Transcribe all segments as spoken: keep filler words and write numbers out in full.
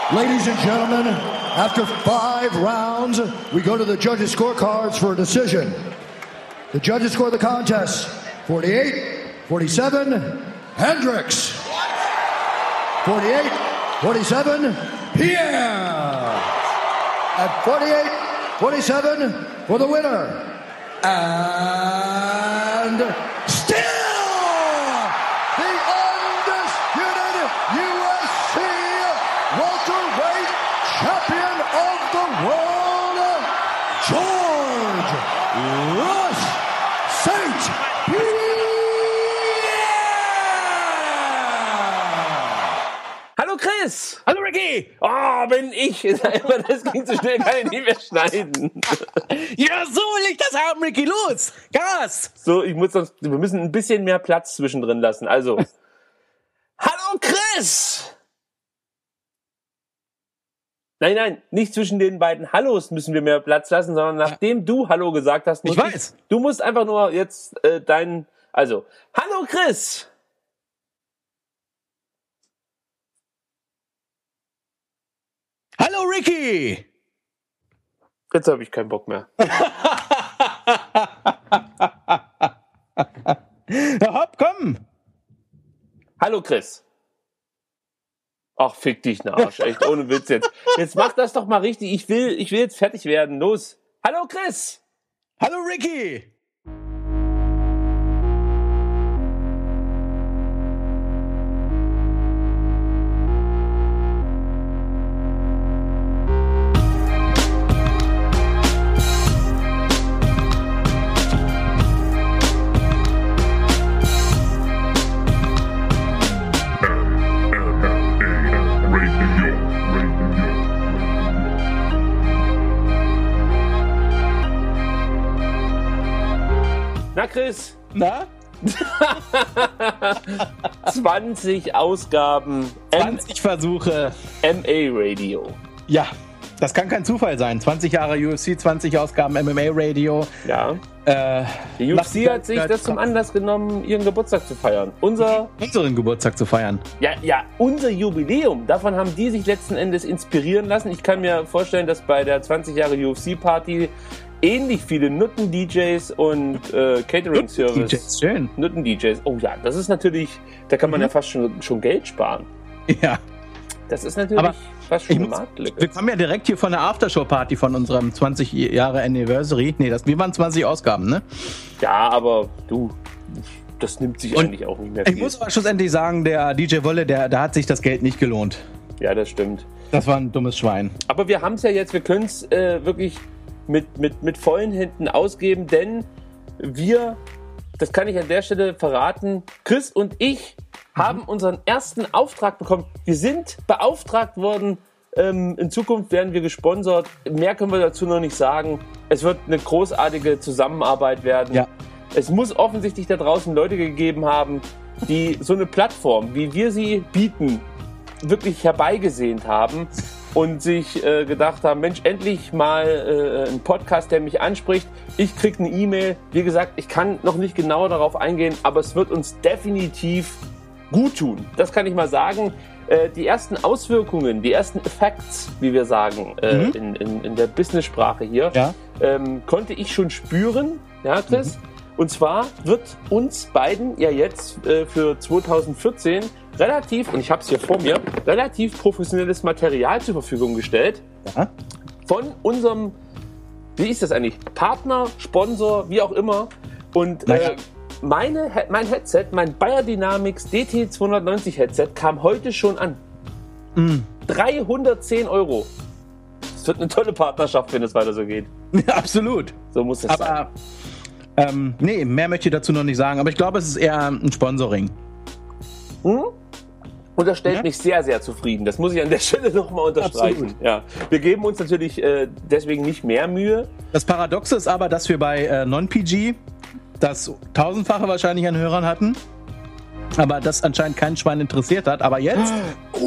Ladies and gentlemen, after five rounds, we go to the judges' scorecards for a decision. The judges score the contest forty-eight forty-seven, Hendricks. forty-eight forty-seven, Pierre. At forty-eight forty-seven for the winner. And still the undisputed U F C welterweight champion of the world, George Russ Saint Pierre. Hallo Chris! Hallo Ricky! Oh, bin ich! Das ging zu schnell, kann ich nicht mehr schneiden. Ja, so will ich das haben, Ricky. Los! Gas! So, ich muss sonst, wir müssen ein bisschen mehr Platz zwischendrin lassen. Also, hallo Chris! Nein, nein, nicht zwischen den beiden Hallos müssen wir mehr Platz lassen, sondern nachdem du Hallo gesagt hast, ich weiß. Ich, du musst einfach nur jetzt äh, deinen, also, hallo Chris! Hallo Ricky! Jetzt habe ich keinen Bock mehr. Ja, hopp, komm! Hallo Chris. Ach, fick dich, ne Arsch, echt, ohne Witz jetzt. Jetzt mach das doch mal richtig. Ich will, ich will jetzt fertig werden. Los. Hallo Chris. Hallo Ricky! Na Chris. Na? zwanzig Ausgaben zwanzig Versuche. M A Radio. Ja, das kann kein Zufall sein. zwanzig Jahre U F C, zwanzig Ausgaben M M A Radio. Ja. Äh, Die U F C hat sich das zum Anlass genommen, ihren Geburtstag zu feiern. Unser unseren Geburtstag zu feiern. Ja, ja, unser Jubiläum. Davon haben die sich letzten Endes inspirieren lassen. Ich kann mir vorstellen, dass bei der zwanzig Jahre U F C Party ähnlich viele Nutten-D Js und äh, Catering-Service. Nutten-D Js, schön. Nutten-D Js. Oh ja, das ist natürlich, da kann man mhm. ja fast schon, schon Geld sparen. Ja. Das ist natürlich aber fast schon eine Marktlücke. Wir kommen ja direkt hier von der Aftershow-Party von unserem zwanzig Jahre Anniversary. Nee, das, wir waren zwanzig Ausgaben, ne? Ja, aber du, das nimmt sich und eigentlich auch nicht mehr viel. Ich muss aber schlussendlich sagen, der D J Wolle, der, da hat sich das Geld nicht gelohnt. Ja, das stimmt. Das war ein dummes Schwein. Aber wir haben es ja jetzt, wir können es äh, wirklich mit, mit, mit vollen Händen ausgeben, denn wir, das kann ich an der Stelle verraten, Chris und ich haben mhm. unseren ersten Auftrag bekommen. Wir sind beauftragt worden, ähm, in Zukunft werden wir gesponsert. Mehr können wir dazu noch nicht sagen. Es wird eine großartige Zusammenarbeit werden. Ja. Es muss offensichtlich da draußen Leute gegeben haben, die so eine Plattform, wie wir sie bieten, wirklich herbeigesehnt haben und sich äh, gedacht haben, Mensch, endlich mal äh, ein Podcast, der mich anspricht. Ich krieg eine E-Mail. Wie gesagt, ich kann noch nicht genauer darauf eingehen, aber es wird uns definitiv gut tun. Das kann ich mal sagen. Äh, die ersten Auswirkungen, die ersten Effects, wie wir sagen, äh, mhm. in, in, in der Business-Sprache hier, ja. ähm, konnte ich schon spüren, ja, Chris? Mhm. Und zwar wird uns beiden ja jetzt äh, für zwanzig vierzehn relativ, und ich habe es hier vor mir, relativ professionelles Material zur Verfügung gestellt. Ja. Von unserem, wie ist das eigentlich, Partner, Sponsor, wie auch immer. Und naja. äh, meine, mein Headset, mein Beyerdynamics D T zweihundertneunzig Headset kam heute schon an. Mm. dreihundertzehn Euro. Das wird eine tolle Partnerschaft, wenn es weiter so geht. Ja, absolut. So muss es Aber, sein. Ähm, nee, mehr möchte ich dazu noch nicht sagen. Aber ich glaube, es ist eher ein Sponsoring. Hm? Und das stellt ja? mich sehr, sehr zufrieden. Das muss ich an der Stelle nochmal unterstreichen. Ja. Wir geben uns natürlich äh, deswegen nicht mehr Mühe. Das Paradoxe ist aber, dass wir bei äh, Non-P G das tausendfache wahrscheinlich an Hörern hatten, aber das anscheinend kein Schwein interessiert hat. Aber jetzt, uh,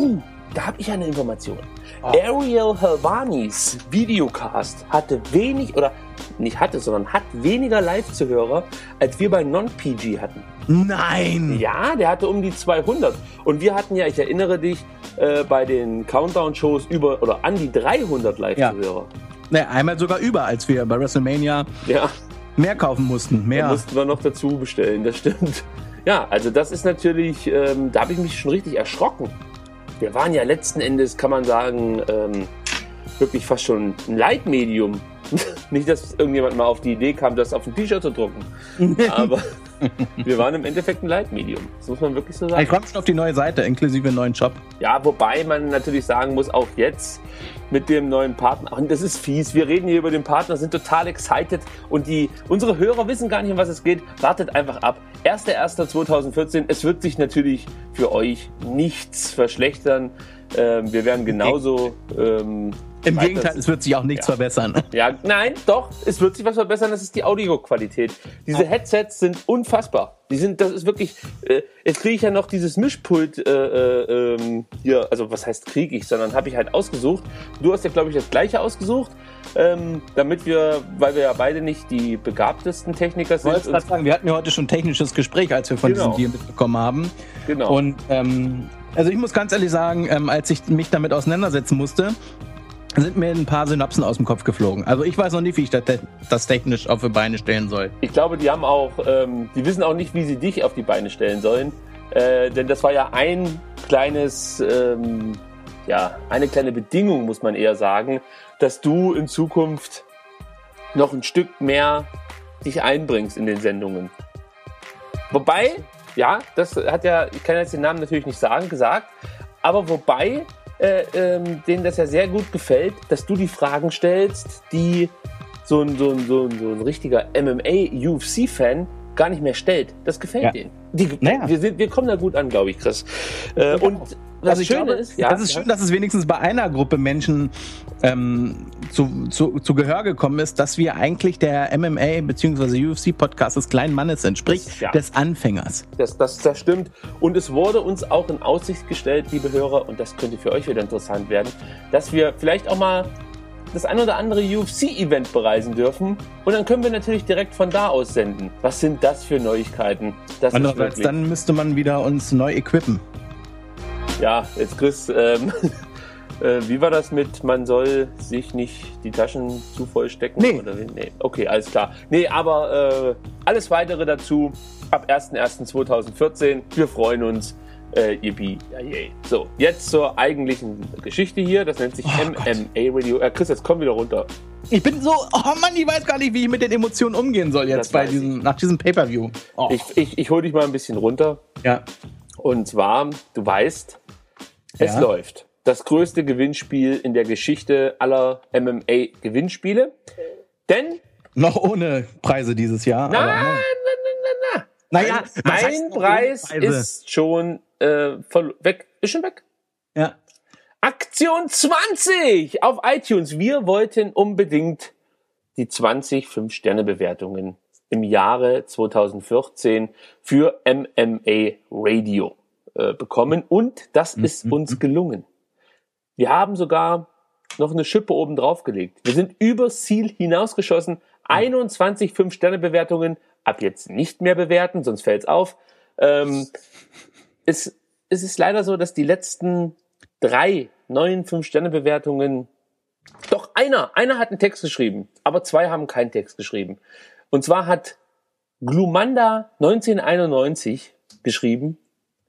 da habe ich eine Information. Oh. Ariel Helvanis Videocast hatte wenig, oder nicht hatte, sondern hat weniger Live-Zuhörer, als wir bei Non-P G hatten. Nein! Ja, der hatte um die zweihundert. Und wir hatten ja, ich erinnere dich, äh, bei den Countdown-Shows über oder an die dreihundert Live-Zuhörer. Ja. Ne, einmal sogar über, als wir bei WrestleMania Ja. mehr kaufen mussten. Mehr. Da mussten wir noch dazu bestellen, das stimmt. Ja, also das ist natürlich, ähm, da habe ich mich schon richtig erschrocken. Wir waren ja letzten Endes, kann man sagen, ähm, wirklich fast schon ein Leitmedium. Nicht, dass irgendjemand mal auf die Idee kam, das auf ein T-Shirt zu drucken. Aber wir waren im Endeffekt ein Leitmedium. Das muss man wirklich so sagen. Ich freue mich schon auf die neue Seite, inklusive neuen Shop. Ja, wobei man natürlich sagen muss, auch jetzt mit dem neuen Partner, und das ist fies, wir reden hier über den Partner, sind total excited und die, unsere Hörer wissen gar nicht, um was es geht. Wartet einfach ab. erster erster zweitausendvierzehn, es wird sich natürlich für euch nichts verschlechtern. Ähm, wir werden genauso... Ähm, Im Gegenteil, es wird sich auch nichts ja. verbessern. Ja, nein, doch, es wird sich was verbessern, das ist die Audioqualität. Diese Headsets sind unfassbar. Die sind, das ist wirklich, äh, jetzt kriege ich ja noch dieses Mischpult äh, äh, ähm, hier, also was heißt kriege ich, sondern habe ich halt ausgesucht. Du hast ja, glaube ich, das gleiche ausgesucht, ähm, damit wir, weil wir ja beide nicht die begabtesten Techniker sind. Ich wollte gerade sagen, wir hatten ja heute schon ein technisches Gespräch, als wir von Genau. diesem Deal mitbekommen haben. Genau. Und ähm, also ich muss ganz ehrlich sagen, ähm, als ich mich damit auseinandersetzen musste, sind mir ein paar Synapsen aus dem Kopf geflogen. Also ich weiß noch nicht, wie ich das, das technisch auf die Beine stellen soll. Ich glaube, die haben auch, ähm, die wissen auch nicht, wie sie dich auf die Beine stellen sollen. Äh, denn das war ja ein kleines, ähm, ja, eine kleine Bedingung, muss man eher sagen, dass du in Zukunft noch ein Stück mehr dich einbringst in den Sendungen. Wobei, ja, das hat ja, ich kann jetzt den Namen natürlich nicht sagen, gesagt, aber wobei Äh, ähm, denen das ja sehr gut gefällt, dass du die Fragen stellst, die so ein, so ein, so ein, so ein richtiger M M A-U F C-Fan gar nicht mehr stellt. Das gefällt ja. denen. Die, naja. wir, sind, wir kommen da gut an, glaube ich, Chris. Äh, und das also ich Schöne glaube, ist, ja, das ist ja. schön, dass es wenigstens bei einer Gruppe Menschen ähm, zu, zu, zu Gehör gekommen ist, dass wir eigentlich der M M A bzw. U F C-Podcast des kleinen Mannes sind, sprich Das, ja. des Anfängers. Das, das, das stimmt. Und es wurde uns auch in Aussicht gestellt, liebe Hörer, und das könnte für euch wieder interessant werden, dass wir vielleicht auch mal das ein oder andere U F C-Event bereisen dürfen. Und dann können wir natürlich direkt von da aus senden. Was sind das für Neuigkeiten? Das Andererseits, dann müsste man wieder uns neu equippen. Ja, jetzt Chris, ähm, äh, wie war das mit, man soll sich nicht die Taschen zu voll stecken? Nee. Oder wie? Nee. Okay, alles klar. Nee, aber äh, alles Weitere dazu ab erster erster zweitausendvierzehn. Wir freuen uns. Äh, yippie, ja, yay. So, jetzt zur eigentlichen Geschichte hier. Das nennt sich Oh, M M A-Radio. Äh, Chris, jetzt komm wieder runter. Ich bin so, oh Mann, ich weiß gar nicht, wie ich mit den Emotionen umgehen soll jetzt Das bei weiß diesem, nach diesem Pay-Per-View. Oh. Ich, ich, ich hole dich mal ein bisschen runter. Ja. Und zwar, du weißt, es Ja. läuft. Das größte Gewinnspiel in der Geschichte aller M M A-Gewinnspiele. Denn, Noch ohne Preise dieses Jahr. nein, aber, nein, ne. nein, nein, nein. Naja, was heißt Ein noch ohne Preis Preise? ist schon äh, verlo- weg. Ist schon weg. Ja. Aktion zwanzig auf iTunes. Wir wollten unbedingt die zwanzig fünf-Sterne-Bewertungen im Jahre zweitausendvierzehn für M M A Radio äh, bekommen. Und das ist Mhm. uns gelungen. Wir haben sogar noch eine Schippe oben drauf gelegt. Wir sind übers Ziel hinausgeschossen. einundzwanzig fünf-Sterne-Bewertungen. Ab jetzt nicht mehr bewerten, sonst fällt's auf. Ähm, es, es ist leider so, dass die letzten drei neuen fünf-Sterne-Bewertungen, doch einer, einer hat einen Text geschrieben, aber zwei haben keinen Text geschrieben. Und zwar hat Glumanda neunzehnhunderteinundneunzig geschrieben.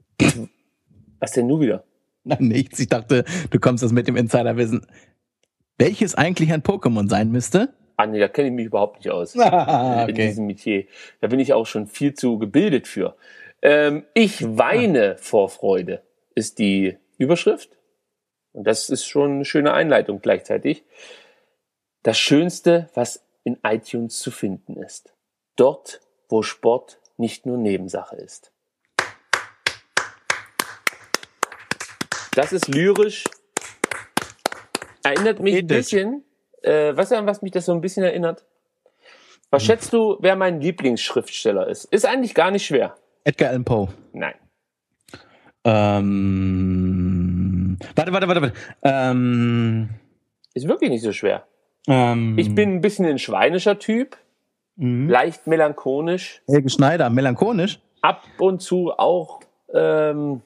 Was denn nun wieder? Nein, nichts. Ich dachte, du kommst das mit dem Insiderwissen. Welches eigentlich ein Pokémon sein müsste? Ah nee, da kenne ich mich überhaupt nicht aus. Ah, In okay. diesem Metier. Da bin ich auch schon viel zu gebildet für. Ähm, ich weine vor Freude, ist die Überschrift. Und das ist schon eine schöne Einleitung gleichzeitig. Das Schönste, was in iTunes zu finden ist. Dort, wo Sport nicht nur Nebensache ist. Das ist lyrisch. Erinnert mich ein Ethisch. bisschen, äh, weißt du, an was mich das so ein bisschen erinnert? Was schätzt du, wer mein Lieblingsschriftsteller ist? Ist eigentlich gar nicht schwer. Edgar Allan Poe. Nein. Ähm, Ähm, warte, warte, warte, warte. Ähm, Ist wirklich nicht so schwer. ähm, Ich bin ein bisschen ein schweinischer Typ, mhm. leicht melancholisch, Helge Schneider, melancholisch. ab und zu auch ähm,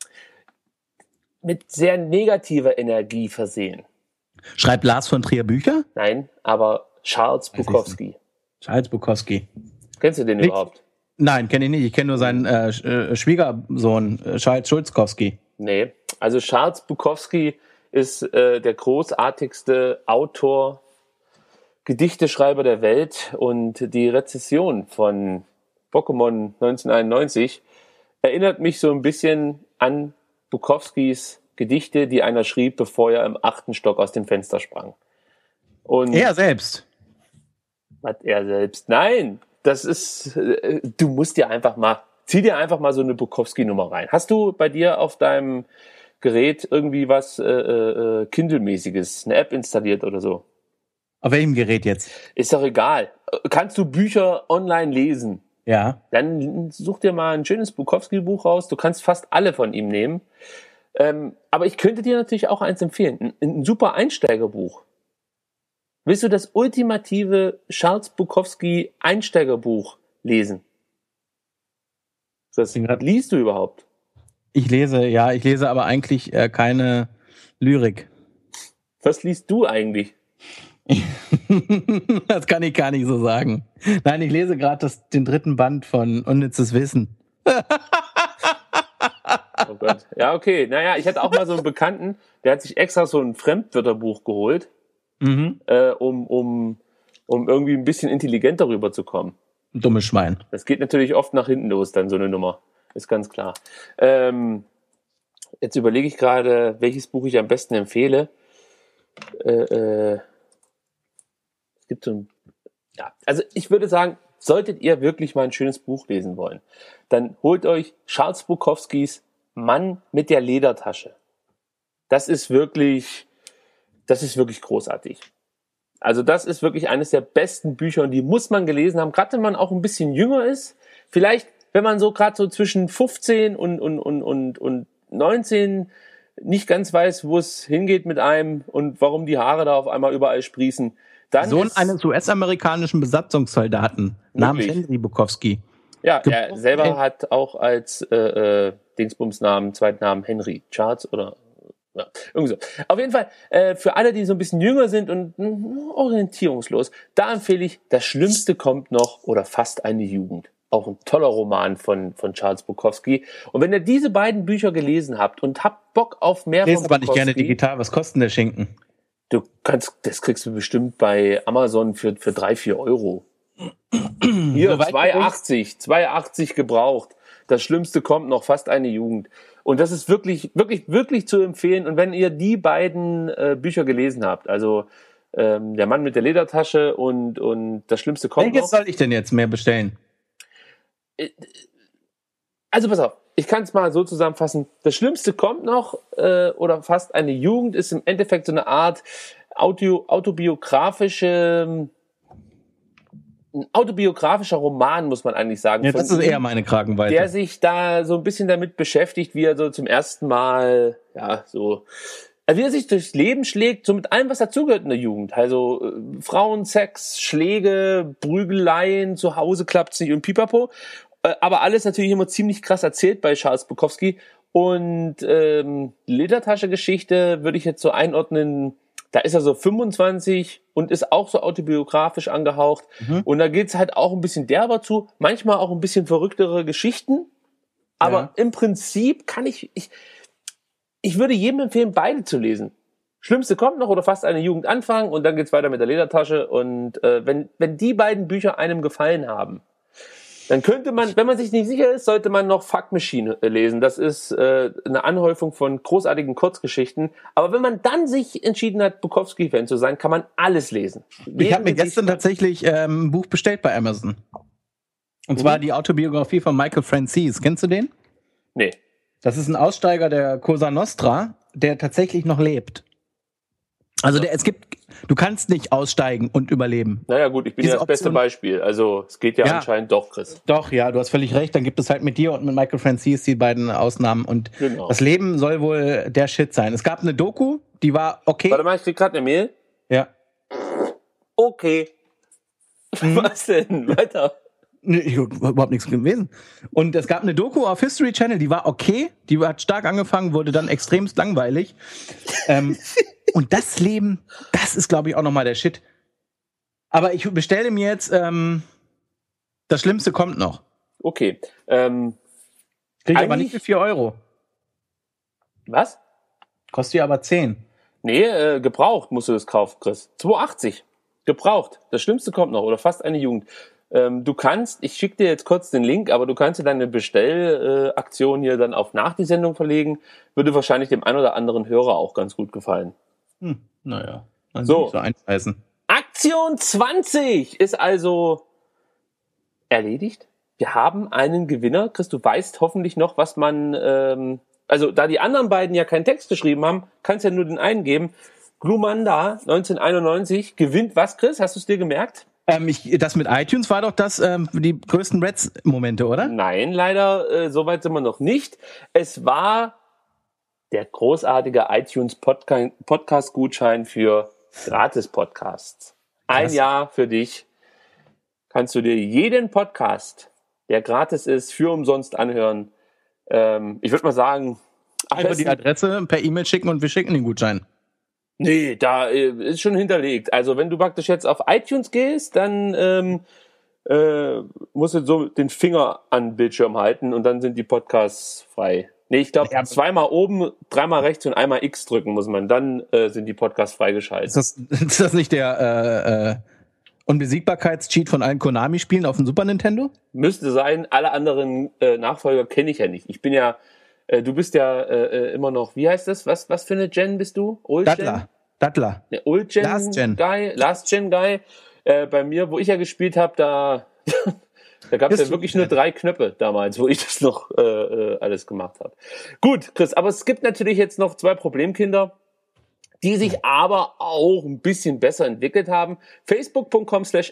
mit sehr negativer Energie versehen. Schreibt Lars von Trier Bücher? Nein, aber Charles Weiß ich Bukowski. Charles Bukowski. Kennst du den Nicht- überhaupt? Nein, kenne ich nicht. Ich kenne nur seinen äh, Sch- äh, Schwiegersohn, äh, Charles Schulzkowski. Nee. Also Charles Bukowski ist äh, der großartigste Autor, Gedichteschreiber der Welt, und die Rezession von Pokémon neunzehnhunderteinundneunzig erinnert mich so ein bisschen an Bukowskis Gedichte, die einer schrieb, bevor er im achten Stock aus dem Fenster sprang. Und Er selbst. hat er selbst. Nein, das ist, äh, du musst dir einfach mal, zieh dir einfach mal so eine Bukowski-Nummer rein. Hast du bei dir auf deinem Gerät irgendwie was äh, äh, Kindle-mäßiges, eine App installiert oder so? Auf welchem Gerät jetzt? Ist doch egal. Kannst du Bücher online lesen? Ja. Dann such dir mal ein schönes Bukowski-Buch raus. Du kannst fast alle von ihm nehmen. Ähm, aber ich könnte dir natürlich auch eins empfehlen. Ein, ein super Einsteigerbuch. Willst du das ultimative Charles Bukowski Einsteigerbuch lesen? Das liest du überhaupt? Ich lese, ja, ich lese aber eigentlich äh, keine Lyrik. Was liest du eigentlich? Das kann ich gar nicht so sagen. Nein, ich lese gerade den dritten Band von Unnützes Wissen. Oh Gott. Ja, okay. Naja, ich hatte auch mal so einen Bekannten, der hat sich extra so ein Fremdwörterbuch geholt, Mhm. äh, um, um, um irgendwie ein bisschen intelligenter rüberzukommen. Dummes Schwein. Das geht natürlich oft nach hinten los, dann so eine Nummer. Ist ganz klar. Ähm, jetzt überlege ich gerade, welches Buch ich am besten empfehle. Äh, äh, es gibt so ein, ja, also ich würde sagen, solltet ihr wirklich mal ein schönes Buch lesen wollen, dann holt euch Charles Bukowskis Mann mit der Ledertasche. Das ist wirklich, das ist wirklich großartig. Also das ist wirklich eines der besten Bücher und die muss man gelesen haben, gerade wenn man auch ein bisschen jünger ist. Vielleicht, wenn man so gerade so zwischen fünfzehn und, und, und, und, und neunzehn nicht ganz weiß, wo es hingeht mit einem und warum die Haare da auf einmal überall sprießen. Dann Sohn ist, eines U S-amerikanischen Besatzungssoldaten namens Wirklich? Henry Bukowski. ja, Ge- er selber hat auch als äh, äh, Dingsbums-Namen, Zweitnamen Henry Charles oder ja, irgendwie so. Auf jeden Fall, äh, für alle, die so ein bisschen jünger sind und mh, orientierungslos, da empfehle ich Das Schlimmste kommt noch oder Fast eine Jugend. Auch ein toller Roman von, von Charles Bukowski. Und wenn ihr diese beiden Bücher gelesen habt und habt Bock auf mehr Lese von aber nicht gerne Bukowski, digital. Was kostet denn der Schinken? du kannst, das kriegst du bestimmt bei Amazon für, für drei, vier Euro. Hier, Soweit zwei achtzig, zwei achtzig gebraucht. Das Schlimmste kommt noch, Fast eine Jugend. Und das ist wirklich, wirklich, wirklich zu empfehlen. Und wenn ihr die beiden äh, Bücher gelesen habt, also ähm, Der Mann mit der Ledertasche und, und Das Schlimmste kommt Welches noch. soll ich denn jetzt mehr bestellen? Also pass auf, ich kann es mal so zusammenfassen. Das Schlimmste kommt noch äh, oder Fast eine Jugend ist im Endeffekt so eine Art Audio, autobiografische, ein autobiografischer Roman, muss man eigentlich sagen. Ja, von das ist ihm, eher meine Kragenweite. der sich da so ein bisschen damit beschäftigt, wie er so zum ersten Mal, ja, so, also wie er sich durchs Leben schlägt, so mit allem, was dazugehört in der Jugend. Also äh, Frauen, Sex, Schläge, Prügeleien, zu Hause klappt's nicht und pipapo. Äh, aber alles natürlich immer ziemlich krass erzählt bei Charles Bukowski. Und ähm, Ledertasche-Geschichte würde ich jetzt so einordnen, da ist er so fünfundzwanzig und ist auch so autobiografisch angehaucht. Mhm. Und da geht's halt auch ein bisschen derber zu, manchmal auch ein bisschen verrücktere Geschichten. Aber Ja. im Prinzip kann ich, ich, ich würde jedem empfehlen, beide zu lesen. Schlimmste kommt noch oder Fast eine Jugend anfangen und dann geht's weiter mit der Ledertasche. Und äh, wenn, wenn die beiden Bücher einem gefallen haben, dann könnte man, wenn man sich nicht sicher ist, sollte man noch Fuck Machine lesen. Das ist äh, eine Anhäufung von großartigen Kurzgeschichten. Aber wenn man dann sich entschieden hat, Bukowski-Fan zu sein, kann man alles lesen. Ich habe mir gestern tatsächlich ähm, ein Buch bestellt bei Amazon. Und zwar Mhm. die Autobiografie von Michael Franzese. Kennst du den? Nee. Das ist ein Aussteiger der Cosa Nostra, der tatsächlich noch lebt. Also der, es gibt Du kannst nicht aussteigen und überleben. Naja gut, ich bin Diese ja das beste Option- Beispiel. Also es geht ja, Ja. anscheinend doch, Chris. Doch, ja, du hast völlig recht. Dann gibt es halt mit dir und mit Michael Francis die beiden Ausnahmen. Und Genau. das Leben soll wohl der Shit sein. Es gab eine Doku, die war okay. Warte mal, ich krieg gerade eine Mail. Ja. Okay. Mhm. Was denn? Weiter. Nee, ich hab überhaupt nichts gewesen. Und es gab eine Doku auf History Channel, die war okay. Die hat stark angefangen, wurde dann extremst langweilig. ähm, und das Leben, das ist, glaube ich, auch nochmal der Shit. Aber ich bestelle mir jetzt, ähm, das Schlimmste kommt noch. Okay. Ähm, Kriege ich aber Eigentlich- nicht für vier Euro. was? Kostet ja aber zehn. Nee, äh, gebraucht musst du das kaufen, Chris. zwei Euro achtzig. Gebraucht. Das Schlimmste kommt noch. Oder fast eine Jugend. Ähm, du kannst, ich schicke dir jetzt kurz den Link, aber du kannst dir deine Bestellaktion hier dann auf nach die Sendung verlegen. Würde wahrscheinlich dem einen oder anderen Hörer auch ganz gut gefallen. Hm, naja. Dann So. nicht so einscheißen. Aktion zwanzig ist also erledigt. Wir haben einen Gewinner. Chris, du weißt hoffentlich noch, was man, ähm, also da die anderen beiden ja keinen Text geschrieben haben, kannst ja nur den einen geben. Glumanda neunzehnhunderteinundneunzig gewinnt was, Chris? Hast du es dir gemerkt? Ähm, ich, das mit iTunes war doch das, ähm, die größten Reds-Momente, oder? Nein, leider, äh, so weit sind wir noch nicht. Es war der großartige iTunes-Podcast-Gutschein für Gratis-Podcasts. Ein Krass. Jahr für dich. Kannst du dir jeden Podcast, der gratis ist, für umsonst anhören. Ähm, ich würde mal sagen, am Einfach die besten- Adresse per E-Mail schicken und wir schicken den Gutschein. Nee, da äh, ist schon hinterlegt. Also wenn du praktisch jetzt auf iTunes gehst, dann ähm, äh, musst du so den Finger an den Bildschirm halten und dann sind die Podcasts frei. Nee, ich glaube, Ja, aber- zweimal oben, dreimal rechts und einmal X drücken muss man. Dann äh, sind die Podcasts freigeschaltet. Ist das, ist das nicht der äh, äh, Unbesiegbarkeits-Cheat von allen Konami-Spielen auf dem Super Nintendo? Müsste sein. Alle anderen äh, Nachfolger kenne ich ja nicht. Ich bin ja, äh, du bist ja äh, immer noch, wie heißt das? Was, was für eine Gen bist du? Old Gen? Dattler. Dattler. Der Old Gen, Last Gen. Guy, Last Gen Guy. Äh, bei mir, wo ich ja gespielt habe, da, da gab es Bist ja du- wirklich nur drei Knöpfe damals, wo ich das noch äh, äh, alles gemacht habe. Gut, Chris, aber es gibt natürlich jetzt noch zwei Problemkinder, die sich aber auch ein bisschen besser entwickelt haben. Facebook.com slash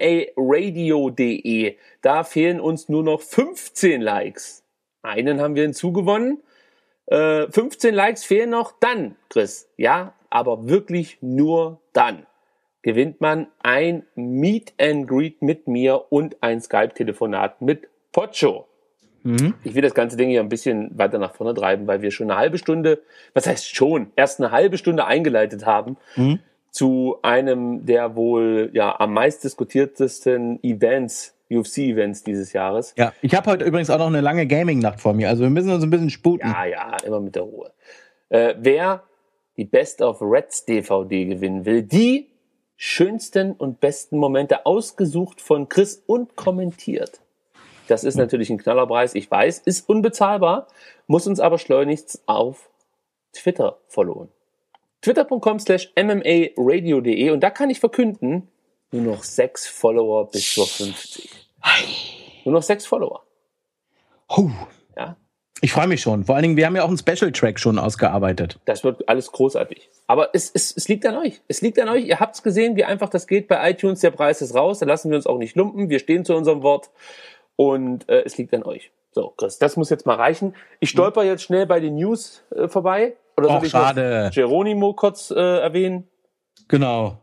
mmaradio.de. Da fehlen uns nur noch fünfzehn Likes. Einen haben wir hinzugewonnen. Äh, fünfzehn Likes fehlen noch. Dann, Chris, ja, aber wirklich nur dann gewinnt man ein Meet and Greet mit mir und ein Skype-Telefonat mit Pocho. Mhm. Ich will das ganze Ding hier ein bisschen weiter nach vorne treiben, weil wir schon eine halbe Stunde, was heißt schon, erst eine halbe Stunde eingeleitet haben Mhm. zu einem der wohl ja am meist diskutiertesten Events, U F C-Events dieses Jahres. Ja, ich habe heute übrigens auch noch eine lange Gaming-Nacht vor mir. Also wir müssen uns ein bisschen sputen. Ja, ja, immer mit der Ruhe. Äh, wer die Best of Reds D V D gewinnen will, die schönsten und besten Momente ausgesucht von Chris und kommentiert. Das ist natürlich ein Knallerpreis, ich weiß, ist unbezahlbar, muss uns aber schleunigst auf Twitter followen. Twitter.com slash mmaradio.de und da kann ich verkünden, nur noch sechs Follower bis zur fünfzig. Nur noch sechs Follower. Huh. Ja, Ich freue mich schon. Vor allen Dingen, wir haben ja auch einen Special-Track schon ausgearbeitet. das wird alles großartig. Aber es, es, es liegt an euch. Es liegt an euch. Ihr habt es gesehen, wie einfach das geht bei iTunes. Der Preis ist raus. Da lassen wir uns auch nicht lumpen. Wir stehen zu unserem Wort. Und äh, es liegt an euch. So, Chris, das muss jetzt mal reichen. Ich stolper jetzt schnell bei den News äh, vorbei. Oder soll Och, ich schade. noch Geronimo kurz äh, erwähnen? Genau.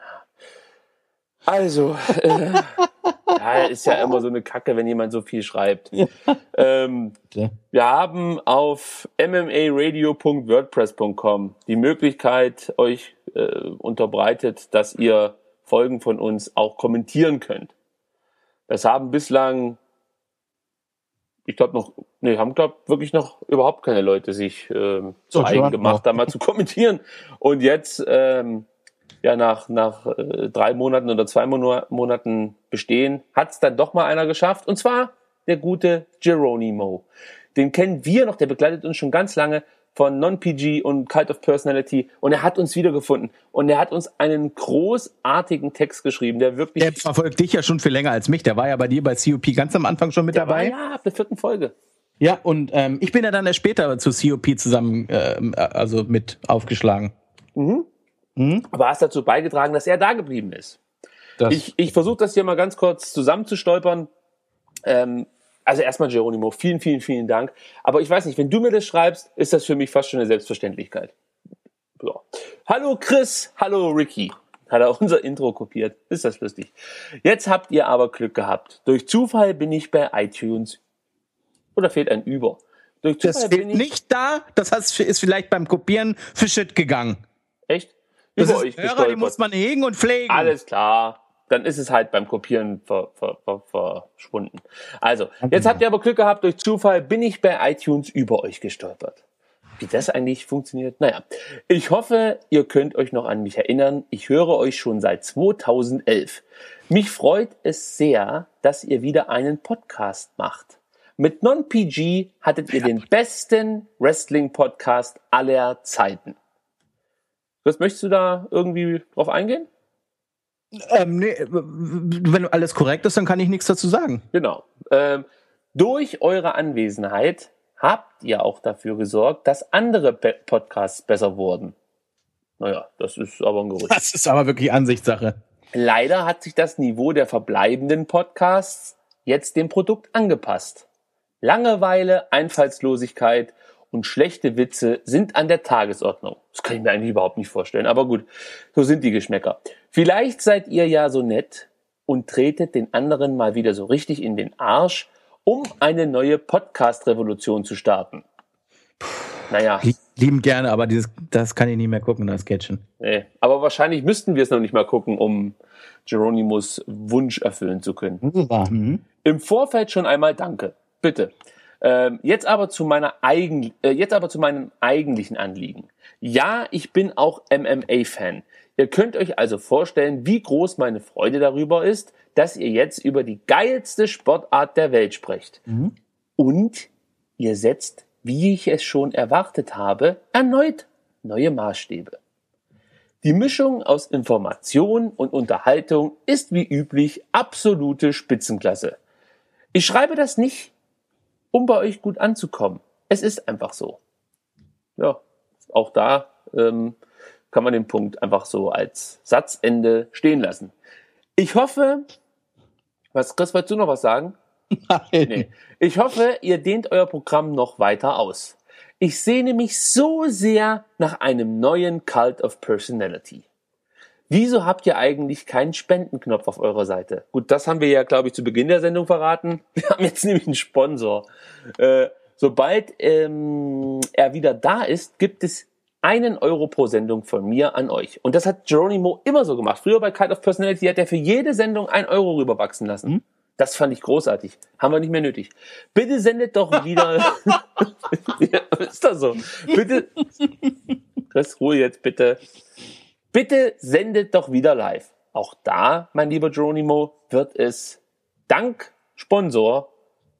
Also, äh, ja, ist ja immer so eine Kacke, wenn jemand so viel schreibt. Ähm, Ja. wir haben auf m m a radio punkt wordpress punkt com die Möglichkeit euch äh, unterbreitet, dass ihr Folgen von uns auch kommentieren könnt. Das haben bislang, ich glaube noch, nee, haben glaube wirklich noch überhaupt keine Leute sich ähm, zu Doch, eigen schon. gemacht, da mal zu kommentieren. Und jetzt, ähm, ja, nach nach äh, drei Monaten oder zwei Mono- Monaten Bestehen, hat es dann doch mal einer geschafft. Und zwar der gute Geronimo. Den kennen wir noch, der begleitet uns schon ganz lange von Non-P G und Cult of Personality. Und er hat uns wiedergefunden. Und er hat uns einen großartigen Text geschrieben, der wirklich... Der verfolgt dich ja schon viel länger als mich. Der war ja bei dir bei C O P ganz am Anfang schon mit der war dabei. ja ab der vierten Folge. Ja, und ähm, ich bin ja dann erst später zu C O P zusammen, ähm, also mit aufgeschlagen. Mhm. mhm. aber hast dazu beigetragen, dass er da geblieben ist. Das ich ich versuche das hier mal ganz kurz zusammenzustolpern. Ähm, also erstmal Geronimo, vielen, vielen, vielen Dank. Aber ich weiß nicht, wenn du mir das schreibst, ist das für mich fast schon eine Selbstverständlichkeit. So. Hallo Chris, hallo Ricky. Hat er unser Intro kopiert. Ist das lustig. Jetzt habt ihr aber Glück gehabt. Durch Zufall bin ich bei iTunes. Oder fehlt ein Über? Durch Zufall das bin fehlt ich nicht da. Das heißt, ist vielleicht beim Kopieren für Shit gegangen. Echt? Das Über ist euch Hörer, die muss man hegen und pflegen. Alles klar. Dann ist es halt beim Kopieren ver, ver, ver, verschwunden. Also, jetzt habt ihr aber Glück gehabt. Durch Zufall bin ich bei iTunes über euch gestolpert. Wie das eigentlich funktioniert? Naja, ich hoffe, ihr könnt euch noch an mich erinnern. Ich höre euch schon seit zweitausendelf. Mich freut es sehr, dass ihr wieder einen Podcast macht. Mit Non-P G hattet ihr den besten Wrestling-Podcast aller Zeiten. Was möchtest du da irgendwie drauf eingehen? Ähm, nee, wenn alles korrekt ist, dann kann ich nichts dazu sagen. Genau. Ähm, durch eure Anwesenheit habt ihr auch dafür gesorgt, dass andere Be- Podcasts besser wurden. Naja, das ist aber ein Gerücht. Das ist aber wirklich Ansichtssache. Leider hat sich das Niveau der verbleibenden Podcasts jetzt dem Produkt angepasst. Langeweile, Einfallslosigkeit und schlechte Witze sind an der Tagesordnung. Das kann ich mir eigentlich überhaupt nicht vorstellen, aber gut, so sind die Geschmäcker. Vielleicht seid ihr ja so nett und tretet den anderen mal wieder so richtig in den Arsch, um eine neue Podcast-Revolution zu starten. Naja. Lieben gerne, aber dieses, das kann ich nicht mehr gucken, das Sketchen. Nee, aber wahrscheinlich müssten wir es noch nicht mal gucken, um Geronimos Wunsch erfüllen zu können. Mhm. Im Vorfeld schon einmal danke. Bitte. Ähm, jetzt aber zu meiner eigen, äh, jetzt aber zu meinem eigentlichen Anliegen. Ja, ich bin auch M M A-Fan. Ihr könnt euch also vorstellen, wie groß meine Freude darüber ist, dass ihr jetzt über die geilste Sportart der Welt sprecht. Mhm. Und ihr setzt, wie ich es schon erwartet habe, erneut neue Maßstäbe. Die Mischung aus Information und Unterhaltung ist wie üblich absolute Spitzenklasse. Ich schreibe das nicht, um bei euch gut anzukommen. Es ist einfach so. Ja, auch da ähm, kann man den Punkt einfach so als Satzende stehen lassen. Ich hoffe, was, Chris, wolltest du noch was sagen? Nein. Nee. Ich hoffe, ihr dehnt euer Programm noch weiter aus. Ich sehne mich so sehr nach einem neuen Cult of Personality. Wieso habt ihr eigentlich keinen Spendenknopf auf eurer Seite? Gut, das haben wir ja, glaube ich, zu Beginn der Sendung verraten. Wir haben jetzt nämlich einen Sponsor. Äh, sobald ähm, er wieder da ist, gibt es einen Euro pro Sendung von mir an euch. Und das hat Geronimo immer so gemacht. Früher bei Cult of Personality hat er für jede Sendung ein Euro rüberwachsen lassen. Mhm. Das fand ich großartig. Haben wir nicht mehr nötig. Bitte sendet doch wieder... ja, ist das so? Bitte... Chris, Ruhe jetzt bitte. Bitte sendet doch wieder live. Auch da, mein lieber Geronimo, wird es dank Sponsor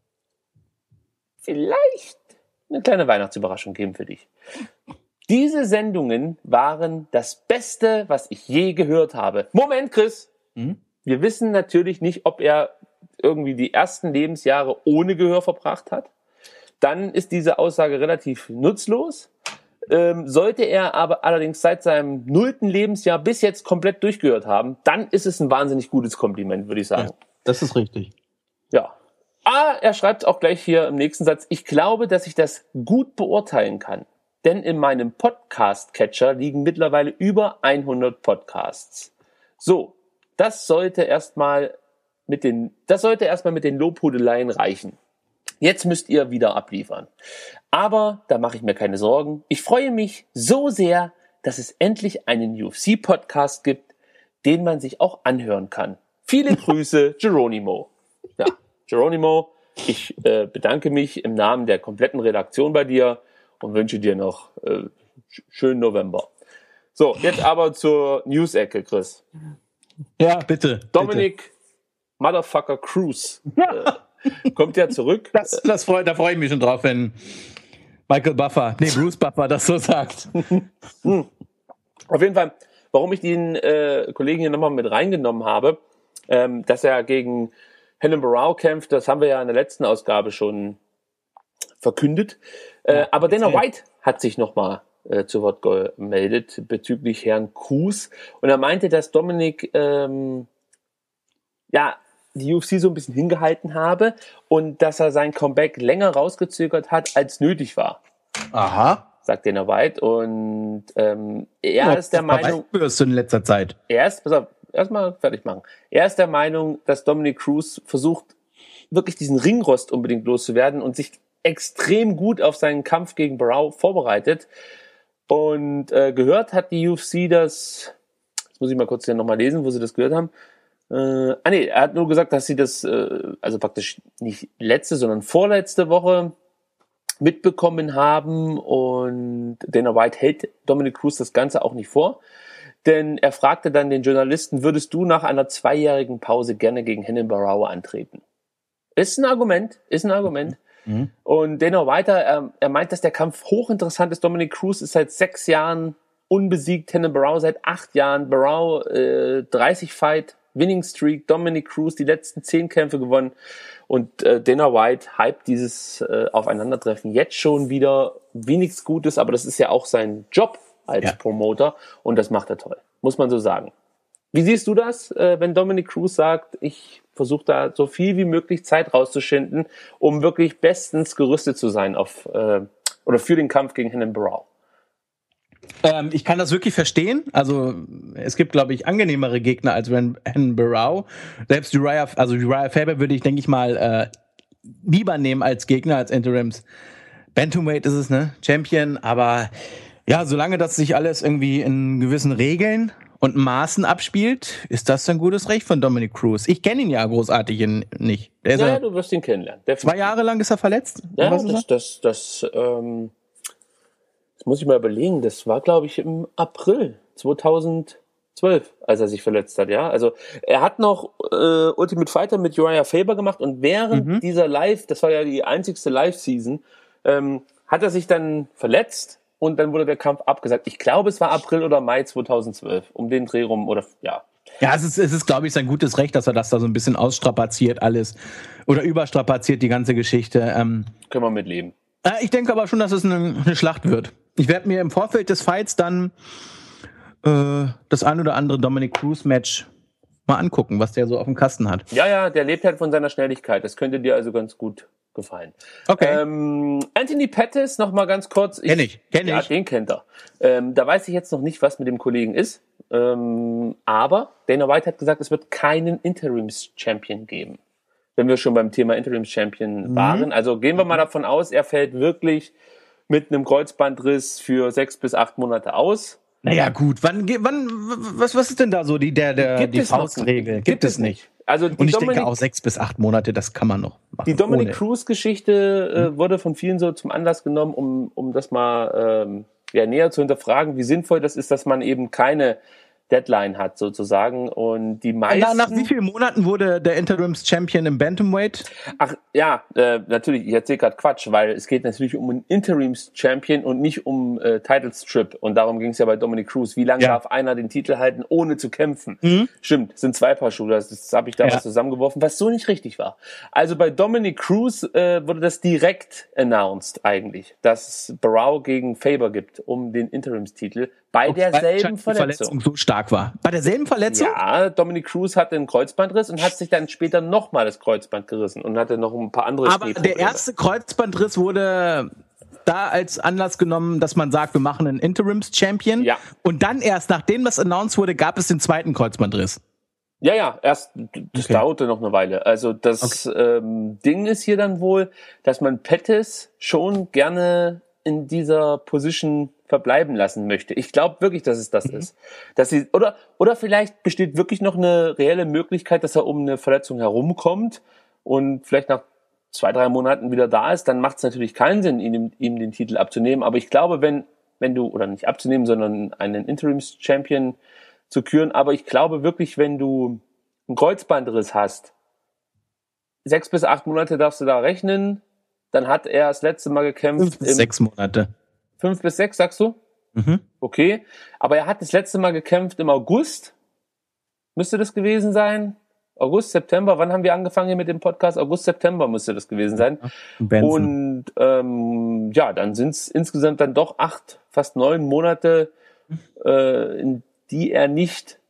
vielleicht eine kleine Weihnachtsüberraschung geben für dich. Diese Sendungen waren das Beste, was ich je gehört habe. Moment, Chris. Mhm. Wir wissen natürlich nicht, ob er irgendwie die ersten Lebensjahre ohne Gehör verbracht hat. Dann ist diese Aussage relativ nutzlos. Ähm, sollte er aber allerdings seit seinem nullten Lebensjahr bis jetzt komplett durchgehört haben, dann ist es ein wahnsinnig gutes Kompliment, würde ich sagen. Ja, das ist richtig. Ja. Ah, er schreibt auch gleich hier im nächsten Satz, ich glaube, dass ich das gut beurteilen kann. Denn in meinem Podcast-Catcher liegen mittlerweile über hundert Podcasts. So, das sollte erstmal mit den, das sollte erstmal mit den Lobhudeleien reichen. Jetzt müsst ihr wieder abliefern. Aber da mache ich mir keine Sorgen. Ich freue mich so sehr, dass es endlich einen U F C-Podcast gibt, den man sich auch anhören kann. Viele Grüße, Geronimo. Ja, Geronimo, ich äh, bedanke mich im Namen der kompletten Redaktion bei dir und wünsche dir noch äh, schönen November. So, jetzt aber zur News-Ecke, Chris. Ja, bitte. Dominic bitte. Motherfucker Cruz. Äh, kommt ja zurück. Das, das freu, da freue ich mich schon drauf, wenn Michael Buffer, nee, Bruce Buffer das so sagt. Auf jeden Fall, warum ich den äh, Kollegen hier nochmal mit reingenommen habe, ähm, dass er gegen Henan Barrow kämpft, das haben wir ja in der letzten Ausgabe schon verkündet. Äh, ja, aber Dana White hat sich nochmal äh, zu Wort gemeldet bezüglich Herrn Cruz. Und er meinte, dass Dominik ähm, ja die U F C so ein bisschen hingehalten habe und dass er sein Comeback länger rausgezögert hat, als nötig war. Aha. Sagt Dana White. Und ähm, er ja, ist der Meinung... wirst du in letzter Zeit. Er ist, pass auf, erstmal fertig machen. Er ist der Meinung, dass Dominic Cruz versucht, wirklich diesen Ringrost unbedingt loszuwerden und sich extrem gut auf seinen Kampf gegen Barao vorbereitet. Und äh, gehört hat die U F C das, jetzt muss ich mal kurz hier nochmal lesen, wo sie das gehört haben. Äh, ah nee, er hat nur gesagt, dass sie das, äh, also praktisch nicht letzte, sondern vorletzte Woche mitbekommen haben. Und Dana White hält Dominic Cruz das Ganze auch nicht vor. Denn er fragte dann den Journalisten, würdest du nach einer zweijährigen Pause gerne gegen Renan Barao antreten? Ist ein Argument, ist ein Argument. Mhm. Und Dana White, er, er meint, dass der Kampf hochinteressant ist. Dominic Cruz ist seit sechs Jahren unbesiegt, Renan Barao seit acht Jahren. Barao äh, dreißig Fight, Winning Streak, Dominic Cruz die letzten zehn Kämpfe gewonnen. Und äh, Dana White hypt dieses äh, Aufeinandertreffen jetzt schon wieder wie nichts Gutes, aber das ist ja auch sein Job als ja. Promoter und das macht er toll, muss man so sagen. Wie siehst du das, äh, wenn Dominic Cruz sagt, ich versuche da so viel wie möglich Zeit rauszuschinden, um wirklich bestens gerüstet zu sein auf äh, oder für den Kampf gegen Renan Barao? Ähm, ich kann das wirklich verstehen. Also es gibt, glaube ich, angenehmere Gegner als Renan Barao. Selbst Uriah, also Uriah Faber würde ich, denke ich mal, äh, lieber nehmen als Gegner, als Interims. Bantamweight ist es, ne? Champion. Aber ja, solange das sich alles irgendwie in gewissen Regeln und Maßen abspielt, ist das ein gutes Recht von Dominic Cruz. Ich kenne ihn ja großartig in, nicht. Der ist ja, ja, du wirst ihn kennenlernen. Definitiv. Zwei Jahre lang ist er verletzt? Ja, das, das, das, das, ähm, das muss ich mal überlegen. Das war, glaube ich, im April zweitausendzwölf, als er sich verletzt hat. Ja, also er hat noch äh, Ultimate Fighter mit Uriah Faber gemacht und während mhm. dieser Live, das war ja die einzigste Live-Season, ähm, hat er sich dann verletzt. Und dann wurde der Kampf abgesagt. Ich glaube, es war April oder Mai zweitausendzwölf, um den Dreh rum, oder, ja. Ja, es ist, es ist, glaube ich, sein gutes Recht, dass er das da so ein bisschen ausstrapaziert alles. Oder überstrapaziert, die ganze Geschichte. Ähm, Können wir mitleben. Äh, ich denke aber schon, dass es eine, eine Schlacht wird. Ich werde mir im Vorfeld des Fights dann äh, das ein oder andere Dominic Cruz-Match mal angucken, was der so auf dem Kasten hat. Ja, ja, der lebt halt von seiner Schnelligkeit. Das könnte dir also ganz gut gefallen. Okay. Ähm, Anthony Pettis, noch mal ganz kurz. Ich, kenn ich, kenn ja, ich. Den kennt er. Ähm, da weiß ich jetzt noch nicht, was mit dem Kollegen ist. Ähm, aber Dana White hat gesagt, es wird keinen Interims-Champion geben. Wenn wir schon beim Thema Interims-Champion mhm. waren. Also gehen wir mal davon aus, er fällt wirklich mit einem Kreuzbandriss für sechs bis acht Monate aus. Naja, gut. Wann, wann, was, was ist denn da so die, der, der, die Faustregel? Gibt, Gibt es nicht. Also die Und ich Dominic, denke auch sechs bis acht Monate, das kann man noch machen. Die Dominic Cruz-Geschichte äh, hm. wurde von vielen so zum Anlass genommen, um, um das mal ähm, ja, näher zu hinterfragen, wie sinnvoll das ist, dass man eben keine Deadline hat, sozusagen. Und die meisten... Und nach wie vielen Monaten wurde der Interims-Champion im Bantamweight? Ach, ja, äh, natürlich, ich erzähle gerade Quatsch, weil es geht natürlich um einen Interims-Champion und nicht um äh, Title-Strip. Und darum ging es ja bei Dominic Cruz. Wie lange ja. darf einer den Titel halten, ohne zu kämpfen? Mhm. Stimmt, es sind zwei Paar Schuhe, das, das habe ich damals ja. zusammengeworfen, was so nicht richtig war. Also bei Dominic Cruz äh, wurde das direkt announced eigentlich, dass es Barao gegen Faber gibt, um den Interims-Titel. Bei okay, derselben Verletzung. Verletzung so stark war. Bei derselben Verletzung? Ja, Dominic Cruz hatte einen Kreuzbandriss und hat sich dann später nochmal das Kreuzband gerissen und hatte noch ein paar andere Aber der erste Kreuzbandriss wurde da als Anlass genommen, dass man sagt, wir machen einen Interims-Champion. Ja. Und dann erst, nachdem das announced wurde, gab es den zweiten Kreuzbandriss. Ja, ja, erst, das okay. dauerte noch eine Weile. Also das okay. ähm, Ding ist hier dann wohl, dass man Pettis schon gerne in dieser Position verbleiben lassen möchte. Ich glaube wirklich, dass es das mhm. ist. Dass sie, oder, oder vielleicht besteht wirklich noch eine reelle Möglichkeit, dass er um eine Verletzung herumkommt und vielleicht nach zwei, drei Monaten wieder da ist. Dann macht es natürlich keinen Sinn, ihm, ihm den Titel abzunehmen. Aber ich glaube, wenn, wenn du, oder nicht abzunehmen, sondern einen Interims-Champion zu küren. Aber ich glaube wirklich, wenn du einen Kreuzbandriss hast, sechs bis acht Monate darfst du da rechnen, dann hat er das letzte Mal gekämpft. Fünf bis sechs Monate. Fünf bis sechs, sagst du? Mhm. Okay. Aber er hat das letzte Mal gekämpft im August. Müsste das gewesen sein? August, September, wann haben wir angefangen hier mit dem Podcast? August, September müsste das gewesen sein. Benson. Und ähm, ja, dann sind es insgesamt dann doch acht, fast neun Monate, äh, in die er nicht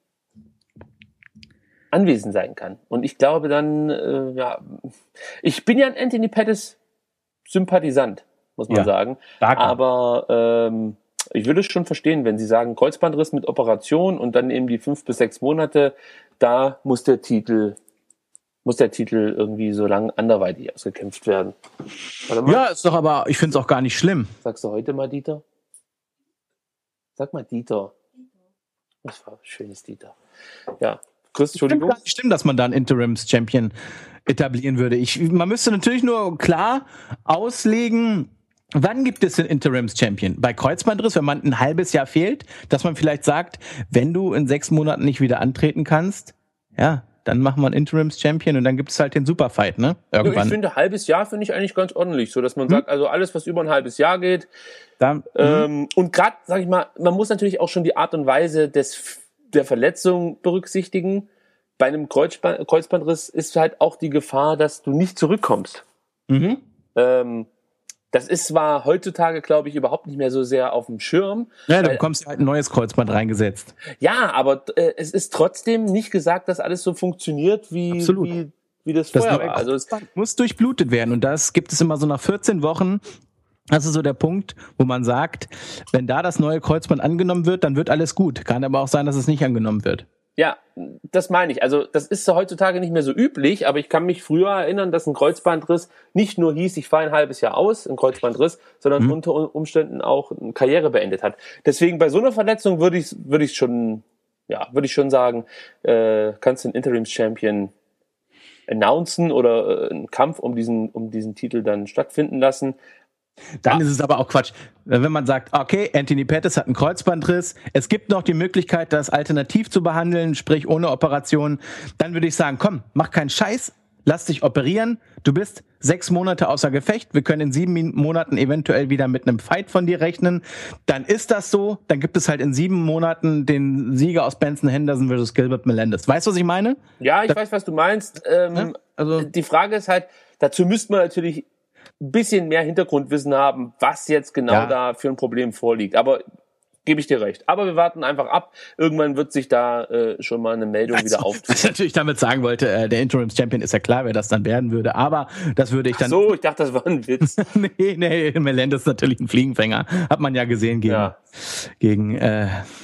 anwesend sein kann. Und ich glaube dann, äh, ja, ich bin ja ein Anthony Pettis Sympathisant, muss man Ja, sagen. stark. Aber ähm, ich würde es schon verstehen, wenn Sie sagen, Kreuzbandriss mit Operation und dann eben die fünf bis sechs Monate, da muss der Titel, muss der Titel irgendwie so lang anderweitig ausgekämpft werden. Warte mal, Ja, ist doch aber, ich finde es auch gar nicht schlimm. sagst du heute mal Dieter? Sag mal Dieter. Das war ein schönes Dieter. Ja, Chris, Stimmt, Entschuldigung. gar nicht stimmt, dass man da einen Interims-Champion etablieren würde. Ich, man müsste natürlich nur klar auslegen, wann gibt es den Interims-Champion? Bei Kreuzbandriss, wenn man ein halbes Jahr fehlt, dass man vielleicht sagt, wenn du in sechs Monaten nicht wieder antreten kannst, ja, dann machen wir einen Interims-Champion und dann gibt es halt den Superfight, ne? Ja, Irgendwann. ich finde, halbes Jahr finde ich eigentlich ganz ordentlich, so dass man sagt, also alles, was über ein halbes Jahr geht. Da, Ähm, und gerade, sag ich mal, man muss natürlich auch schon die Art und Weise des, der Verletzung berücksichtigen. Bei einem Kreuzband, Kreuzbandriss ist halt auch die Gefahr, dass du nicht zurückkommst. mhm. Ähm, das ist zwar heutzutage, glaube ich, überhaupt nicht mehr so sehr auf dem Schirm. Ja, du weil- bekommst halt ein neues Kreuzband reingesetzt. Ja, aber äh, es ist trotzdem nicht gesagt, dass alles so funktioniert, wie, Absolut. wie, wie das Das vorher neue war. Also es, Kreuzband muss durchblutet werden und das gibt es immer so nach vierzehn Wochen. Das ist so der Punkt, wo man sagt, wenn da das neue Kreuzband angenommen wird, dann wird alles gut. Kann aber auch sein, dass es nicht angenommen wird. ja, das meine ich. Also das ist heutzutage nicht mehr so üblich, aber ich kann mich früher erinnern, dass ein Kreuzbandriss nicht nur hieß, ich fahre ein halbes Jahr aus, ein Kreuzbandriss, sondern Mhm. unter Umständen auch eine Karriere beendet hat. Deswegen bei so einer Verletzung würde ich würde ich schon, ja, würde ich schon sagen, äh, kannst du einen Interims-Champion announcen oder äh, einen Kampf um diesen um diesen Titel dann stattfinden lassen. Dann Ah. ist es aber auch Quatsch. Wenn man sagt, okay, Anthony Pettis hat einen Kreuzbandriss, es gibt noch die Möglichkeit, das alternativ zu behandeln, sprich ohne Operation, dann würde ich sagen, komm, mach keinen Scheiß, lass dich operieren, du bist sechs Monate außer Gefecht, wir können in sieben Min- Monaten eventuell wieder mit einem Fight von dir rechnen, dann ist das so, dann gibt es halt in sieben Monaten den Sieger aus Benson Henderson versus Gilbert Melendez. Weißt du, was ich meine? Ja, ich weiß, was du meinst. Ähm, Ja, also- die Frage ist halt, dazu müsste man natürlich ein bisschen mehr Hintergrundwissen haben, was jetzt genau Ja. da für ein Problem vorliegt. Aber gebe ich dir recht. Aber wir warten einfach ab. Irgendwann wird sich da äh, schon mal eine Meldung wieder Was auftun. ich natürlich damit sagen wollte, äh, der Interims-Champion ist ja klar, wer das dann werden würde, aber das würde ich dann... So, ich dachte, das war ein Witz. nee, nee, Melendez ist natürlich ein Fliegenfänger. Hat man ja gesehen gegen, Ja. gegen äh,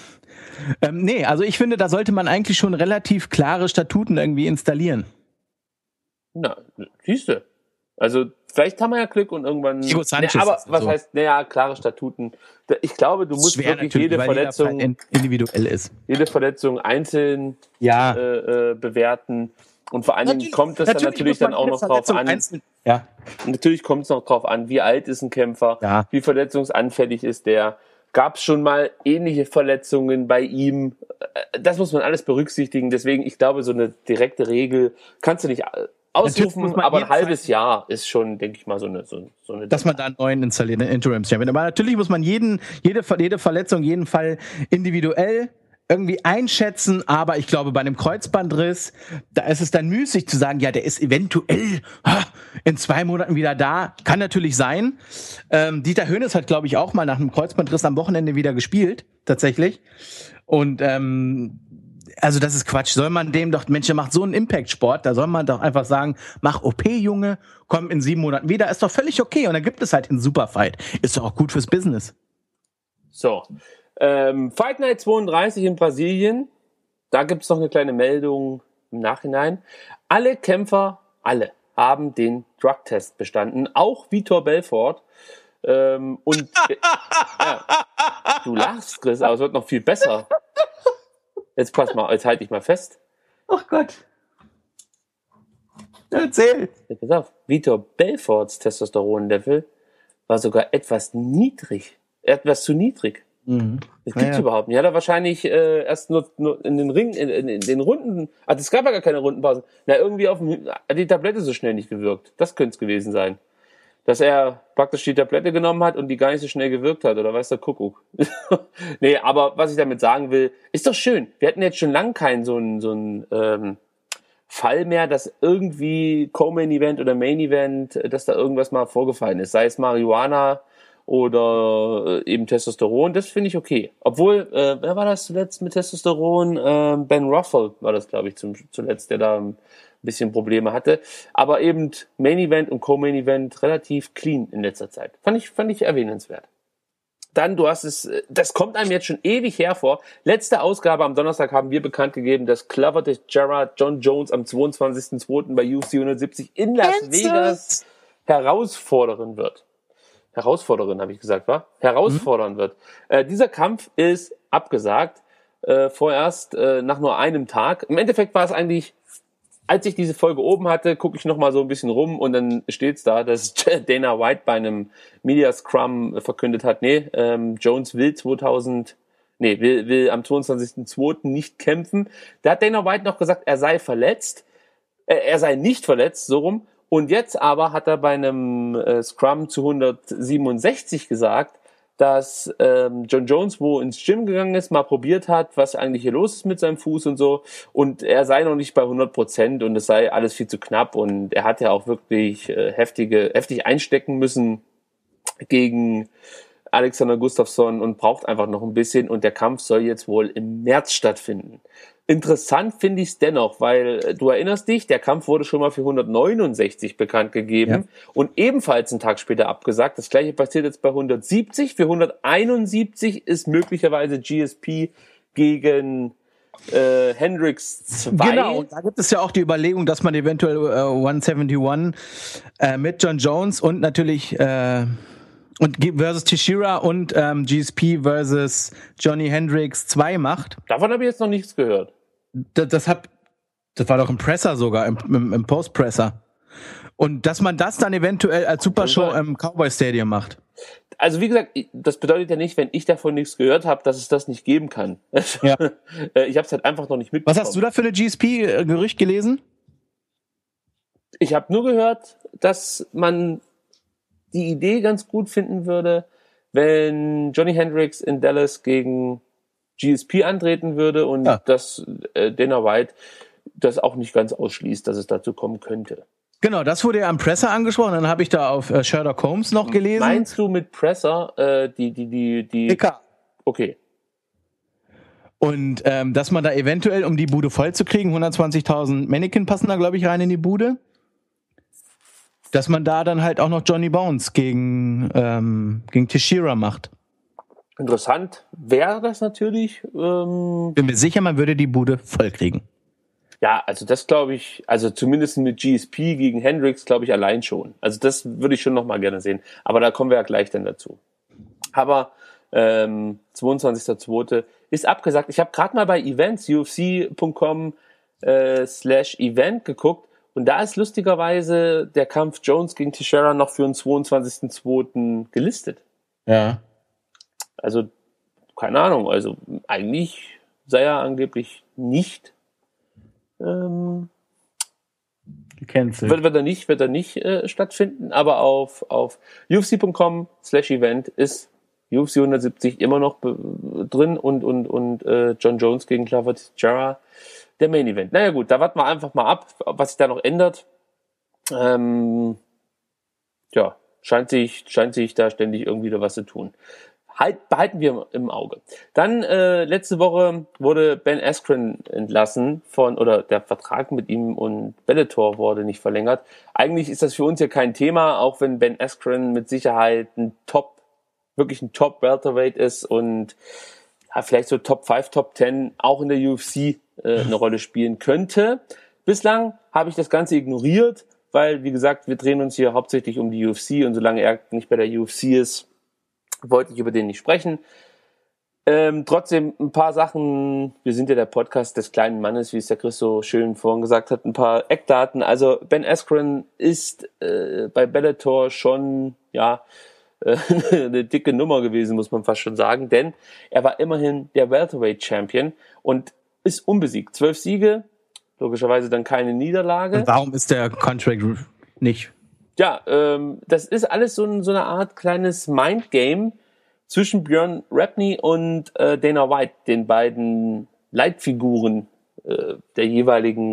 ähm, nee, also ich finde, da sollte man eigentlich schon relativ klare Statuten irgendwie installieren. Na, siehst du. Also, vielleicht haben wir ja Glück und irgendwann. Diego Sanchez Nee, aber ist was so. heißt, naja, klare Statuten. Da- Ich glaube, du musst Schwer wirklich natürlich, jede weil jeder Verletzung, Fall in- individuell ist. jede Verletzung einzeln Ja. äh, äh, bewerten. Und vor allen Dingen kommt es dann natürlich muss man dann auch jede noch drauf Verletzung an. einzeln- Ja, Natürlich kommt es noch drauf an, wie alt ist ein Kämpfer, Ja. wie verletzungsanfällig ist der. Gab es schon mal ähnliche Verletzungen bei ihm? Äh, Das muss man alles berücksichtigen. Deswegen, ich glaube, so eine direkte Regel kannst du nicht äh, Natürlich ausrufen, muss man aber ein jedenfalls- halbes Jahr ist schon, denke ich mal, so eine, so, so eine. dass man da einen neuen installiert, einen Interims-Champion. Aber natürlich muss man jeden, jede, jede Verletzung, jeden Fall individuell irgendwie einschätzen, aber ich glaube, bei einem Kreuzbandriss, da ist es dann müßig zu sagen, ja, der ist eventuell ha, in zwei Monaten wieder da. Kann natürlich sein. Ähm, Dieter Hönes hat, glaube ich, auch mal nach einem Kreuzbandriss am Wochenende wieder gespielt, tatsächlich. Und ähm, also das ist Quatsch. Soll man dem doch, Mensch, der macht so einen Impact-Sport, da soll man doch einfach sagen, mach O P, Junge, komm in sieben Monaten wieder, ist doch völlig okay. Und dann gibt es halt den Superfight. Ist doch auch gut fürs Business. So. Ähm, Fight Night zweiunddreißig in Brasilien. Da gibt es noch eine kleine Meldung im Nachhinein. Alle Kämpfer, alle, haben den Drug-Test bestanden. Auch Vitor Belfort. Ähm, und äh, ja, du lachst, Chris, aber es wird noch viel besser. Jetzt pass mal, jetzt halte ich mal fest. Ach Gott. Erzähl. Jetzt pass auf. Vitor Belforts Testosteron-Level war sogar etwas niedrig. Etwas zu niedrig. Mhm. Das gibt's Naja. überhaupt nicht. Hat er wahrscheinlich äh, erst nur, nur in den Ring, in, in, in den Runden, also es gab ja gar keine Rundenpausen. Na, irgendwie auf dem, hat die Tablette so schnell nicht gewirkt. Das könnte es gewesen sein. Dass er praktisch die Tablette genommen hat und die gar nicht so schnell gewirkt hat, oder weiß der Kuckuck. Nee, aber was ich damit sagen will, ist doch schön. Wir hatten jetzt schon lange keinen so einen, so einen ähm, Fall mehr, dass irgendwie Co-Main-Event oder Main-Event, dass da irgendwas mal vorgefallen ist. Sei es Marihuana oder eben Testosteron, das finde ich okay. Obwohl, äh, wer war das zuletzt mit Testosteron? Äh, Ben Ruffel war das, glaube ich, zum, zuletzt, der da ein bisschen Probleme hatte. Aber eben Main Event und Co-Main Event relativ clean in letzter Zeit. Fand ich, fand ich erwähnenswert. Dann, du hast es, das kommt einem jetzt schon ewig hervor. Letzte Ausgabe am Donnerstag haben wir bekannt gegeben, dass Glover Teixeira John Jones am zweiundzwanzigsten zweiten bei U F C hundertsiebzig in Las Vegas herausfordern wird. Herausforderin, habe ich gesagt, war? Herausfordern mhm. wird. Äh, dieser Kampf ist abgesagt, äh, vorerst äh, nach nur einem Tag. Im Endeffekt war es eigentlich, als ich diese Folge oben hatte, gucke ich nochmal so ein bisschen rum und dann steht's da, dass Dana White bei einem Media Scrum verkündet hat, nee, ähm, Jones will zweitausend, nee, will, will am zweiundzwanzigsten zweiten nicht kämpfen. Da hat Dana White noch gesagt, er sei verletzt, äh, er sei nicht verletzt, so rum. Und jetzt aber hat er bei einem äh, Scrum zu hundertsiebenundsechzig gesagt, dass ähm, John Jones wo ins Gym gegangen ist, mal probiert hat, was eigentlich hier los ist mit seinem Fuß und so. Und er sei noch nicht bei hundert Prozent und es sei alles viel zu knapp. Und er hat ja auch wirklich äh, heftige, heftig einstecken müssen gegen Alexander Gustafsson und braucht einfach noch ein bisschen. Und der Kampf soll jetzt wohl im März stattfinden. Interessant finde ich es dennoch, weil du erinnerst dich, der Kampf wurde schon mal für hundertneunundsechzig bekannt gegeben ja. und ebenfalls einen Tag später abgesagt. Das gleiche passiert jetzt bei hundertsiebzig. Für hunderteinundsiebzig ist möglicherweise G S P gegen äh, Hendricks zwei. Genau, und da gibt es ja auch die Überlegung, dass man eventuell äh, hunderteinundsiebzig äh, mit John Jones und natürlich äh, und versus Teixeira und ähm, G S P versus Johnny Hendricks zwei macht. Davon habe ich jetzt noch nichts gehört. Das, das, hab, das war doch im Presser sogar, im, im, im Post-Presser. Und dass man das dann eventuell als Supershow im Cowboy Stadium macht. Also wie gesagt, das bedeutet ja nicht, wenn ich davon nichts gehört habe, dass es das nicht geben kann. Ja. Ich habe es halt einfach noch nicht mitbekommen. Was hast du da für eine G S P-Gerücht gelesen? Ich habe nur gehört, dass man die Idee ganz gut finden würde, wenn Johnny Hendricks in Dallas gegen G S P antreten würde und ja. dass äh, Dana White das auch nicht ganz ausschließt, dass es dazu kommen könnte. Genau, das wurde ja am Presser angesprochen, dann habe ich da auf äh, Sherlock Holmes noch gelesen. Meinst du mit Presser äh, die, die, die, die... D K. Okay. Und ähm, dass man da eventuell, um die Bude voll zu kriegen, hundertzwanzigtausend Mannequin passen da, glaube ich, rein in die Bude. Dass man da dann halt auch noch Johnny Bones gegen, ähm, gegen Teixeira macht. Interessant wäre das natürlich. Ähm Bin mir sicher, man würde die Bude voll kriegen. Ja, also das glaube ich, also zumindest mit G S P gegen Hendricks glaube ich allein schon. Also das würde ich schon noch mal gerne sehen. Aber da kommen wir ja gleich dann dazu. Aber ähm, zweiundzwanzigster zweiter ist abgesagt. Ich habe gerade mal bei Events, U F C Punkt com äh, slash Event geguckt. Und da ist lustigerweise der Kampf Jones gegen Teixeira noch für den zweiundzwanzigsten zweiten gelistet. Ja. Also, keine Ahnung, also eigentlich sei er angeblich nicht ähm, gecancelt. Wird, wird er nicht, wird er nicht äh, stattfinden, aber auf, auf U F C Punkt com slash Event ist U F C hundertsiebzig immer noch be- drin und, und, und äh, John Jones gegen Glover Teixeira der Main Event. Naja gut, da warten wir einfach mal ab, was sich da noch ändert. Ähm, ja, scheint sich, scheint sich da ständig irgendwie wieder was zu tun. Halt, behalten wir im Auge. Dann äh, letzte Woche wurde Ben Askren entlassen von, oder der Vertrag mit ihm und Bellator wurde nicht verlängert. Eigentlich ist das für uns ja kein Thema, auch wenn Ben Askren mit Sicherheit ein Top, wirklich ein Top Welterweight ist und ja, vielleicht so Top fünf, Top zehn auch in der U F C äh, eine Rolle spielen könnte. Bislang habe ich das Ganze ignoriert, weil, wie gesagt, wir drehen uns hier hauptsächlich um die U F C und solange er nicht bei der U F C ist, wollte ich über den nicht sprechen. Ähm, trotzdem ein paar Sachen, wir sind ja der Podcast des kleinen Mannes, wie es der Chris so schön vorhin gesagt hat, ein paar Eckdaten. Also Ben Askren ist äh, bei Bellator schon, ja, eine dicke Nummer gewesen, muss man fast schon sagen, denn er war immerhin der Welterweight Champion und ist unbesiegt. Zwölf Siege, logischerweise dann keine Niederlage. Und warum ist der Contract nicht? Ja, ähm, das ist alles so, ein, so eine Art kleines Mindgame zwischen Björn Rapney und äh, Dana White, den beiden Leitfiguren äh, der jeweiligen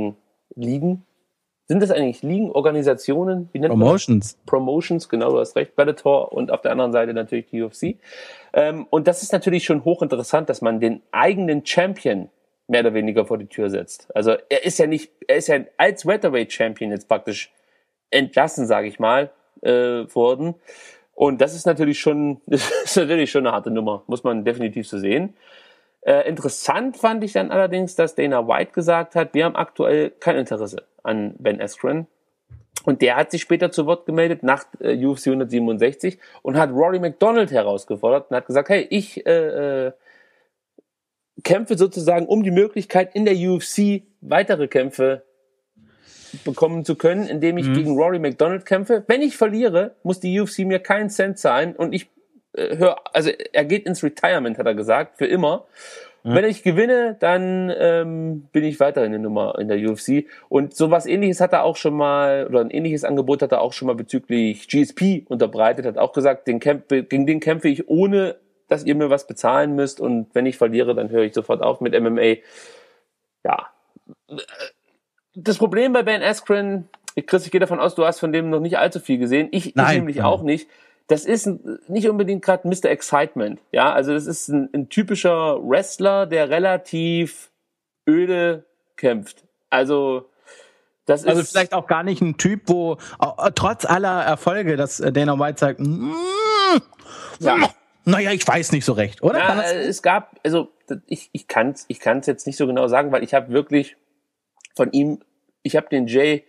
Ligen. Sind das eigentlich Ligen, Organisationen? Wie nennt Promotions. man das? Promotions, genau, du hast recht. Bellator und auf der anderen Seite natürlich die U F C. Ähm, und das ist natürlich schon hochinteressant, dass man den eigenen Champion mehr oder weniger vor die Tür setzt. Also er ist ja nicht, er ist ja als Welterweight Champion jetzt praktisch entlassen, sage ich mal, äh, worden. Und das ist natürlich schon, das ist natürlich schon eine harte Nummer, muss man definitiv so sehen. Äh, interessant fand ich dann allerdings, dass Dana White gesagt hat, wir haben aktuell kein Interesse an Ben Askren. Und der hat sich später zu Wort gemeldet nach äh, U F C hundertsiebenundsechzig und hat Rory McDonald herausgefordert und hat gesagt, hey, ich äh, äh, kämpfe sozusagen um die Möglichkeit, in der U F C weitere Kämpfe bekommen zu können, indem ich mhm. gegen Rory McDonald kämpfe. Wenn ich verliere, muss die U F C mir keinen Cent zahlen und ich äh, höre, also er geht ins Retirement, hat er gesagt, für immer. Mhm. Wenn ich gewinne, dann ähm, bin ich weiterhin eine Nummer in der U F C. Und sowas Ähnliches hat er auch schon mal, oder ein ähnliches Angebot hat er auch schon mal bezüglich G S P unterbreitet, hat auch gesagt, den Kämpf, gegen den kämpfe ich ohne, dass ihr mir was bezahlen müsst und wenn ich verliere, dann höre ich sofort auf mit M M A. Ja, das Problem bei Ben Askren, Chris, ich gehe davon aus, du hast von dem noch nicht allzu viel gesehen. Ich, ich nämlich nein. auch nicht. Das ist nicht unbedingt gerade Mister Excitement. Ja, also das ist ein, ein typischer Wrestler, der relativ öde kämpft. Also das also ist vielleicht auch gar nicht ein Typ, wo trotz aller Erfolge, dass Dana White sagt, mm, ja. naja, ich weiß nicht so recht, oder? Ja, es gab, also ich, ich kann es ich kann's jetzt nicht so genau sagen, weil ich habe wirklich von ihm, ich habe den Jay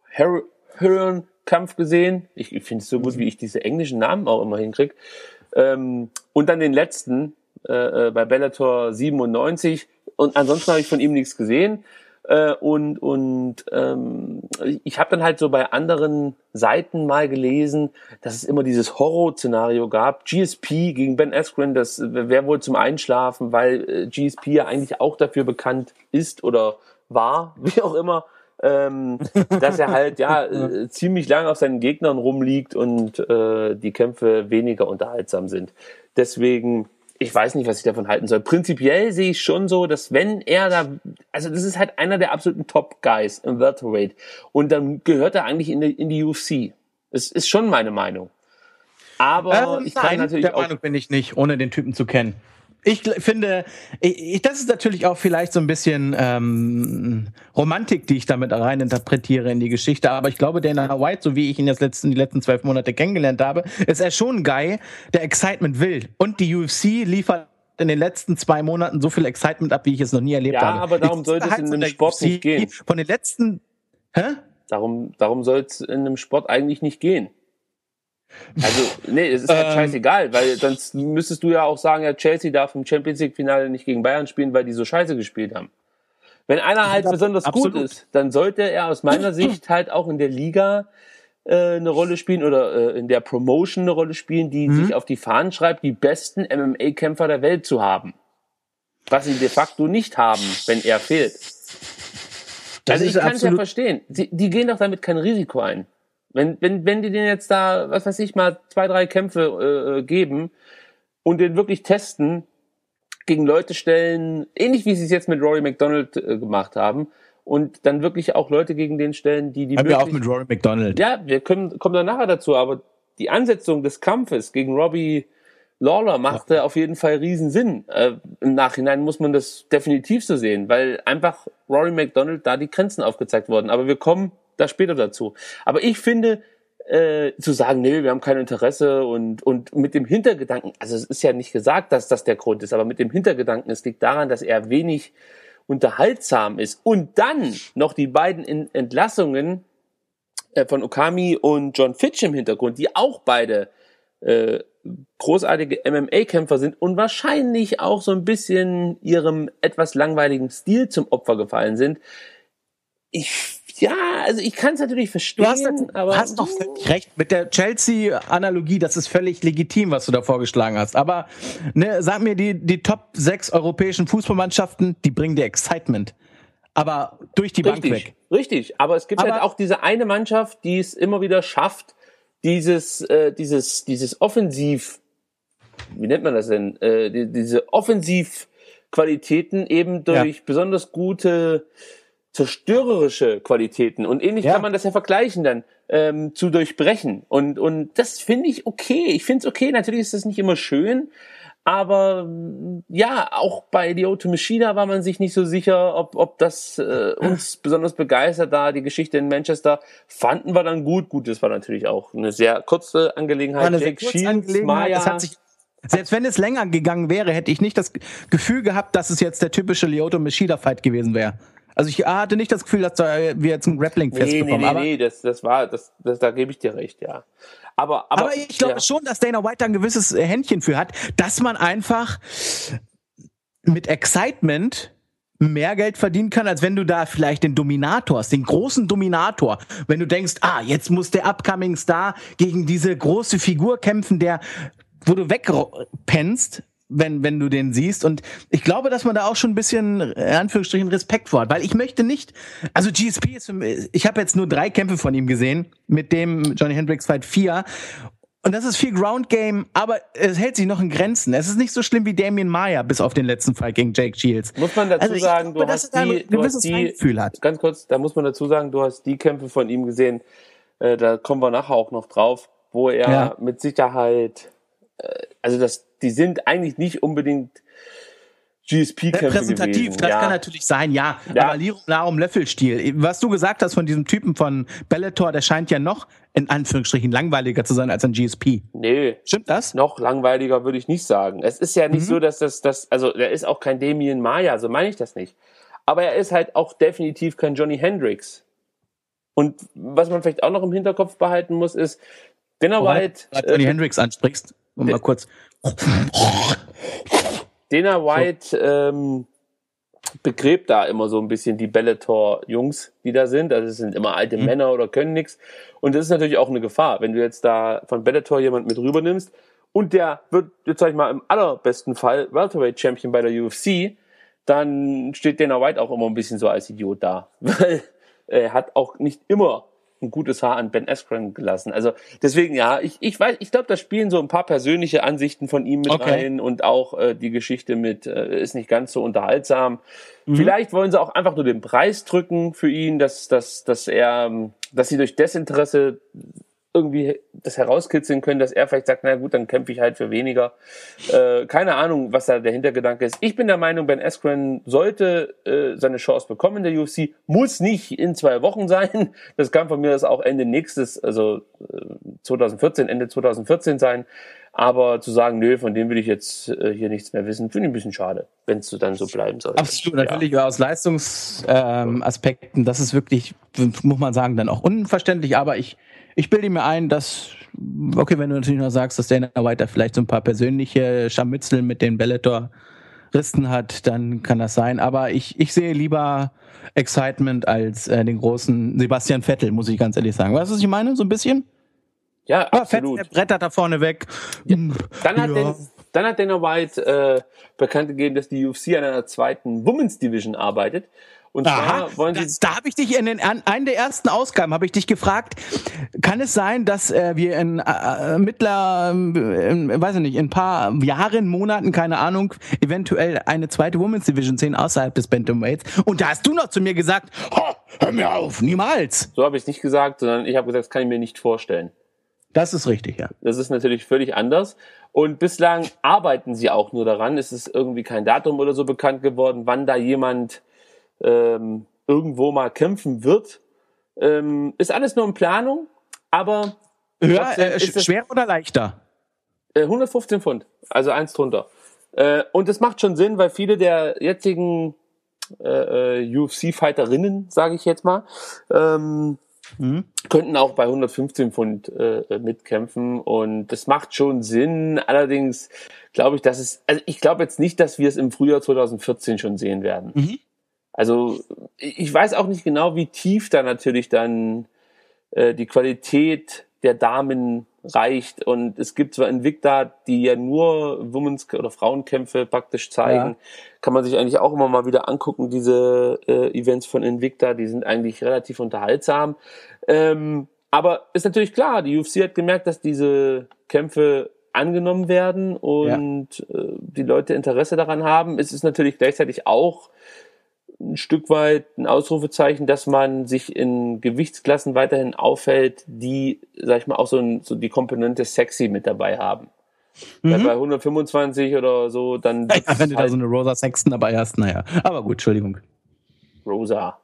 Hearn Kampf gesehen. Ich, ich finde es so gut, wie ich diese englischen Namen auch immer hinkriege. Ähm, und dann den letzten äh, bei Bellator siebenundneunzig. Und ansonsten habe ich von ihm nichts gesehen. Äh, und und ähm, ich habe dann halt so bei anderen Seiten mal gelesen, dass es immer dieses Horror-Szenario gab. G S P gegen Ben Askren, das wäre wohl zum Einschlafen, weil äh, G S P ja eigentlich auch dafür bekannt ist oder war, wie auch immer, ähm, dass er halt ja äh, ziemlich lange auf seinen Gegnern rumliegt und äh, die Kämpfe weniger unterhaltsam sind. Deswegen, ich weiß nicht, was ich davon halten soll. Prinzipiell sehe ich schon so, dass wenn er da, also das ist halt einer der absoluten Top-Guys im Welterweight und dann gehört er eigentlich in die, in die U F C. Das ist schon meine Meinung. Aber ähm, ich kann nein, natürlich der auch... Meinung bin ich nicht, ohne den Typen zu kennen. Ich finde, ich, das ist natürlich auch vielleicht so ein bisschen ähm, Romantik, die ich damit rein interpretiere in die Geschichte. Aber ich glaube, Dana White, so wie ich ihn jetzt letzten, die letzten zwölf Monate kennengelernt habe, ist er schon ein Guy, der Excitement will. Und die U F C liefert in den letzten zwei Monaten so viel Excitement ab, wie ich es noch nie erlebt ja, habe. Ja, aber darum sollte es in einem Sport U F C nicht gehen. Von den letzten... Hä? Darum, darum soll es in einem Sport eigentlich nicht gehen. Also, nee, es ist halt ähm, scheißegal, weil sonst müsstest du ja auch sagen, ja, Chelsea darf im Champions League Finale nicht gegen Bayern spielen, weil die so scheiße gespielt haben. Wenn einer halt besonders absolut. gut ist, dann sollte er aus meiner Sicht halt auch in der Liga äh, eine Rolle spielen oder äh, in der Promotion eine Rolle spielen, die mhm. sich auf die Fahnen schreibt, die besten M M A-Kämpfer der Welt zu haben. Was sie de facto nicht haben, wenn er fehlt. Das also ich kann es ja verstehen. Die, die gehen doch damit kein Risiko ein. Wenn, wenn, wenn die denen jetzt da, was weiß ich, mal zwei, drei Kämpfe äh, geben und den wirklich testen, gegen Leute stellen, ähnlich wie sie es jetzt mit Rory McDonald äh, gemacht haben, und dann wirklich auch Leute gegen den stellen, die die Haben wir auch mit Rory McDonald. Ja, wir können, kommen dann nachher dazu, aber die Ansetzung des Kampfes gegen Robbie Lawler machte ja. auf jeden Fall riesen Sinn. Äh, im Nachhinein muss man das definitiv so sehen, weil einfach Rory McDonald da die Grenzen aufgezeigt wurden. Aber wir kommen da später dazu. Aber ich finde, äh, zu sagen, nee, wir haben kein Interesse und und mit dem Hintergedanken, also es ist ja nicht gesagt, dass das der Grund ist, aber mit dem Hintergedanken, es liegt daran, dass er wenig unterhaltsam ist. Und dann noch die beiden Entlassungen äh, von Okami und John Fitch im Hintergrund, die auch beide äh, großartige M M A-Kämpfer sind und wahrscheinlich auch so ein bisschen ihrem etwas langweiligen Stil zum Opfer gefallen sind. Ich Ja, also ich kann es natürlich verstehen, du hast, das, aber... hast doch völlig recht. Mit der Chelsea-Analogie, das ist völlig legitim, was du da vorgeschlagen hast. Aber ne, sag mir, die, die Top sechs europäischen Fußballmannschaften, die bringen dir Excitement. Aber durch die richtig, Bank weg. Richtig, aber es gibt aber halt auch diese eine Mannschaft, die es immer wieder schafft, dieses, äh, dieses, dieses Offensiv... Wie nennt man das denn? Äh, die, diese Offensivqualitäten eben durch ja. besonders gute... zerstörerische Qualitäten. Und ähnlich ja. kann man das ja vergleichen dann, ähm, zu durchbrechen. Und, und das finde ich okay. Ich finde es okay. Natürlich ist das nicht immer schön. Aber ja, auch bei The Auto Machina war man sich nicht so sicher, ob, ob das äh, uns besonders begeistert da. Die Geschichte in Manchester fanden wir dann gut. Gut, das war natürlich auch eine sehr kurze Angelegenheit. Eine Jake Shields, Maya. Das hat sich, selbst wenn es länger gegangen wäre, hätte ich nicht das Gefühl gehabt, dass es jetzt der typische Lyoto Machida-Fight gewesen wäre. Also ich hatte nicht das Gefühl, dass wir jetzt ein Grappling-Fest nee, bekommen. Nee, nee, nee, das, das war, das, das, da gebe ich dir recht, ja. Aber, aber, aber ich glaube ja. schon, dass Dana White da ein gewisses Händchen für hat, dass man einfach mit Excitement mehr Geld verdienen kann, als wenn du da vielleicht den Dominator hast, den großen Dominator. Wenn du denkst, ah, jetzt muss der Upcoming Star gegen diese große Figur kämpfen, der, wo du wegpennst, wenn, wenn du den siehst. Und ich glaube, dass man da auch schon ein bisschen, in Anführungsstrichen, Respekt vor hat. Weil ich möchte nicht, also G S P ist, für mich, ich habe jetzt nur drei Kämpfe von ihm gesehen, mit dem Johnny Hendricks Fight vier. Und das ist viel Ground Game, aber es hält sich noch in Grenzen. Es ist nicht so schlimm wie Damian Maia bis auf den letzten Fight gegen Jake Shields. Muss man dazu also sagen, glaube, du hast die, du hast die, Gefühl hat. Ganz kurz, da muss man dazu sagen, du hast die Kämpfe von ihm gesehen, äh, da kommen wir nachher auch noch drauf, wo er ja. mit Sicherheit, äh, also das, die sind eigentlich nicht unbedingt G S P-Kämpfe repräsentativ, gewesen. das ja. kann natürlich sein, ja. ja. Aber Lirum Larum Löffelstil. Was du gesagt hast von diesem Typen von Bellator, der scheint ja noch, in Anführungsstrichen, langweiliger zu sein als ein G S P. Nee. Stimmt das? Noch langweiliger würde ich nicht sagen. Es ist ja nicht mhm. so, dass das, das, also der ist auch kein Damian Maia, so meine ich das nicht. Aber er ist halt auch definitiv kein Johnny Hendricks. Und was man vielleicht auch noch im Hinterkopf behalten muss, ist, Dana White... Wenn du Johnny äh, Hendricks ansprichst, mal kurz... Dana White so. ähm, begräbt da immer so ein bisschen die Bellator-Jungs, die da sind. Also es sind immer alte mhm. Männer oder können nichts. Und das ist natürlich auch eine Gefahr, wenn du jetzt da von Bellator jemand mit rüber nimmst und der wird, jetzt sag ich mal, im allerbesten Fall Welterweight-Champion bei der U F C, dann steht Dana White auch immer ein bisschen so als Idiot da. Weil er hat auch nicht immer ein gutes Haar an Ben Askren gelassen. Also deswegen, ja, ich ich weiß, ich glaube, da spielen so ein paar persönliche Ansichten von ihm mit okay. rein und auch äh, die Geschichte mit äh, ist nicht ganz so unterhaltsam. Mhm. Vielleicht wollen sie auch einfach nur den Preis drücken für ihn, dass dass dass er, dass sie durch Desinteresse irgendwie das herauskitzeln können, dass er vielleicht sagt, na gut, dann kämpfe ich halt für weniger. Äh, keine Ahnung, was da der Hintergedanke ist. Ich bin der Meinung, Ben Askren sollte äh, seine Chance bekommen in der U F C. Muss nicht in zwei Wochen sein. Das kann von mir das auch Ende nächstes, also äh, zwanzig vierzehn, Ende zwanzig vierzehn sein. Aber zu sagen, nö, von dem will ich jetzt äh, hier nichts mehr wissen, finde ich ein bisschen schade, wenn es dann so bleiben soll. Absolut, ja. Natürlich aus Leistungsaspekten, ähm, das ist wirklich, muss man sagen, dann auch unverständlich, aber ich Ich bilde mir ein, dass, okay, wenn du natürlich noch sagst, dass Dana White da vielleicht so ein paar persönliche Scharmützel mit den Bellator-Risten hat, dann kann das sein. Aber ich, ich sehe lieber Excitement als äh, den großen Sebastian Vettel, muss ich ganz ehrlich sagen. Weißt du, was ich meine? So ein bisschen? Ja, aber absolut. Vettel brettert da vorne weg. Ja. Dann, hat ja. den, dann hat Dana White äh, bekannt gegeben, dass die U F C an einer zweiten Women's Division arbeitet. Und Aha, zwar wollen sie das, da habe ich dich in den an, einen der ersten Ausgaben habe ich dich gefragt, kann es sein, dass äh, wir in äh, mittler, äh, weiß ich nicht, in ein paar Jahren, Monaten, keine Ahnung, eventuell eine zweite Women's Division sehen außerhalb des Bantamweights? Und da hast du noch zu mir gesagt, oh, hör mir auf, niemals. So habe ich es nicht gesagt, sondern ich habe gesagt, das kann ich mir nicht vorstellen. Das ist richtig, ja. Das ist natürlich völlig anders. Und bislang arbeiten sie auch nur daran. Es ist irgendwie kein Datum oder so bekannt geworden, wann da jemand Ähm, irgendwo mal kämpfen wird. Ähm, ist alles nur in Planung, aber ja, äh, ist schwer oder leichter? Äh, hundertfünfzehn Pfund, also eins drunter. Äh, und das macht schon Sinn, weil viele der jetzigen äh, U F C-Fighterinnen, sage ich jetzt mal, ähm, mhm. könnten auch bei hundertfünfzehn Pfund äh, mitkämpfen und das macht schon Sinn. Allerdings glaube ich, dass es, also ich glaube jetzt nicht, dass wir es im Frühjahr zwanzig vierzehn schon sehen werden. Mhm. Also ich weiß auch nicht genau, wie tief da natürlich dann äh, die Qualität der Damen reicht. Und es gibt zwar Invicta, die ja nur Women's- oder Frauenkämpfe praktisch zeigen, ja. Kann man sich eigentlich auch immer mal wieder angucken, diese äh, Events von Invicta, die sind eigentlich relativ unterhaltsam. Ähm, aber ist natürlich klar, die U F C hat gemerkt, dass diese Kämpfe angenommen werden und ja. äh, die Leute Interesse daran haben. Es ist natürlich gleichzeitig auch ein Stück weit ein Ausrufezeichen, dass man sich in Gewichtsklassen weiterhin aufhält, die, sag ich mal, auch so, ein, so die Komponente sexy mit dabei haben. Mhm. Weil bei hundertfünfundzwanzig oder so, dann... Ja, wenn du halt da so eine Rosa Sexton dabei hast, naja. Aber gut, Entschuldigung. Rosa.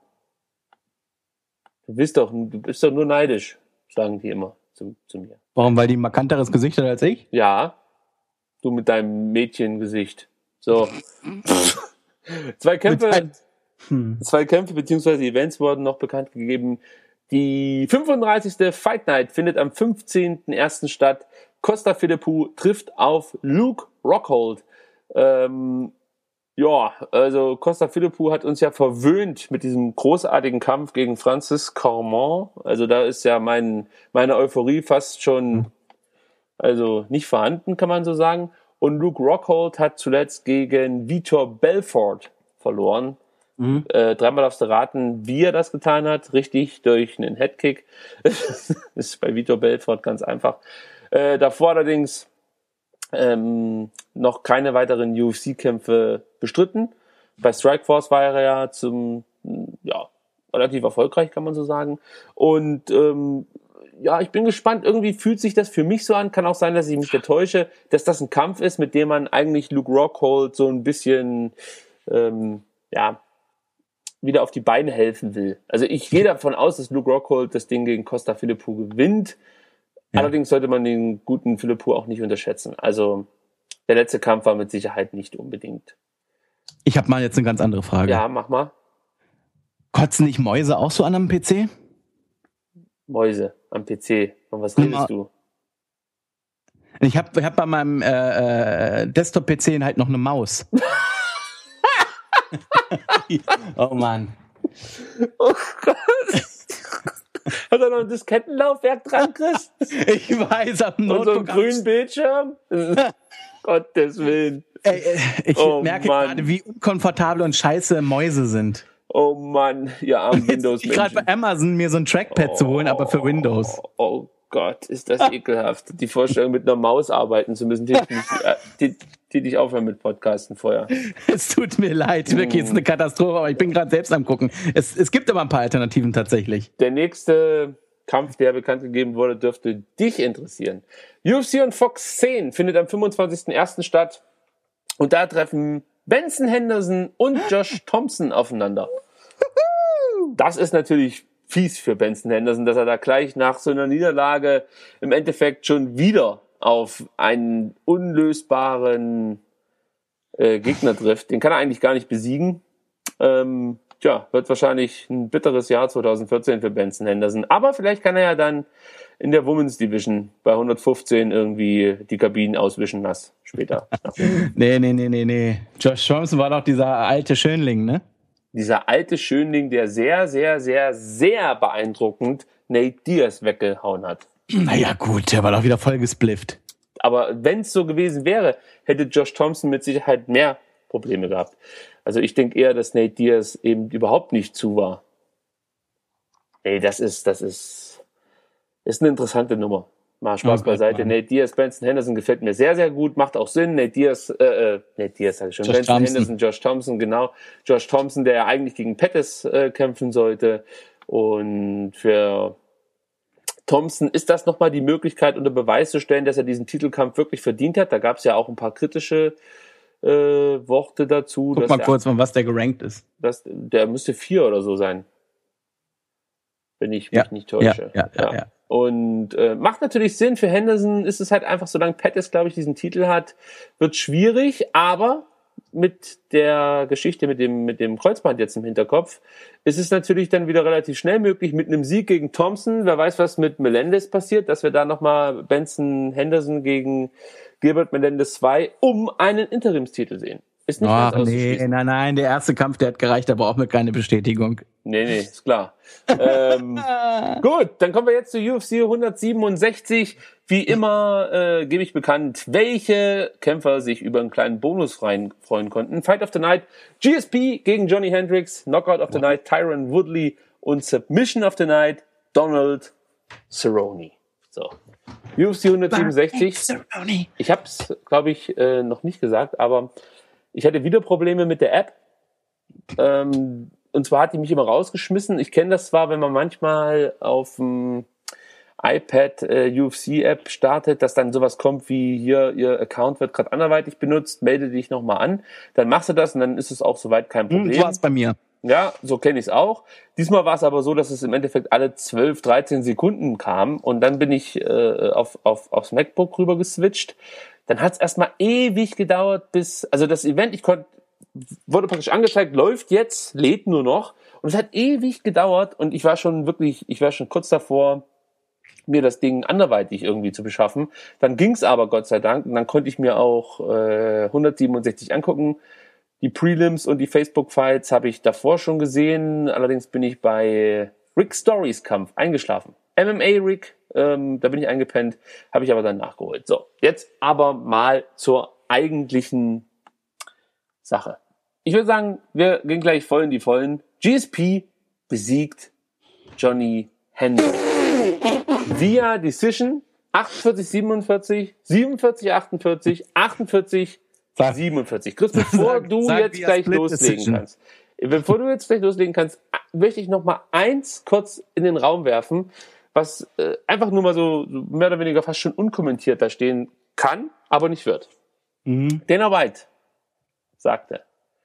Du bist doch, du bist doch nur neidisch, sagen die immer zu, zu mir. Warum? Weil die ein markanteres Gesicht hat als ich? Ja. Du mit deinem Mädchengesicht. So. Zwei Kämpfe... Hm. Zwei Kämpfe bzw. Events wurden noch bekannt gegeben. Die fünfunddreißigste Fight Night findet am fünfzehnten ersten statt. Costa Philippou trifft auf Luke Rockhold. Ähm, ja, also Costa Philippou hat uns ja verwöhnt mit diesem großartigen Kampf gegen Francis Carmon. Also da ist ja mein, meine Euphorie fast schon also nicht vorhanden, kann man so sagen. Und Luke Rockhold hat zuletzt gegen Vitor Belfort verloren. Mhm. Äh, dreimal darfst du raten, wie er das getan hat. Richtig, durch einen Headkick. Das ist bei Vitor Belfort ganz einfach. Äh, davor allerdings ähm, noch keine weiteren U F C-Kämpfe bestritten. Bei Strikeforce war er ja zum, ja, relativ erfolgreich, kann man so sagen. Und ähm, ja, ich bin gespannt. Irgendwie fühlt sich das für mich so an. Kann auch sein, dass ich mich da täusche, dass das ein Kampf ist, mit dem man eigentlich Luke Rockhold so ein bisschen, ähm, ja, wieder auf die Beine helfen will. Also ich gehe davon aus, dass Luke Rockhold das Ding gegen Costa Philippou gewinnt. Ja. Allerdings sollte man den guten Philippou auch nicht unterschätzen. Also der letzte Kampf war mit Sicherheit nicht unbedingt. Ich habe mal jetzt eine ganz andere Frage. Ja, mach mal. Kotzen nicht Mäuse auch so an am P C? Mäuse am P C. Von was redest ja. du? Ich habe ich hab bei meinem äh, äh, Desktop-P C halt noch eine Maus. Oh Mann. Oh Gott. Hat er noch ein Diskettenlaufwerk dran, Chris? Ich weiß, am Notebook. Und so einen grünen Bildschirm? Gottes Willen. Ey, ich oh merke Mann. gerade, wie unkomfortabel und scheiße Mäuse sind. Oh Mann, ihr armen Windows-Menschen. Ich gerade bei Amazon mir so ein Trackpad oh, zu holen, aber für Windows. Oh Gott, ist das ekelhaft. Die Vorstellung, mit einer Maus arbeiten zu müssen, die, die, die dich aufhören mit Podcasten vorher. Es tut mir leid, wirklich ist eine Katastrophe, aber ich bin gerade selbst am gucken. Es, es gibt aber ein paar Alternativen tatsächlich. Der nächste Kampf, der bekannt gegeben wurde, dürfte dich interessieren. U F C und Fox zehn findet am fünfundzwanzigsten ersten statt und da treffen Benson Henderson und Josh Thompson aufeinander. Das ist natürlich fies für Benson Henderson, dass er da gleich nach so einer Niederlage im Endeffekt schon wieder auf einen unlösbaren äh, Gegner trifft. Den kann er eigentlich gar nicht besiegen. Ähm, tja, wird wahrscheinlich ein bitteres Jahr zwanzig vierzehn für Benson Henderson. Aber vielleicht kann er ja dann in der Women's Division bei hundertfünfzehn irgendwie die Kabinen auswischen nass später. nee, nee, nee, nee, nee. Josh Thompson war doch dieser alte Schönling, ne? Dieser alte Schönling, der sehr, sehr, sehr, sehr beeindruckend Nate Diaz weggehauen hat. Naja gut, der war doch wieder voll gesplifft. Aber wenn es so gewesen wäre, hätte Josh Thompson mit Sicherheit mehr Probleme gehabt. Also ich denke eher, dass Nate Diaz eben überhaupt nicht zu war. Ey, das ist, das ist, ist eine interessante Nummer. Mal Spaß okay, beiseite. Mann. Nate Diaz, Benson Henderson gefällt mir sehr, sehr gut, macht auch Sinn. Nate Diaz, äh, äh Nate Diaz sag ich schon, Josh Benson Thompson. Henderson, Josh Thompson, genau. Josh Thompson, der ja eigentlich gegen Pettis äh, kämpfen sollte. Und für Thompson ist das nochmal die Möglichkeit, unter Beweis zu stellen, dass er diesen Titelkampf wirklich verdient hat. Da gab es ja auch ein paar kritische äh, Worte dazu. Guck mal der, kurz, von was der gerankt ist. Das, der müsste vier oder so sein. Wenn ich mich ja, nicht täusche. Ja, ja, ja. ja. Und äh, macht natürlich Sinn. Für Henderson ist es halt einfach, solange Pettis, glaube ich, diesen Titel hat, wird schwierig. Aber mit der Geschichte mit dem mit dem Kreuzband jetzt im Hinterkopf ist es natürlich dann wieder relativ schnell möglich mit einem Sieg gegen Thompson. Wer weiß, was mit Melendez passiert, dass wir da nochmal Benson Henderson gegen Gilbert Melendez zwei um einen Interimstitel sehen. Ist nicht Ach, ganz nee, nein, nein, der erste Kampf, der hat gereicht, da braucht man keine Bestätigung. Nee, nee, ist klar. ähm, gut, dann kommen wir jetzt zu U F C hundertsiebenundsechzig. Wie immer äh, gebe ich bekannt, welche Kämpfer sich über einen kleinen Bonus freuen, freuen konnten. Fight of the Night, G S P gegen Johnny Hendricks, Knockout of the Night, Tyron Woodley und Submission of the Night, Donald Cerrone. So, U F C hundertsiebenundsechzig. Ich habe es, glaube ich, äh, noch nicht gesagt, aber ich hatte wieder Probleme mit der App. Ähm, und zwar hat die mich immer rausgeschmissen. Ich kenne das zwar, wenn man manchmal auf dem iPad äh, U F C-App startet, dass dann sowas kommt wie hier, Ihr Account wird gerade anderweitig benutzt, melde dich nochmal an. Dann machst du das und dann ist es auch soweit kein Problem. Hm, so war es bei mir. Ja, so kenne ich es auch. Diesmal war es aber so, dass es im Endeffekt alle zwölf, dreizehn Sekunden kam und dann bin ich äh, auf, auf, aufs MacBook rüber geswitcht. Dann hat es erstmal ewig gedauert, bis, also das Event, ich konnte, wurde praktisch angezeigt, läuft jetzt, lädt nur noch und es hat ewig gedauert und ich war schon wirklich, ich war schon kurz davor, mir das Ding anderweitig irgendwie zu beschaffen. Dann ging's aber Gott sei Dank und dann konnte ich mir auch äh, hundertsiebenundsechzig angucken. Die Prelims und die Facebook-Fights habe ich davor schon gesehen. Allerdings bin ich bei Rick Storys Kampf eingeschlafen. M M A Rick, ähm, da bin ich eingepennt, habe ich aber dann nachgeholt. So, jetzt aber mal zur eigentlichen Sache. Ich würde sagen, wir gehen gleich voll in die Vollen. G S P besiegt Johnny Hendricks. Via Decision achtundvierzig siebenundvierzig, siebenundvierzig achtundvierzig, achtundvierzig siebenundvierzig. Chris, bevor Sag- du sag jetzt via gleich Split loslegen Decision. kannst, bevor du jetzt gleich loslegen kannst, möchte ich noch mal eins kurz in den Raum werfen, was äh, einfach nur mal so mehr oder weniger fast schon unkommentiert da stehen kann, aber nicht wird. Mhm. Dana White sagte,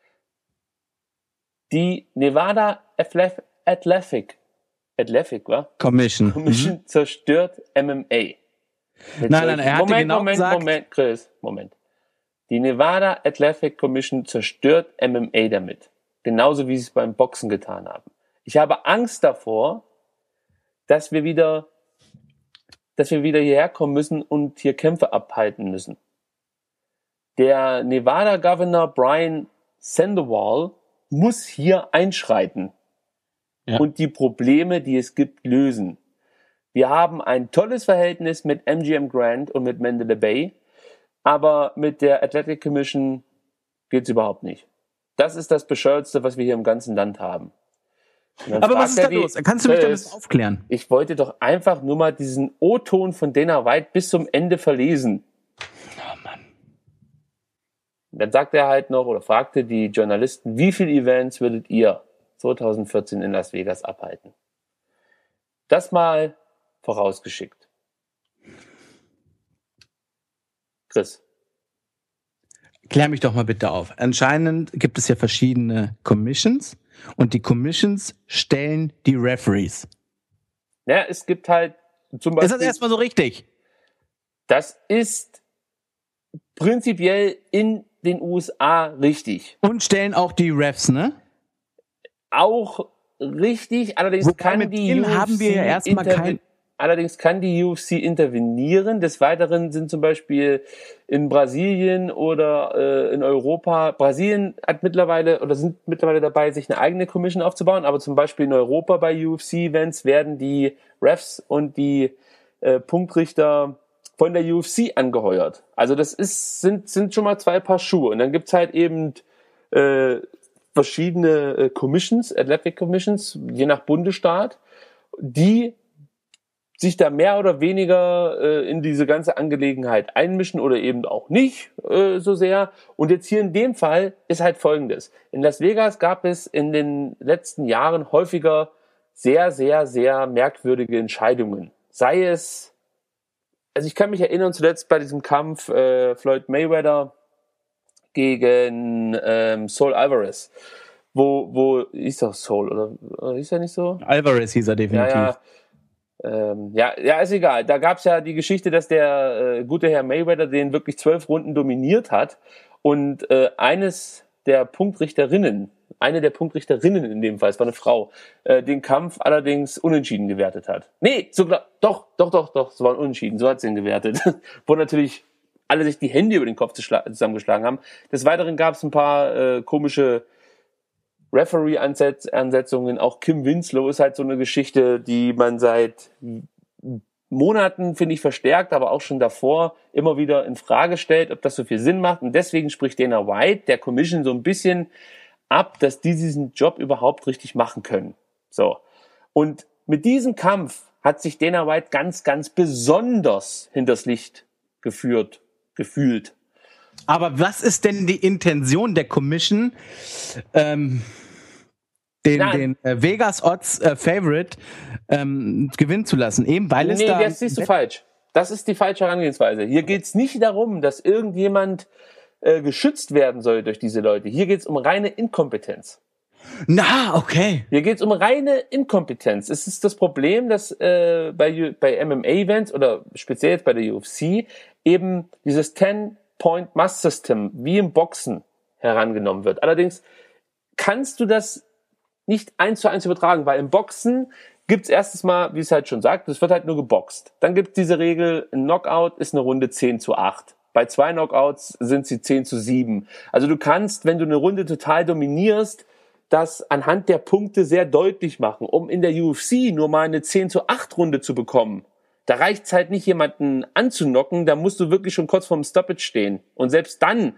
die Nevada Athletic, Athletic, Athletic, wa? Commission. Commission Mhm. zerstört M M A. Mit Nein, nein, er hatte Moment, genau Moment, gesagt- Moment, Chris, Moment. Die Nevada Athletic Commission zerstört M M A damit. Genauso wie sie es beim Boxen getan haben. Ich habe Angst davor, dass wir wieder, dass wir wieder hierher kommen müssen und hier Kämpfe abhalten müssen. Der Nevada Governor Brian Sandoval muss hier einschreiten Ja. und die Probleme, die es gibt, lösen. Wir haben ein tolles Verhältnis mit M G M Grant und mit Mandalay Bay, aber mit der Athletic Commission geht's überhaupt nicht. Das ist das Bescheuertste, was wir hier im ganzen Land haben. Und dann Aber was fragt ist er da die- los? Kannst du mich da ein Chris, bisschen aufklären? Ich wollte doch einfach nur mal diesen O-Ton von Dana White bis zum Ende verlesen. Oh Mann. Dann sagte er halt noch oder fragte die Journalisten, wie viele Events würdet ihr zweitausendvierzehn in Las Vegas abhalten? Das mal vorausgeschickt. Chris. Klär mich doch mal bitte auf. Anscheinend gibt es ja verschiedene Commissions und die Commissions stellen die Referees. Ja, es gibt halt zum Ist das Beispiel, erstmal so richtig? das ist prinzipiell in den U S A richtig. Und stellen auch die Refs, ne? Auch richtig, allerdings Wobei kann mit die denen U F C haben wir ja erstmal interve- kein- Allerdings kann die U F C intervenieren. Des Weiteren sind zum Beispiel in Brasilien oder äh, in Europa, Brasilien hat mittlerweile oder sind mittlerweile dabei, sich eine eigene Commission aufzubauen, aber zum Beispiel in Europa bei U F C-Events werden die Refs und die äh, Punktrichter von der U F C angeheuert. Also das ist, sind, sind schon mal zwei Paar Schuhe. Und dann gibt's halt eben äh, verschiedene äh, Commissions, Athletic Commissions, je nach Bundesstaat, die sich da mehr oder weniger äh, in diese ganze Angelegenheit einmischen oder eben auch nicht äh, so sehr. Und jetzt hier in dem Fall ist halt Folgendes. In Las Vegas gab es in den letzten Jahren häufiger sehr, sehr, sehr merkwürdige Entscheidungen. Sei es, also ich kann mich erinnern zuletzt bei diesem Kampf äh, Floyd Mayweather gegen ähm, Saul Alvarez, wo, wo, ist doch Saul, oder, oder ist er nicht so? Alvarez hieß er definitiv. Ja, ja. Ähm, ja, ja, ist egal. Da gab's ja die Geschichte, dass der äh, gute Herr Mayweather den wirklich zwölf Runden dominiert hat und äh, eines der Punktrichterinnen, eine der Punktrichterinnen in dem Fall, es war eine Frau, äh, den Kampf allerdings unentschieden gewertet hat. Nee, sogar, doch, doch, doch, doch, es war ein Unentschieden, so hat sie ihn gewertet. Wo natürlich alle sich die Hände über den Kopf zusammengeschlagen haben. Des Weiteren gab's ein paar äh, komische Referee-Ansetzungen, auch Kim Winslow ist halt so eine Geschichte, die man seit Monaten, finde ich, verstärkt, aber auch schon davor immer wieder in Frage stellt, ob das so viel Sinn macht. Und deswegen spricht Dana White der Commission so ein bisschen ab, dass die diesen Job überhaupt richtig machen können. So. Und mit diesem Kampf hat sich Dana White ganz, ganz besonders hinters Licht geführt, gefühlt. Aber was ist denn die Intention der Commission, ähm, den, den äh, Vegas Odds äh, Favorite ähm, gewinnen zu lassen? Eben weil es nee, da... Nee, das siehst du falsch. Das ist die falsche Herangehensweise. Hier geht's nicht darum, dass irgendjemand äh, geschützt werden soll durch diese Leute. Hier geht's um reine Inkompetenz. Na, okay. Hier geht's um reine Inkompetenz. Es ist das Problem, dass äh, bei, bei M M A-Events oder speziell jetzt bei der U F C eben dieses Ten-Point-Must-System wie im Boxen herangenommen wird. Allerdings kannst du das nicht eins zu eins übertragen, weil im Boxen gibt's erstens mal, wie es halt schon sagt, es wird halt nur geboxt. Dann gibt's diese Regel, ein Knockout ist eine Runde zehn zu acht. Bei zwei Knockouts sind sie zehn zu sieben. Also du kannst, wenn du eine Runde total dominierst, das anhand der Punkte sehr deutlich machen. Um in der U F C nur mal eine zehn zu acht Runde zu bekommen, da reicht's halt nicht, jemanden anzunocken, da musst du wirklich schon kurz vorm Stoppage stehen. Und selbst dann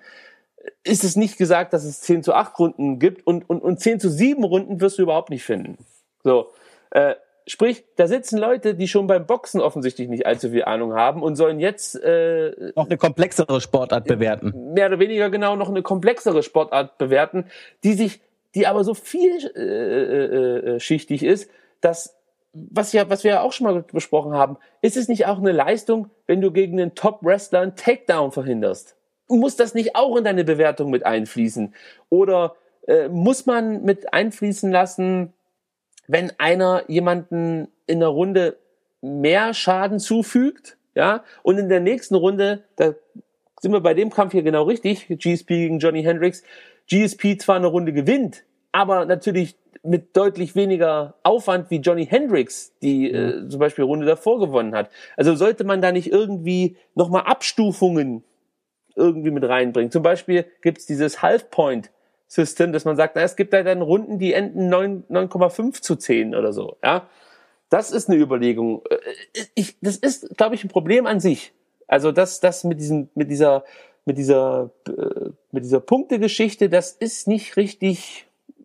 ist es nicht gesagt, dass es zehn zu acht Runden gibt und, und, und zehn zu sieben Runden wirst du überhaupt nicht finden. So, äh, sprich, da sitzen Leute, die schon beim Boxen offensichtlich nicht allzu viel Ahnung haben und sollen jetzt äh, noch eine komplexere Sportart bewerten. Mehr oder weniger genau noch eine komplexere Sportart bewerten, die sich, die aber so vielschichtig äh, äh, äh, ist, dass was ja, was wir ja auch schon mal besprochen haben, ist es nicht auch eine Leistung, wenn du gegen einen Top-Wrestler einen Takedown verhinderst? Muss das nicht auch in deine Bewertung mit einfließen? Oder äh, muss man mit einfließen lassen, wenn einer jemanden in einer Runde mehr Schaden zufügt, ja, und in der nächsten Runde, da sind wir bei dem Kampf hier genau richtig, G S P gegen Johnny Hendricks, G S P zwar eine Runde gewinnt, aber natürlich mit deutlich weniger Aufwand wie Johnny Hendricks, die äh, zum Beispiel Runde davor gewonnen hat. Also sollte man da nicht irgendwie nochmal Abstufungen irgendwie mit reinbringen. Zum Beispiel gibt's dieses Half-Point-System, dass man sagt, na, es gibt da dann Runden, die enden neun Komma fünf zu zehn oder so. Ja, das ist eine Überlegung. Ich, das ist, glaube ich, ein Problem an sich. Also das, das mit diesem, mit dieser, mit dieser, mit dieser Punktegeschichte, das ist nicht richtig.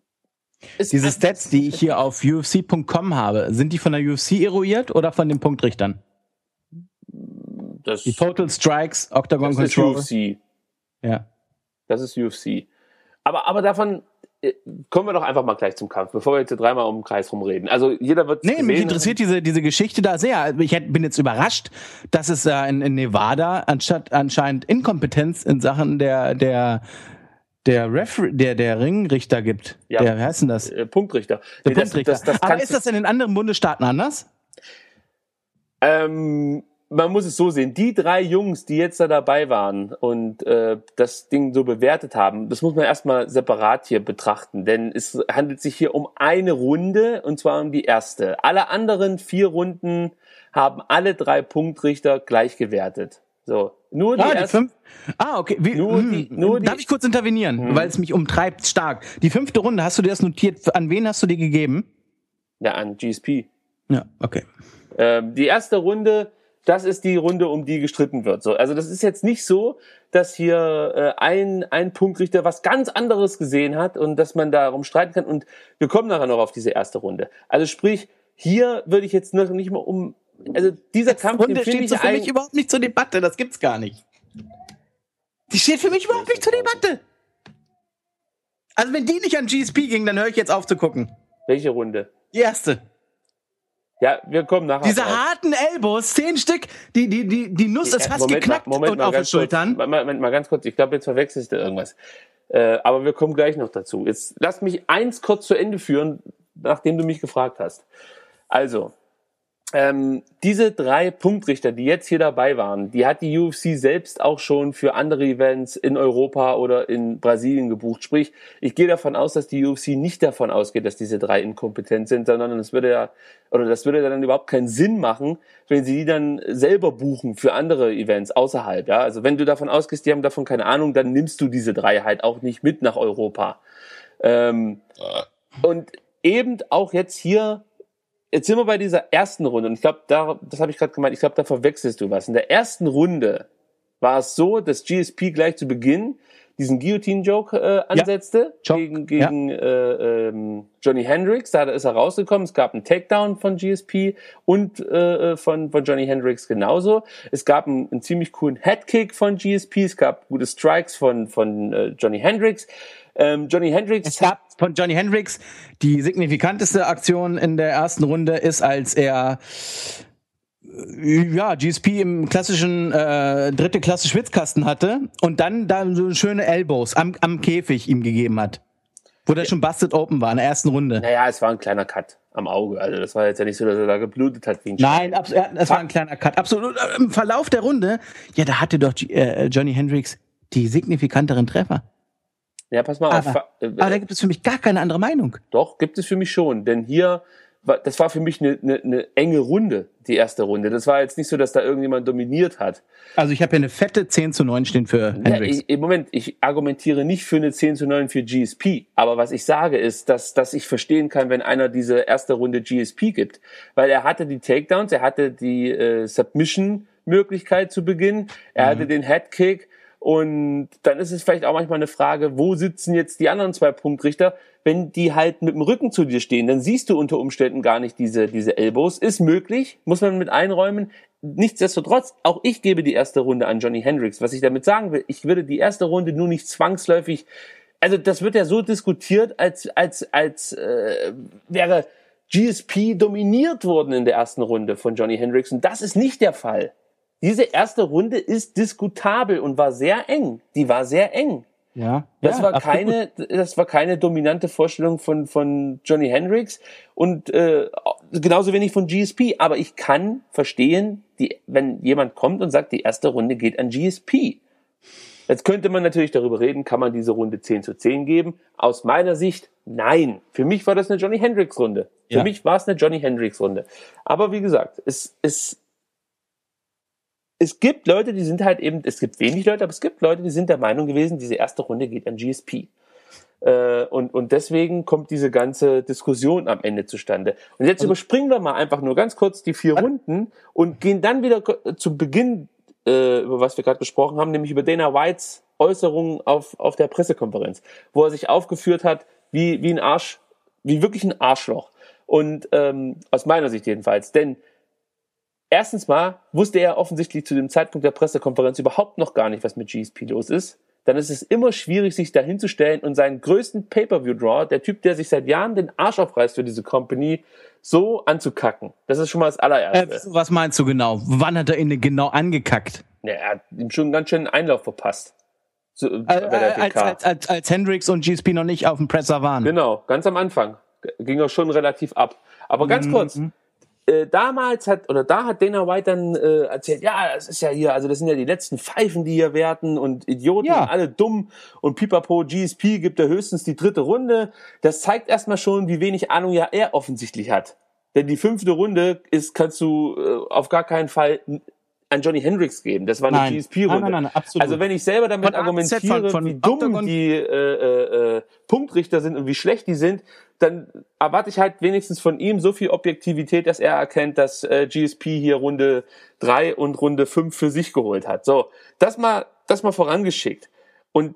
Diese Stats, die ich hier auf U F C Punkt com habe, sind die von der U F C eruiert oder von den Punktrichtern? Das, die Total Strikes, Octagon das Control. Das ist U F C. Ja. Das ist U F C. Aber, aber davon äh, kommen wir doch einfach mal gleich zum Kampf, bevor wir jetzt dreimal um den Kreis rumreden. Also jeder wird. Nee, mich interessiert diese, diese Geschichte da sehr. Ich bin jetzt überrascht, dass es äh, in, in Nevada anstatt anscheinend Inkompetenz in Sachen der, der, der Refer- der, der Ringrichter gibt. Ja. Der, wie heißt denn das? Äh, Punktrichter. Der nee, Punktrichter. Das, das, das Aber ist das in den anderen Bundesstaaten anders? Ähm, man muss es so sehen, die drei Jungs, die jetzt da dabei waren und äh, das Ding so bewertet haben, das muss man erstmal separat hier betrachten, denn es handelt sich hier um eine Runde und zwar um die erste. Alle anderen vier Runden haben alle drei Punktrichter gleich gewertet. So, nur die, ah, die erste, fünf. Ah, okay. Wie, nur hm, die, nur darf die, ich kurz intervenieren, hm. weil es mich umtreibt stark. Die fünfte Runde, hast du dir das notiert? An wen hast du die gegeben? Ja, an G S P. Ja, okay. Ähm, die erste Runde, das ist die Runde, um die gestritten wird. So, also das ist jetzt nicht so, dass hier äh, ein ein Punktrichter was ganz anderes gesehen hat und dass man darum streiten kann. Und wir kommen nachher noch auf diese erste Runde. Also sprich, hier würde ich jetzt noch nicht mal um, also dieser die Kampf, Runde steht so für mich überhaupt nicht zur Debatte. Das gibt's gar nicht. Die steht für mich überhaupt nicht zur Debatte. Also wenn die nicht an G S P ging, dann höre ich jetzt auf zu gucken. Welche Runde? Die erste. Ja, wir kommen nachher. Diese drauf. harten Elbows, zehn Stück, die, die, die, die Nuss ist fast Moment geknackt mal, Moment und mal auf den ganz kurz, Schultern. Moment, Moment mal ganz kurz, ich glaube, jetzt verwechselst du irgendwas. Äh, aber wir kommen gleich noch dazu. Jetzt lass mich eins kurz zu Ende führen, nachdem du mich gefragt hast. Also, ähm, diese drei Punktrichter, die jetzt hier dabei waren, die hat die U F C selbst auch schon für andere Events in Europa oder in Brasilien gebucht. Sprich, ich gehe davon aus, dass die U F C nicht davon ausgeht, dass diese drei inkompetent sind, sondern das würde ja, oder das würde dann überhaupt keinen Sinn machen, wenn sie die dann selber buchen für andere Events außerhalb, ja. Also wenn du davon ausgehst, die haben davon keine Ahnung, dann nimmst du diese drei halt auch nicht mit nach Europa. Ähm, und eben auch jetzt hier, jetzt sind wir bei dieser ersten Runde und ich glaube, da, das habe ich gerade gemeint, ich glaube, da verwechselst du was. In der ersten Runde war es so, dass G S P gleich zu Beginn diesen Guillotine-Joke äh, ansetzte ja. gegen, gegen ja. äh, ähm, Johnny Hendricks. Da ist er rausgekommen. Es gab einen Takedown von G S P und äh, von, von Johnny Hendricks genauso. Es gab einen, einen ziemlich coolen Headkick von G S P. Es gab gute Strikes von, von äh, Johnny Hendricks. Ähm, Johnny Hendricks. Es gab von Johnny Hendricks die signifikanteste Aktion in der ersten Runde ist, als er ja, G S P im klassischen äh, dritte Klasse Schwitzkasten hatte und dann da so schöne Elbows am, am Käfig ihm gegeben hat. Wo der ja. schon busted open war in der ersten Runde. Naja, es war ein kleiner Cut am Auge. Also das war jetzt ja nicht so, dass er da geblutet hat wie ein Nein, abs- ja, es war ein kleiner Cut. Absolut. Im Verlauf der Runde, ja, da hatte doch äh, Johnny Hendricks die signifikanteren Treffer. Ja, pass mal aber, auf. Äh, aber da gibt es für mich gar keine andere Meinung. Doch, gibt es für mich schon. Denn hier, das war für mich eine, eine, eine enge Runde, die erste Runde. Das war jetzt nicht so, dass da irgendjemand dominiert hat. Also ich habe hier eine fette zehn zu neun stehen für Hendricks. Ja, ich, im Moment, ich argumentiere nicht für eine zehn zu neun für G S P. Aber was ich sage ist, dass, dass ich verstehen kann, wenn einer diese erste Runde G S P gibt. Weil er hatte die Takedowns, er hatte die äh, Submission-Möglichkeit zu Beginn, er mhm. hatte den Headkick. Und dann ist es vielleicht auch manchmal eine Frage, wo sitzen jetzt die anderen zwei Punktrichter? Wenn die halt mit dem Rücken zu dir stehen, dann siehst du unter Umständen gar nicht diese, diese Elbows. Ist möglich, muss man mit einräumen. Nichtsdestotrotz, auch ich gebe die erste Runde an Johnny Hendricks. Was ich damit sagen will, ich würde die erste Runde nur nicht zwangsläufig, also das wird ja so diskutiert, als, als, als äh, wäre G S P dominiert worden in der ersten Runde von Johnny Hendricks. Und das ist nicht der Fall. Diese erste Runde ist diskutabel und war sehr eng. Die war sehr eng. Ja. Das ja, war absolut. keine, das war keine dominante Vorstellung von von Johnny Hendricks und äh, genauso wenig von G S P. Aber ich kann verstehen, die, wenn jemand kommt und sagt, die erste Runde geht an G S P. Jetzt könnte man natürlich darüber reden, kann man diese Runde zehn zu zehn geben? Aus meiner Sicht, nein. Für mich war das eine Johnny Hendricks Runde. Für ja. mich war es eine Johnny Hendricks Runde. Aber wie gesagt, es es Es gibt Leute, die sind halt eben, es gibt wenig Leute, aber es gibt Leute, die sind der Meinung gewesen, diese erste Runde geht an G S P. Äh, und, und deswegen kommt diese ganze Diskussion am Ende zustande. Und jetzt also, überspringen wir mal einfach nur ganz kurz die vier Runden und gehen dann wieder zu Beginn, äh, über was wir gerade besprochen haben, nämlich über Dana Whites Äußerungen auf, auf der Pressekonferenz, wo er sich aufgeführt hat, wie, wie ein Arsch, wie wirklich ein Arschloch. Und ähm, aus meiner Sicht jedenfalls, denn erstens mal wusste er offensichtlich zu dem Zeitpunkt der Pressekonferenz überhaupt noch gar nicht, was mit G S P los ist. Dann ist es immer schwierig, sich da hinzustellen und seinen größten Pay-Per-View-Draw, der Typ, der sich seit Jahren den Arsch aufreißt für diese Company, so anzukacken. Das ist schon mal das allererste. Äh, was meinst du genau? Wann hat er ihn genau angekackt? Ja, er hat ihm schon einen ganz schönen Einlauf verpasst. So, äh, bei der als, als, als, als Hendricks und G S P noch nicht auf dem Presser waren. Genau, ganz am Anfang. Ging er schon relativ ab. Aber ganz mhm. kurz, Äh, damals hat, oder da hat Dana White dann äh, erzählt, ja, das ist ja hier, also das sind ja die letzten Pfeifen, die hier werten und Idioten, ja. alle dumm und pipapo, G S P gibt ja höchstens die dritte Runde. Das zeigt erstmal schon, wie wenig Ahnung ja er offensichtlich hat. Denn die fünfte Runde ist, kannst du äh, auf gar keinen Fall an Johnny Hendricks geben. Das war eine nein. G S P-Runde. Nein, nein, nein, absolut. Also wenn ich selber damit von argumentiere, von, von wie dumm Octagon die äh, äh, Punktrichter sind und wie schlecht die sind, dann erwarte ich halt wenigstens von ihm so viel Objektivität, dass er erkennt, dass äh, G S P hier Runde drei und Runde fünf für sich geholt hat. So, das mal, das mal vorangeschickt. Und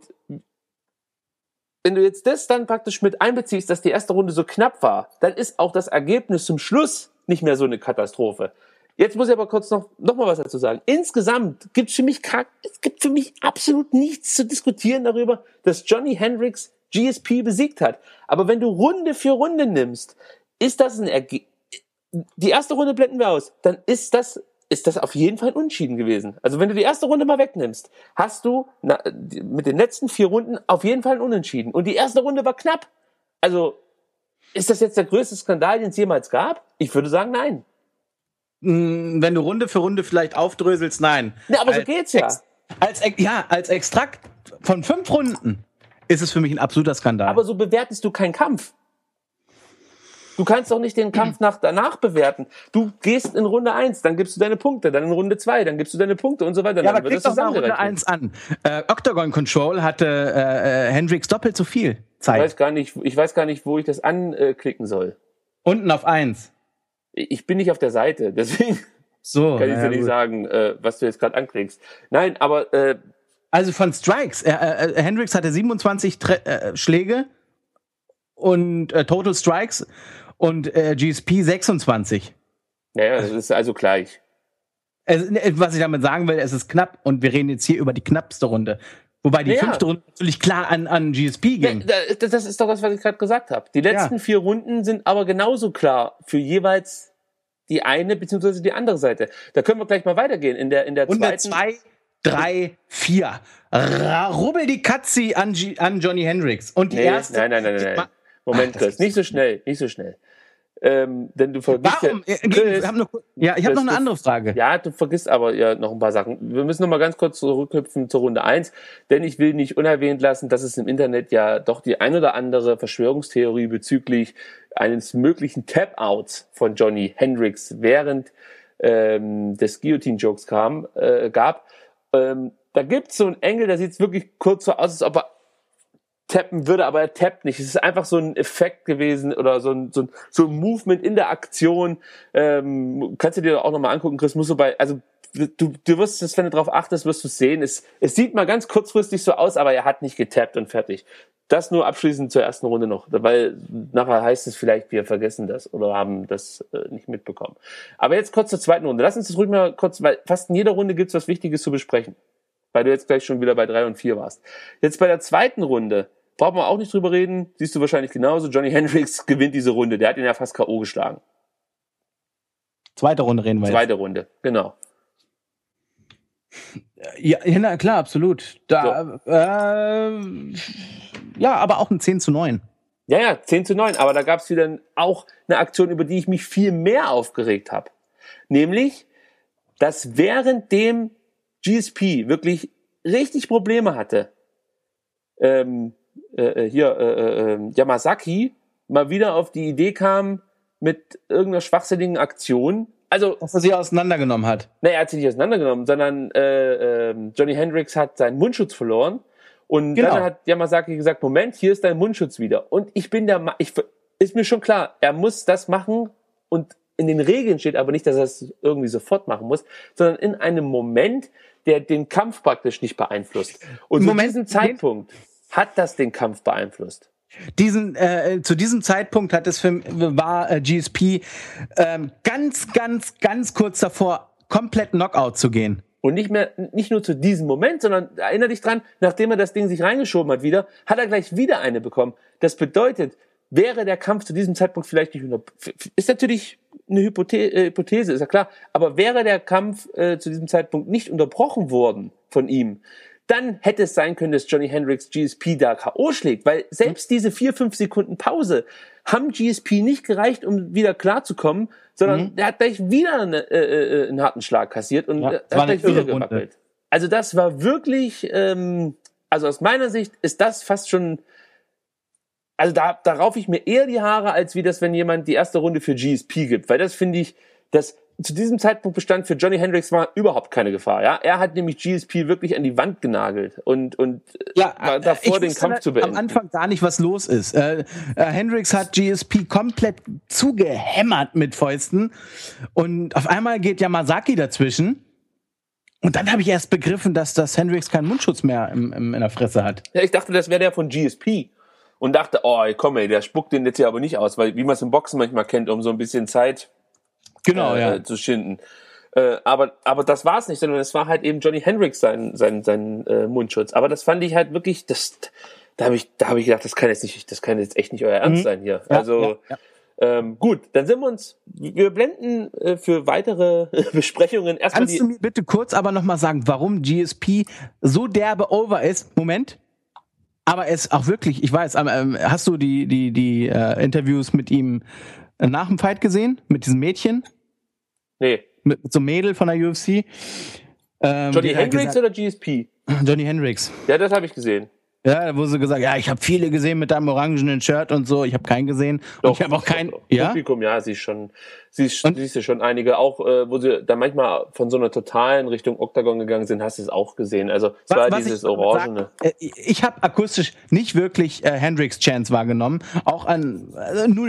wenn du jetzt das dann praktisch mit einbeziehst, dass die erste Runde so knapp war, dann ist auch das Ergebnis zum Schluss nicht mehr so eine Katastrophe. Jetzt muss ich aber kurz noch, noch mal was dazu sagen. Insgesamt gibt's für mich, es gibt für mich absolut nichts zu diskutieren darüber, dass Johnny Hendricks G S P besiegt hat. Aber wenn du Runde für Runde nimmst, ist das ein Ergebnis. Die erste Runde blenden wir aus, dann ist das, ist das auf jeden Fall ein Unentschieden gewesen. Also wenn du die erste Runde mal wegnimmst, hast du na, mit den letzten vier Runden auf jeden Fall ein Unentschieden. Und die erste Runde war knapp. Also, ist das jetzt der größte Skandal, den es jemals gab? Ich würde sagen, nein. Wenn du Runde für Runde vielleicht aufdröselst, nein. Ja, aber so geht's ja. Ex, als, ja, als Extrakt von fünf Runden ist es für mich ein absoluter Skandal. Aber so bewertest du keinen Kampf. Du kannst doch nicht den Kampf nach, danach bewerten. Du gehst in Runde eins, dann gibst du deine Punkte, dann in Runde zwei, dann gibst du deine Punkte und so weiter. Ja, dann aber klick doch mal Runde eins an. Äh, Octagon Control hatte äh, Hendricks doppelt so viel Zeit. Ich weiß gar nicht, ich weiß gar nicht, wo ich das anklicken soll. Unten auf eins. Ich bin nicht auf der Seite, deswegen. So, kann ich ja, dir nicht gut. sagen, äh, was du jetzt gerade anklickst. Nein, aber äh, Also von Strikes. Äh, äh, Hendricks hatte siebenundzwanzig Tre- äh, Schläge und äh, Total Strikes und äh, G S P sechsundzwanzig. naja, das ist also gleich. Es, was ich damit sagen will, es ist knapp und wir reden jetzt hier über die knappste Runde. Wobei die Naja. fünfte Runde natürlich klar an, an G S P ging. Ja, das, das ist doch das, was ich gerade gesagt habe. Die letzten Ja. vier Runden sind aber genauso klar für jeweils die eine bzw. die andere Seite. Da können wir gleich mal weitergehen. In der, in der Runde zweiten. zwei, drei, vier. Ra- Rubbel die Katzi an, G- an Johnny Hendricks. Und die Nee, erste. nein, nein, nein, nein, nein. Moment, Ach, das Chris, nicht so schnell, nicht so schnell. Ähm, denn du vergisst Warum? ja, Äh, Chris, ich hab noch, ja, ich habe noch eine das- andere Frage. Ja, du vergisst aber ja noch ein paar Sachen. Wir müssen noch mal ganz kurz zurückhüpfen zur Runde eins, denn ich will nicht unerwähnt lassen, dass es im Internet ja doch die ein oder andere Verschwörungstheorie bezüglich eines möglichen Tap-Outs von Johnny Hendricks während ähm, des Guillotine-Jokes kam, äh, gab. Ähm, da gibt's so einen Engel, da sieht's wirklich kurz so aus, als ob er tappen würde, aber er tappt nicht. Es ist einfach so ein Effekt gewesen oder so ein, so ein, so ein Movement in der Aktion. Ähm, kannst du dir auch nochmal angucken, Chris, musst du bei, also du, du wirst es, wenn du drauf achtest, wirst du es sehen. Es, es sieht mal ganz kurzfristig so aus, aber er hat nicht getappt und fertig. Das nur abschließend zur ersten Runde noch, weil nachher heißt es vielleicht, wir vergessen das oder haben das äh, nicht mitbekommen. Aber jetzt kurz zur zweiten Runde. Lass uns das ruhig mal kurz, weil fast in jeder Runde gibt's was Wichtiges zu besprechen. Weil du jetzt gleich schon wieder bei drei und vier warst. Jetzt bei der zweiten Runde brauchen wir auch nicht drüber reden. Siehst du wahrscheinlich genauso. Johnny Hendricks gewinnt diese Runde. Der hat ihn ja fast K O geschlagen. Zweite Runde reden wir Zweite Runde, genau. jetzt. Ja, na klar, absolut. Da, äh, ja, aber auch ein zehn zu neun. Ja, ja, zehn zu neun. Aber da gab es wieder auch eine Aktion, über die ich mich viel mehr aufgeregt habe. Nämlich, dass währenddem G S P wirklich richtig Probleme hatte, ähm, äh, hier äh, äh, Yamazaki mal wieder auf die Idee kam mit irgendeiner schwachsinnigen Aktion. Also, Dass er sie auseinandergenommen hat. naja, er hat sie nicht auseinandergenommen, sondern äh, äh, Johnny Hendricks hat seinen Mundschutz verloren und Genau. dann hat Yamazaki gesagt, Moment, hier ist dein Mundschutz wieder. Und ich bin der, Ma- ich, ist mir schon klar, er muss das machen und in den Regeln steht aber nicht, dass er es irgendwie sofort machen muss, sondern in einem Moment, der den Kampf praktisch nicht beeinflusst. Und Moment, zu diesem Zeitpunkt hat das den Kampf beeinflusst. Diesen, äh, zu diesem Zeitpunkt hat es für, war äh, G S P ähm, ganz, ganz, ganz kurz davor, komplett Knockout zu gehen. Und nicht mehr, nicht nur zu diesem Moment, sondern erinnere dich dran, nachdem er das Ding sich reingeschoben hat wieder, hat er gleich wieder eine bekommen. Das bedeutet, wäre der Kampf zu diesem Zeitpunkt vielleicht nicht unter, ist natürlich eine Hypothe- äh, Hypothese, ist ja klar, aber wäre der Kampf äh, zu diesem Zeitpunkt nicht unterbrochen worden von ihm, dann hätte es sein können, dass Johnny Hendricks G S P da K O schlägt, weil selbst diese vier, fünf Sekunden Pause haben G S P nicht gereicht, um wieder klarzukommen, sondern Mhm. der hat gleich wieder eine, äh, äh, einen harten Schlag kassiert und Ja, äh, es war hat gleich eine wieder irre Runde. gewackelt. Also das war wirklich, ähm, also aus meiner Sicht ist das fast schon, also da, da raufe ich mir eher die Haare, als wie das, wenn jemand die erste Runde für G S P gibt, weil das finde ich, das zu diesem Zeitpunkt bestand für Johnny Hendricks war überhaupt keine Gefahr, ja. Er hat nämlich G S P wirklich an die Wand genagelt und, und Ja, war äh, davor, ich den wusste Kampf zu am beenden. Anfang gar nicht, was los ist. Äh, äh, Hendricks hat G S P komplett zugehämmert mit Fäusten und auf einmal geht Yamazaki dazwischen. Und dann habe ich erst begriffen, dass das Hendricks keinen Mundschutz mehr im, im, in der Fresse hat. Ja, ich dachte, das wäre der von G S P. Und dachte, oh, komm ey, der spuckt den jetzt hier aber nicht aus, weil wie man es im Boxen manchmal kennt, um so ein bisschen Zeit Genau, äh, ja. zu schinden. Äh, aber, aber das war es nicht, sondern es war halt eben Johnny Hendricks sein, sein, sein äh, Mundschutz. Aber das fand ich halt wirklich, das, da habe ich, da habe ich gedacht, das kann jetzt nicht, das kann jetzt echt nicht euer Ernst Mhm. sein hier. Ja, also ja, ja. Ähm, gut, dann sind wir uns, wir blenden äh, für weitere Besprechungen erstmal Kannst die. du mir bitte kurz aber nochmal sagen, warum G S P so derbe over ist? Moment. Aber es auch wirklich, ich weiß, aber, ähm, hast du die, die, die äh, Interviews mit ihm äh, nach dem Fight gesehen? Mit diesem Mädchen? Nee. Mit, mit so einem Mädel von der U F C? Ähm, Johnny die hat Hendricks gesagt- oder G S P? Johnny Hendricks. Ja, das habe ich gesehen. Ja, da wurde so gesagt, ja, ich habe viele gesehen mit deinem orangenen Shirt und so. Ich habe keinen gesehen. Und ich habe auch keinen. Ja? Publikum, ja, sie ist schon, sie ist, Und- siehst du schon einige, auch äh, wo sie da manchmal von so einer totalen Richtung Oktagon gegangen sind, hast du es auch gesehen. Also es war Was dieses ich damit Orangene. sag, äh, ich habe akustisch nicht wirklich äh, Hendricks Chance wahrgenommen. Auch an äh, null.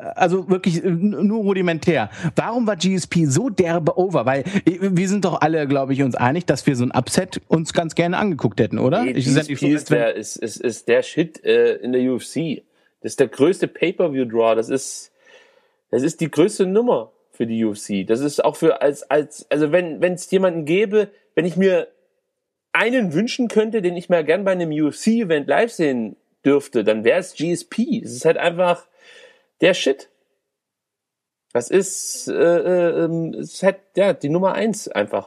also wirklich nur rudimentär. Warum war G S P so derbe over? Weil wir sind doch alle, glaube ich, uns einig, dass wir so ein Upset uns ganz gerne angeguckt hätten, oder? Nee, ich G S P ist, ist, der, ist, ist, ist der Shit äh, in der U F C. Das ist der größte Pay-Per-View-Draw. Das ist, das ist die größte Nummer für die U F C. Das ist auch für als als also wenn wenn es jemanden gäbe, wenn ich mir einen wünschen könnte, den ich mal gern bei einem U F C-Event live sehen dürfte, dann wäre es G S P. Es ist halt einfach der Shit. Das ist, äh, äh, ist halt ja die Nummer eins einfach.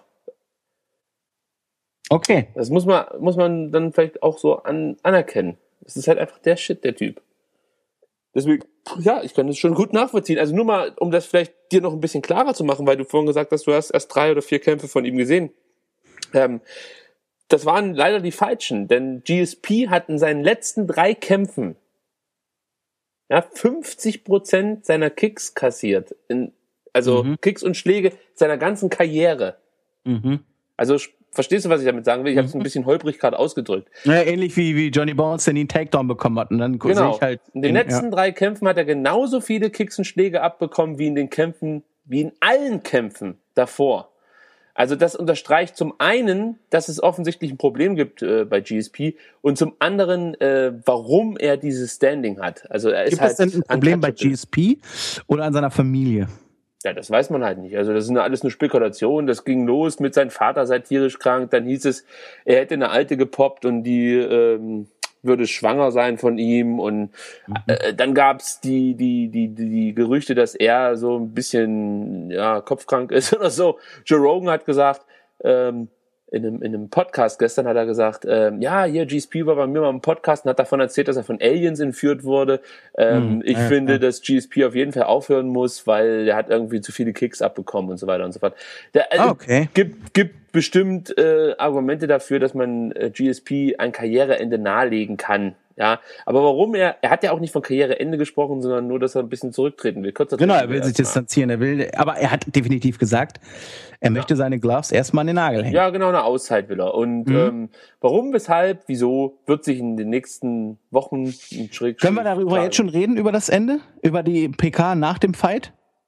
Okay. Das muss man muss man dann vielleicht auch so an, anerkennen. Es ist halt einfach der Shit, der Typ. Deswegen, ja, ich kann das schon gut nachvollziehen. Also nur mal, um das vielleicht dir noch ein bisschen klarer zu machen, weil du vorhin gesagt hast, du hast erst drei oder vier Kämpfe von ihm gesehen. Ähm, das waren leider die falschen, denn G S P hat in seinen letzten drei Kämpfen ja, fünfzig Prozent seiner Kicks kassiert. In, also mhm. Kicks und Schläge seiner ganzen Karriere. Mhm. Also verstehst du, was ich damit sagen will? Ich habe es ein bisschen holprig gerade ausgedrückt. Ja, ähnlich wie, wie Johnny Bones, der nie einen Takedown bekommen hat. Und dann genau. sehe ich halt in den in, letzten ja. drei Kämpfen hat er genauso viele Kicks und Schläge abbekommen wie in den Kämpfen, wie in allen Kämpfen davor. Also das unterstreicht zum einen, dass es offensichtlich ein Problem gibt äh, bei G S P und zum anderen, äh, warum er dieses Standing hat. Also er ist gibt halt es denn ein Problem bei G S P oder an seiner Familie? Ja, das weiß man halt nicht. Also das ist alles eine Spekulation. Das ging los mit seinem Vater sei tierisch krank. Dann hieß es, er hätte eine Alte gepoppt und die ähm, würde schwanger sein von ihm. Und mhm. äh, dann gab's die die die die Gerüchte, dass er so ein bisschen ja kopfkrank ist oder so. Joe Rogan hat gesagt, ähm, in einem, in einem Podcast gestern hat er gesagt, ähm, ja, hier G S P war bei mir mal im Podcast und hat davon erzählt, dass er von Aliens entführt wurde. Ähm, mhm, ich ja, finde, ja. dass G S P auf jeden Fall aufhören muss, weil er hat irgendwie zu viele Kicks abbekommen und so weiter und so fort. Der, also, ah, okay. gibt, gibt bestimmt äh, Argumente dafür, dass man äh, G S P ein Karriereende nahelegen kann. Ja, aber warum er, er hat ja auch nicht von Karriereende gesprochen, sondern nur, dass er ein bisschen zurücktreten will. Kürzer genau, er will sich distanzieren, er will, aber er hat definitiv gesagt, er ja. möchte seine Gloves erstmal an den Nagel hängen. Ja, genau, eine Auszeit will er. Und mhm. ähm, warum, weshalb, wieso, wird sich in den nächsten Wochen ein Schräg. Können wir darüber fragen. Jetzt schon reden, über das Ende? Über die P K nach dem Fight?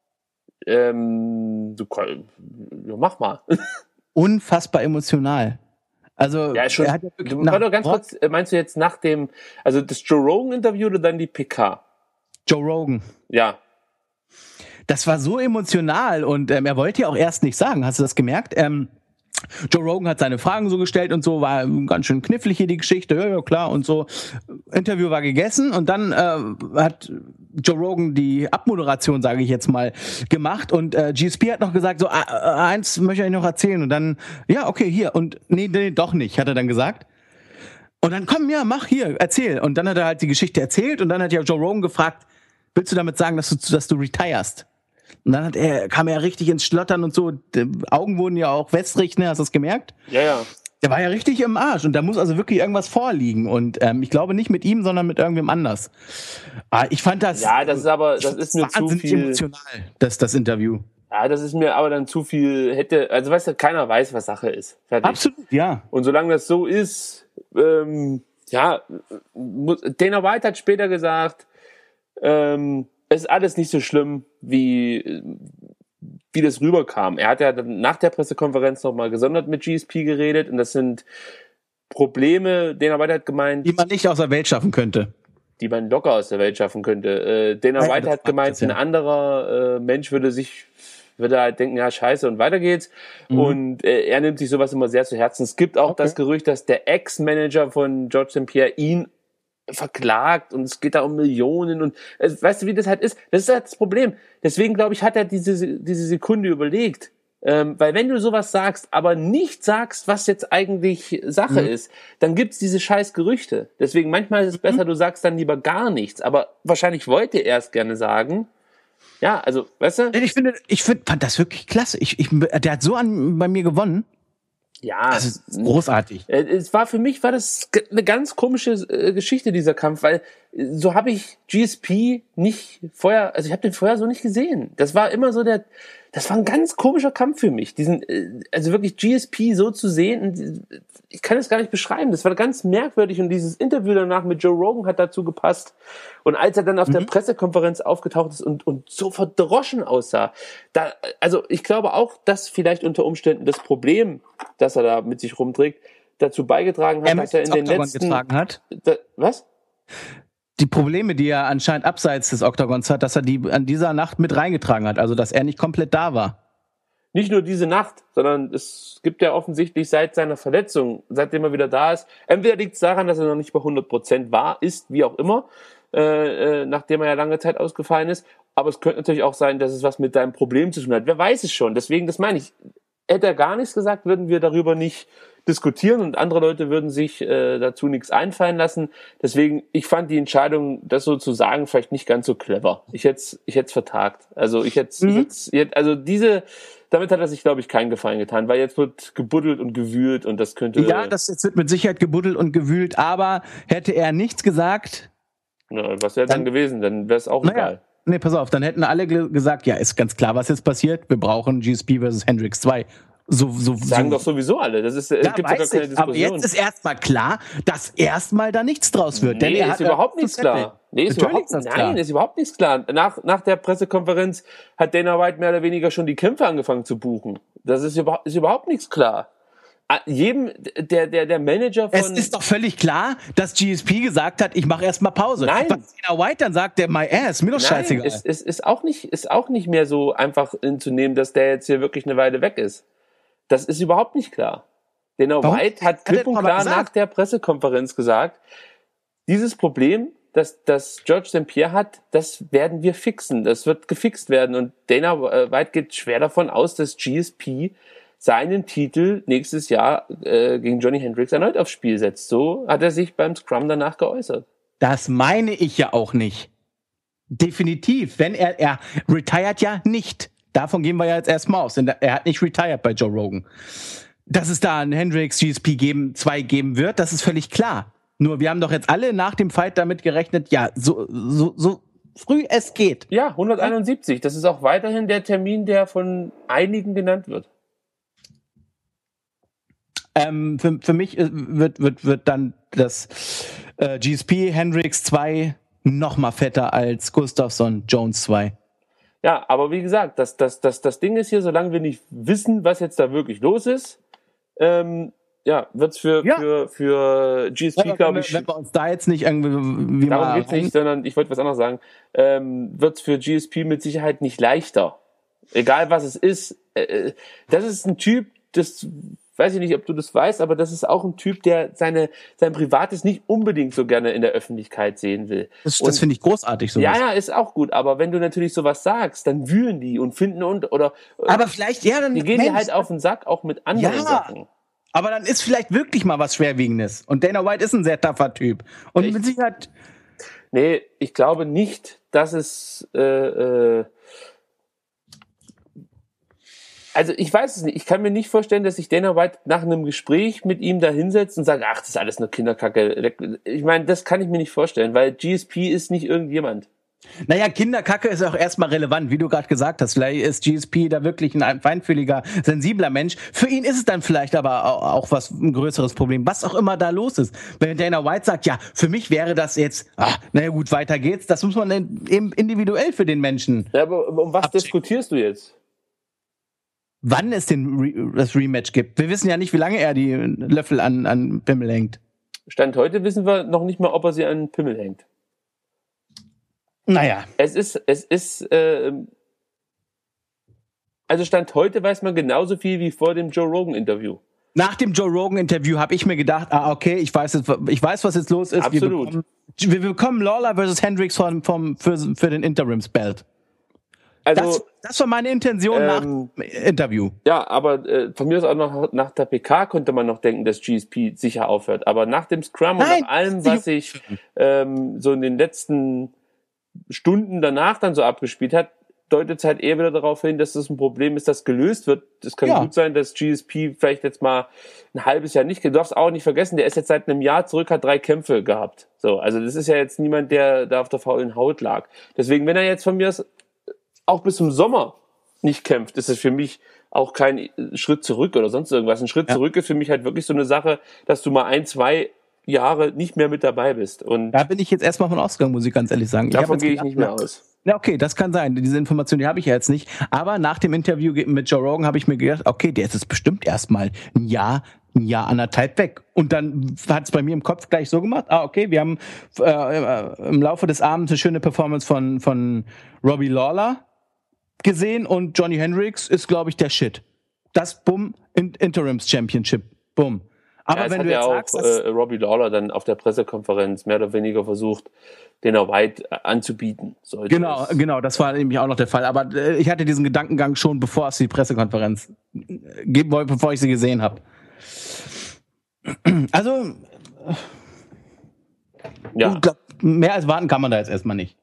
Ähm, du ja, mach mal. Unfassbar emotional. Also, ja, schon, er hat ja du, warte, ganz kurz, meinst du jetzt nach dem, also das Joe Rogan Interview oder dann die P K? Joe Rogan. Ja. Das war so emotional und ähm, er wollte ja auch erst nicht sagen, hast du das gemerkt? Ähm, Joe Rogan hat seine Fragen so gestellt und so, war ganz schön knifflig hier die Geschichte, ja, ja klar und so. Interview war gegessen und dann äh, hat Joe Rogan die Abmoderation, sage ich jetzt mal, gemacht und äh, G S P hat noch gesagt, so, äh, eins möchte ich noch erzählen und dann, ja, okay, hier und nee, nee, doch nicht, hat er dann gesagt. Und dann, komm, ja, mach hier, erzähl. Und dann hat er halt die Geschichte erzählt und dann hat ja Joe Rogan gefragt, willst du damit sagen, dass du, dass du retirest? Und dann hat er, kam er richtig ins Schlottern und so. Die Augen wurden ja auch wässrig, ne? Hast du das gemerkt? Ja, ja. Der war ja richtig im Arsch und da muss also wirklich irgendwas vorliegen. Und ähm, ich glaube nicht mit ihm, sondern mit irgendwem anders. Aber ich fand das. Ja, das ist aber, das ist mir zu viel. Emotional, das, das Interview. Ja, das ist mir aber dann zu viel, hätte, also weißt du, keiner weiß, was Sache ist. Fertig. Absolut, ja. Und solange das so ist, ähm, ja, Dana White hat später gesagt, ähm, es ist alles nicht so schlimm, wie, wie das rüberkam. Er hat ja dann nach der Pressekonferenz nochmal gesondert mit G S P geredet und das sind Probleme, Dana White hat gemeint, die man nicht aus der Welt schaffen könnte. Die man locker aus der Welt schaffen könnte. Äh, Dana ja, White hat gemeint, das, ja. ein anderer äh, Mensch würde sich, würde halt denken, ja, scheiße, und weiter geht's. Mhm. Und äh, er nimmt sich sowas immer sehr zu Herzen. Es gibt auch okay. das Gerücht, dass der Ex-Manager von George Saint Pierre ihn verklagt und es geht da um Millionen und äh, weißt du, wie das halt ist? Das ist halt das Problem. Deswegen, glaube ich, hat er diese, diese Sekunde überlegt. Ähm, weil wenn du sowas sagst, aber nicht sagst, was jetzt eigentlich Sache mhm. ist, dann gibt's diese scheiß Gerüchte. Deswegen manchmal ist es besser, du sagst dann lieber gar nichts. Aber wahrscheinlich wollte er es gerne sagen. Ja, also, weißt du? Ich finde, ich find, fand das wirklich klasse. Ich, ich, der hat so an, bei mir gewonnen. Ja, das ist großartig. Es war für mich war das eine ganz komische äh, Geschichte, dieser Kampf, weil so habe ich G S P nicht vorher, also ich habe den vorher so nicht gesehen. Das war immer so der, das war ein ganz komischer Kampf für mich, diesen, also wirklich G S P so zu sehen, ich kann es gar nicht beschreiben, das war ganz merkwürdig und dieses Interview danach mit Joe Rogan hat dazu gepasst und als er dann auf mhm. der Pressekonferenz aufgetaucht ist und, und so verdroschen aussah, da, also ich glaube auch, dass vielleicht unter Umständen das Problem, das er da mit sich rumträgt, dazu beigetragen hat, er dass er in den Octagon letzten... getragen hat. Da, was? Die Probleme, die er anscheinend abseits des Oktagons hat, dass er die an dieser Nacht mit reingetragen hat, also dass er nicht komplett da war. Nicht nur diese Nacht, sondern es gibt ja offensichtlich seit seiner Verletzung, seitdem er wieder da ist, entweder liegt es daran, dass er noch nicht bei hundert Prozent war, ist, wie auch immer, äh, äh, nachdem er ja lange Zeit ausgefallen ist, aber es könnte natürlich auch sein, dass es was mit deinem Problem zu tun hat. Wer weiß es schon, deswegen, das meine ich, hätte er gar nichts gesagt, würden wir darüber nicht diskutieren und andere Leute würden sich äh, dazu nichts einfallen lassen. Deswegen, ich fand die Entscheidung, das so zu sagen, vielleicht nicht ganz so clever. Ich hätte ich hätte es vertagt. Also ich hätte mhm. jetzt, also diese, damit hat er sich, glaube ich, keinen Gefallen getan, weil jetzt wird gebuddelt und gewühlt und das könnte... Ja, das jetzt wird mit Sicherheit gebuddelt und gewühlt, aber hätte er nichts gesagt... Na, was wäre dann, dann gewesen? Dann wäre es auch naja. egal. Nee, pass auf, dann hätten alle gesagt, ja, ist ganz klar, was jetzt passiert. Wir brauchen G S P versus Hendricks zwei. So, so, sagen so. doch sowieso alle. Das ist, es ja, gibt ja gar keine ich, Diskussion. Aber jetzt ist erstmal klar, dass erstmal da nichts draus wird. Nee, Denn ist überhaupt nichts klar. Nee, ist überhaupt, ist nein, klar. ist überhaupt nichts klar. Nach, nach der Pressekonferenz hat Dana White mehr oder weniger schon die Kämpfe angefangen zu buchen. Das ist überhaupt, ist überhaupt nichts klar. Jedem, der, der, der Manager von... Es ist doch völlig klar, dass G S P gesagt hat, ich mache erstmal Pause. Nein. Was Dana White dann sagt, der my ass, mir doch Nein, scheißegal. es, es ist auch nicht, ist auch nicht mehr so einfach hinzunehmen, dass der jetzt hier wirklich eine Weile weg ist. Das ist überhaupt nicht klar. Dana Warum? White hat klipp und klar nach der Pressekonferenz gesagt, dieses Problem, das, das George Saint Pierre hat, das werden wir fixen. Das wird gefixt werden. Und Dana White geht schwer davon aus, dass G S P seinen Titel nächstes Jahr äh, gegen Johnny Hendricks erneut aufs Spiel setzt. So hat er sich beim Scrum danach geäußert. Das meine ich ja auch nicht. Definitiv. Wenn er, er retired ja nicht. Davon gehen wir ja jetzt erstmal aus. Denn er hat nicht retired bei Joe Rogan. Dass es da einen Hendricks G S P geben, zwei geben wird, das ist völlig klar. Nur wir haben doch jetzt alle nach dem Fight damit gerechnet, ja, so, so, so früh es geht. Ja, hunderteinundsiebzig. Das ist auch weiterhin der Termin, der von einigen genannt wird. Ähm, für, für mich wird, wird, wird dann das äh, G S P Hendricks zwei noch mal fetter als Gustafsson Jones zwei. Ja, aber wie gesagt, das, das, das, das Ding ist hier, solange wir nicht wissen, was jetzt da wirklich los ist, ähm, ja, wird's für, ja. für, für G S P, ja, glaube ich... Wenn wir uns da jetzt nicht irgendwie... Wie darum geht's nicht, sondern ich wollte was anderes sagen. Ähm, wird's für G S P mit Sicherheit nicht leichter. Egal, was es ist. Äh, das ist ein Typ, das... weiß ich nicht, ob du das weißt, aber das ist auch ein Typ, der seine sein Privates nicht unbedingt so gerne in der Öffentlichkeit sehen will. Das, das finde ich großartig, sowas. Ja, ja, ist auch gut, aber wenn du natürlich sowas sagst, dann wühlen die und finden und, oder... Aber vielleicht, ja, dann... Die gehen dir halt auf den Sack, auch mit anderen ja, Sachen. Aber dann ist vielleicht wirklich mal was Schwerwiegendes. Und Dana White ist ein sehr tougher Typ. Und ich, mit Sicherheit... Nee, ich glaube nicht, dass es... Äh, äh, Also ich weiß es nicht. Ich kann mir nicht vorstellen, dass sich Dana White nach einem Gespräch mit ihm da hinsetzt und sagt, ach, das ist alles nur Kinderkacke. Ich meine, das kann ich mir nicht vorstellen, weil G S P ist nicht irgendjemand. Naja, Kinderkacke ist auch erstmal relevant, wie du gerade gesagt hast. Vielleicht ist G S P da wirklich ein feinfühliger, sensibler Mensch. Für ihn ist es dann vielleicht aber auch was ein größeres Problem, was auch immer da los ist. Wenn Dana White sagt, ja, für mich wäre das jetzt, ach, naja gut, weiter geht's, das muss man eben individuell für den Menschen. Ja, aber um was abchecken. Diskutierst du jetzt? Wann es den Re- das Rematch gibt. Wir wissen ja nicht, wie lange er die Löffel an, an Pimmel hängt. Stand heute wissen wir noch nicht mal, ob er sie an Pimmel hängt. Naja. Es ist, es ist, äh, also Stand heute weiß man genauso viel wie vor dem Joe Rogan-Interview. Nach dem Joe Rogan-Interview habe ich mir gedacht, ah, okay, ich weiß jetzt, ich weiß, was jetzt los ist. Absolut. Wir bekommen, wir bekommen Lawler versus Hendricks vom, vom, für, für den Interims-Belt. Also, das, das war meine Intention ähm, nach dem Interview. Ja, aber äh, von mir aus auch noch nach der P K konnte man noch denken, dass G S P sicher aufhört. Aber nach dem Scrum Nein, und nach allem, was sich ähm, so in den letzten Stunden danach dann so abgespielt hat, deutet es halt eher wieder darauf hin, dass das ein Problem ist, das gelöst wird. Es kann Ja. gut sein, dass G S P vielleicht jetzt mal ein halbes Jahr nicht, du darfst auch nicht vergessen, der ist jetzt seit einem Jahr zurück, hat drei Kämpfe gehabt. So, also das ist ja jetzt niemand, der da auf der faulen Haut lag. Deswegen, wenn er jetzt von mir aus auch bis zum Sommer nicht kämpft, ist es für mich auch kein Schritt zurück oder sonst irgendwas. Ein Schritt Ja. zurück ist für mich halt wirklich so eine Sache, dass du mal ein, zwei Jahre nicht mehr mit dabei bist. Und Da bin ich jetzt erstmal von ausgegangen, muss ich ganz ehrlich sagen. Ich hab davon jetzt gehe ich gedacht, nicht mehr aus. Ja, okay, das kann sein. Diese Information, die habe ich ja jetzt nicht. Aber nach dem Interview mit Joe Rogan habe ich mir gedacht, okay, der ist jetzt bestimmt erstmal ein Jahr, ein Jahr anderthalb weg. Und dann hat es bei mir im Kopf gleich so gemacht, ah, okay, wir haben äh, im Laufe des Abends eine schöne Performance von, von Robbie Lawler gesehen und Johnny Hendricks ist, glaube ich, der Shit. Das, bumm, in, Interims Championship, bumm. Aber Ja, es wenn hat du ja jetzt auch sagst, dass, äh, Robbie Lawler dann auf der Pressekonferenz mehr oder weniger versucht, den er weit äh, anzubieten. Sollte Genau, es. genau, das war nämlich auch noch der Fall. Aber äh, ich hatte diesen Gedankengang schon, bevor es die Pressekonferenz äh, geben wollte, bevor ich sie gesehen habe. Also, Ja, ich glaub, mehr als warten kann man da jetzt erstmal nicht.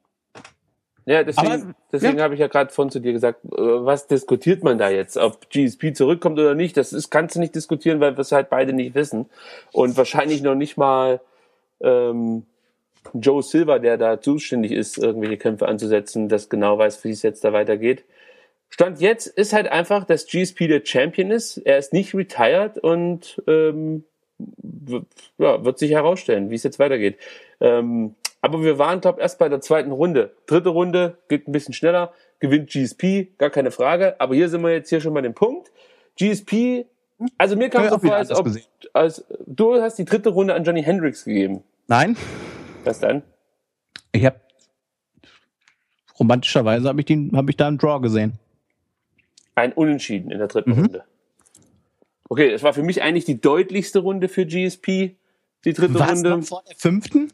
ja deswegen, Aber, deswegen ja. habe ich ja gerade vorhin zu dir gesagt, äh, was diskutiert man da jetzt? Ob G S P zurückkommt oder nicht, das ist, kannst du nicht diskutieren, weil wir es halt beide nicht wissen. Und wahrscheinlich noch nicht mal ähm, Joe Silva, der da zuständig ist, irgendwelche Kämpfe anzusetzen, das genau weiß, wie es jetzt da weitergeht. Stand jetzt ist halt einfach, dass G S P der Champion ist. Er ist nicht retired und ähm, w- ja, wird sich herausstellen, wie es jetzt weitergeht. Ähm, aber wir waren, glaube ich, erst bei der zweiten Runde. Dritte Runde geht ein bisschen schneller, gewinnt G S P, gar keine Frage. Aber hier sind wir jetzt hier schon bei dem Punkt. G S P, also mir kam Ja, es so auch wieder vor, als anders ob gesehen. als, du hast die dritte Runde an Johnny Hendricks gegeben. Nein, Was dann? ich habe romantischerweise habe ich, den- hab ich da einen Draw gesehen. Ein Unentschieden in der dritten Mhm. Runde. Okay, es war für mich eigentlich die deutlichste Runde für G S P. Die dritte Was Runde. noch vor der fünften?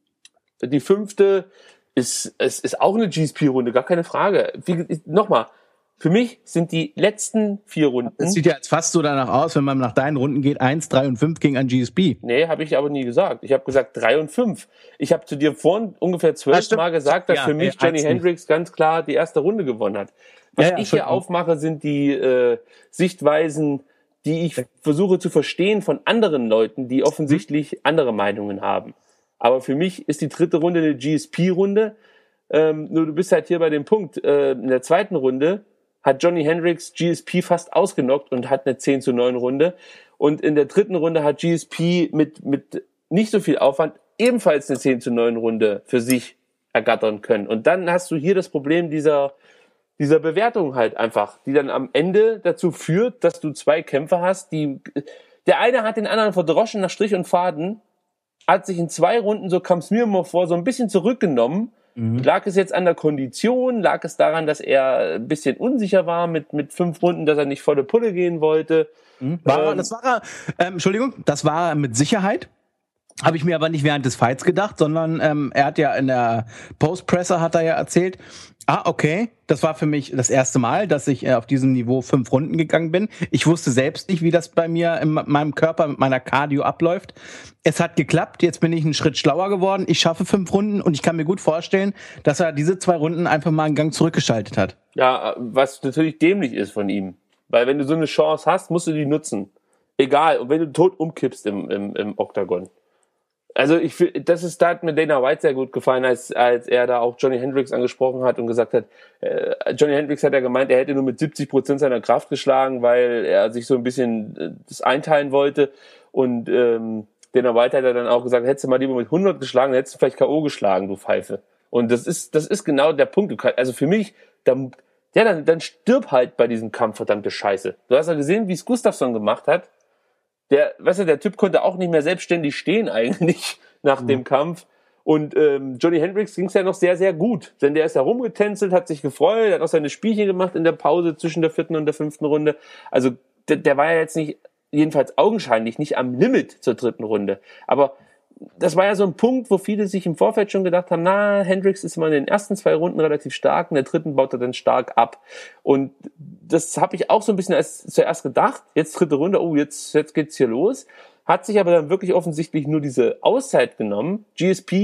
Die fünfte ist, es ist auch eine G S P-Runde, gar keine Frage. Wie, nochmal, für mich sind die letzten vier Runden. Das sieht ja jetzt fast so danach aus, wenn man nach deinen Runden geht, eins, drei und fünf gegen ein G S P. Nee, habe ich aber nie gesagt. Ich habe gesagt drei und fünf. Ich habe zu dir vorhin ungefähr Ah, zwölf stimmt. Mal gesagt, dass Ja, für mich ja, Johnny eins Hendricks ganz klar die erste Runde gewonnen hat. Was Ja, ja, ich hier Entschuldigung. aufmache, sind die äh, Sichtweisen, die ich versuche zu verstehen von anderen Leuten, die offensichtlich andere Meinungen haben. Aber für mich ist die dritte Runde eine G S P-Runde. Ähm, nur du bist halt hier bei dem Punkt. Äh, in der zweiten Runde hat Johnny Hendricks G S P fast ausgenockt und hat eine zehn zu neun Runde. Und in der dritten Runde hat G S P mit, mit nicht so viel Aufwand ebenfalls eine zehn zu neun Runde für sich ergattern können. Und dann hast du hier das Problem dieser, dieser Bewertung halt einfach, die dann am Ende dazu führt, dass du zwei Kämpfer hast, die, der eine hat den anderen verdroschen nach Strich und Faden, hat sich in zwei Runden, so kam es mir immer vor, so ein bisschen zurückgenommen. Mhm. Lag es jetzt an der Kondition? Lag es daran, dass er ein bisschen unsicher war mit, mit fünf Runden, dass er nicht volle Pulle gehen wollte? Mhm. War, Ähm, das war er, ähm, Entschuldigung, das war er mit Sicherheit. Habe ich mir aber nicht während des Fights gedacht, sondern ähm, er hat ja in der Post-Presser hat er ja erzählt, ah, okay, das war für mich das erste Mal, dass ich äh, auf diesem Niveau fünf Runden gegangen bin. Ich wusste selbst nicht, wie das bei mir in meinem Körper, mit meiner Cardio abläuft. Es hat geklappt, jetzt bin ich einen Schritt schlauer geworden. Ich schaffe fünf Runden und ich kann mir gut vorstellen, dass er diese zwei Runden einfach mal einen Gang zurückgeschaltet hat. Ja, was natürlich dämlich ist von ihm. Weil wenn du so eine Chance hast, musst du die nutzen. Egal, und wenn du tot umkippst im, im, im Oktagon. Also ich finde, das ist, da hat mir Dana White sehr gut gefallen, als, als er da auch Johnny Hendricks angesprochen hat und gesagt hat, äh, Johnny Hendricks hat ja gemeint, er hätte nur mit siebzig Prozent seiner Kraft geschlagen, weil er sich so ein bisschen äh, das einteilen wollte. Und ähm, Dana White hat ja dann auch gesagt, hättest du mal lieber mit hundert geschlagen, dann hättest du vielleicht K O geschlagen, du Pfeife. Und das ist, das ist genau der Punkt. Du kann, also für mich, da, ja, dann, dann stirb halt bei diesem Kampf, verdammte Scheiße. Du hast ja gesehen, wie es Gustafsson gemacht hat. Der, weißt du, der Typ konnte auch nicht mehr selbstständig stehen eigentlich nach mhm. dem Kampf. Und ähm, Johnny Hendricks ging es ja noch sehr, sehr gut. Denn der ist da rumgetänzelt, hat sich gefreut, hat auch seine Spielchen gemacht in der Pause zwischen der vierten und der fünften Runde. Also der, der war ja jetzt nicht, jedenfalls augenscheinlich, nicht am Limit zur dritten Runde. Aber das war ja so ein Punkt, wo viele sich im Vorfeld schon gedacht haben, na, Hendricks ist immer in den ersten zwei Runden relativ stark, in der dritten baut er dann stark ab. Und das habe ich auch so ein bisschen als zuerst gedacht, jetzt dritte Runde, oh, jetzt, jetzt geht's hier los. Hat sich aber dann wirklich offensichtlich nur diese Auszeit genommen. G S P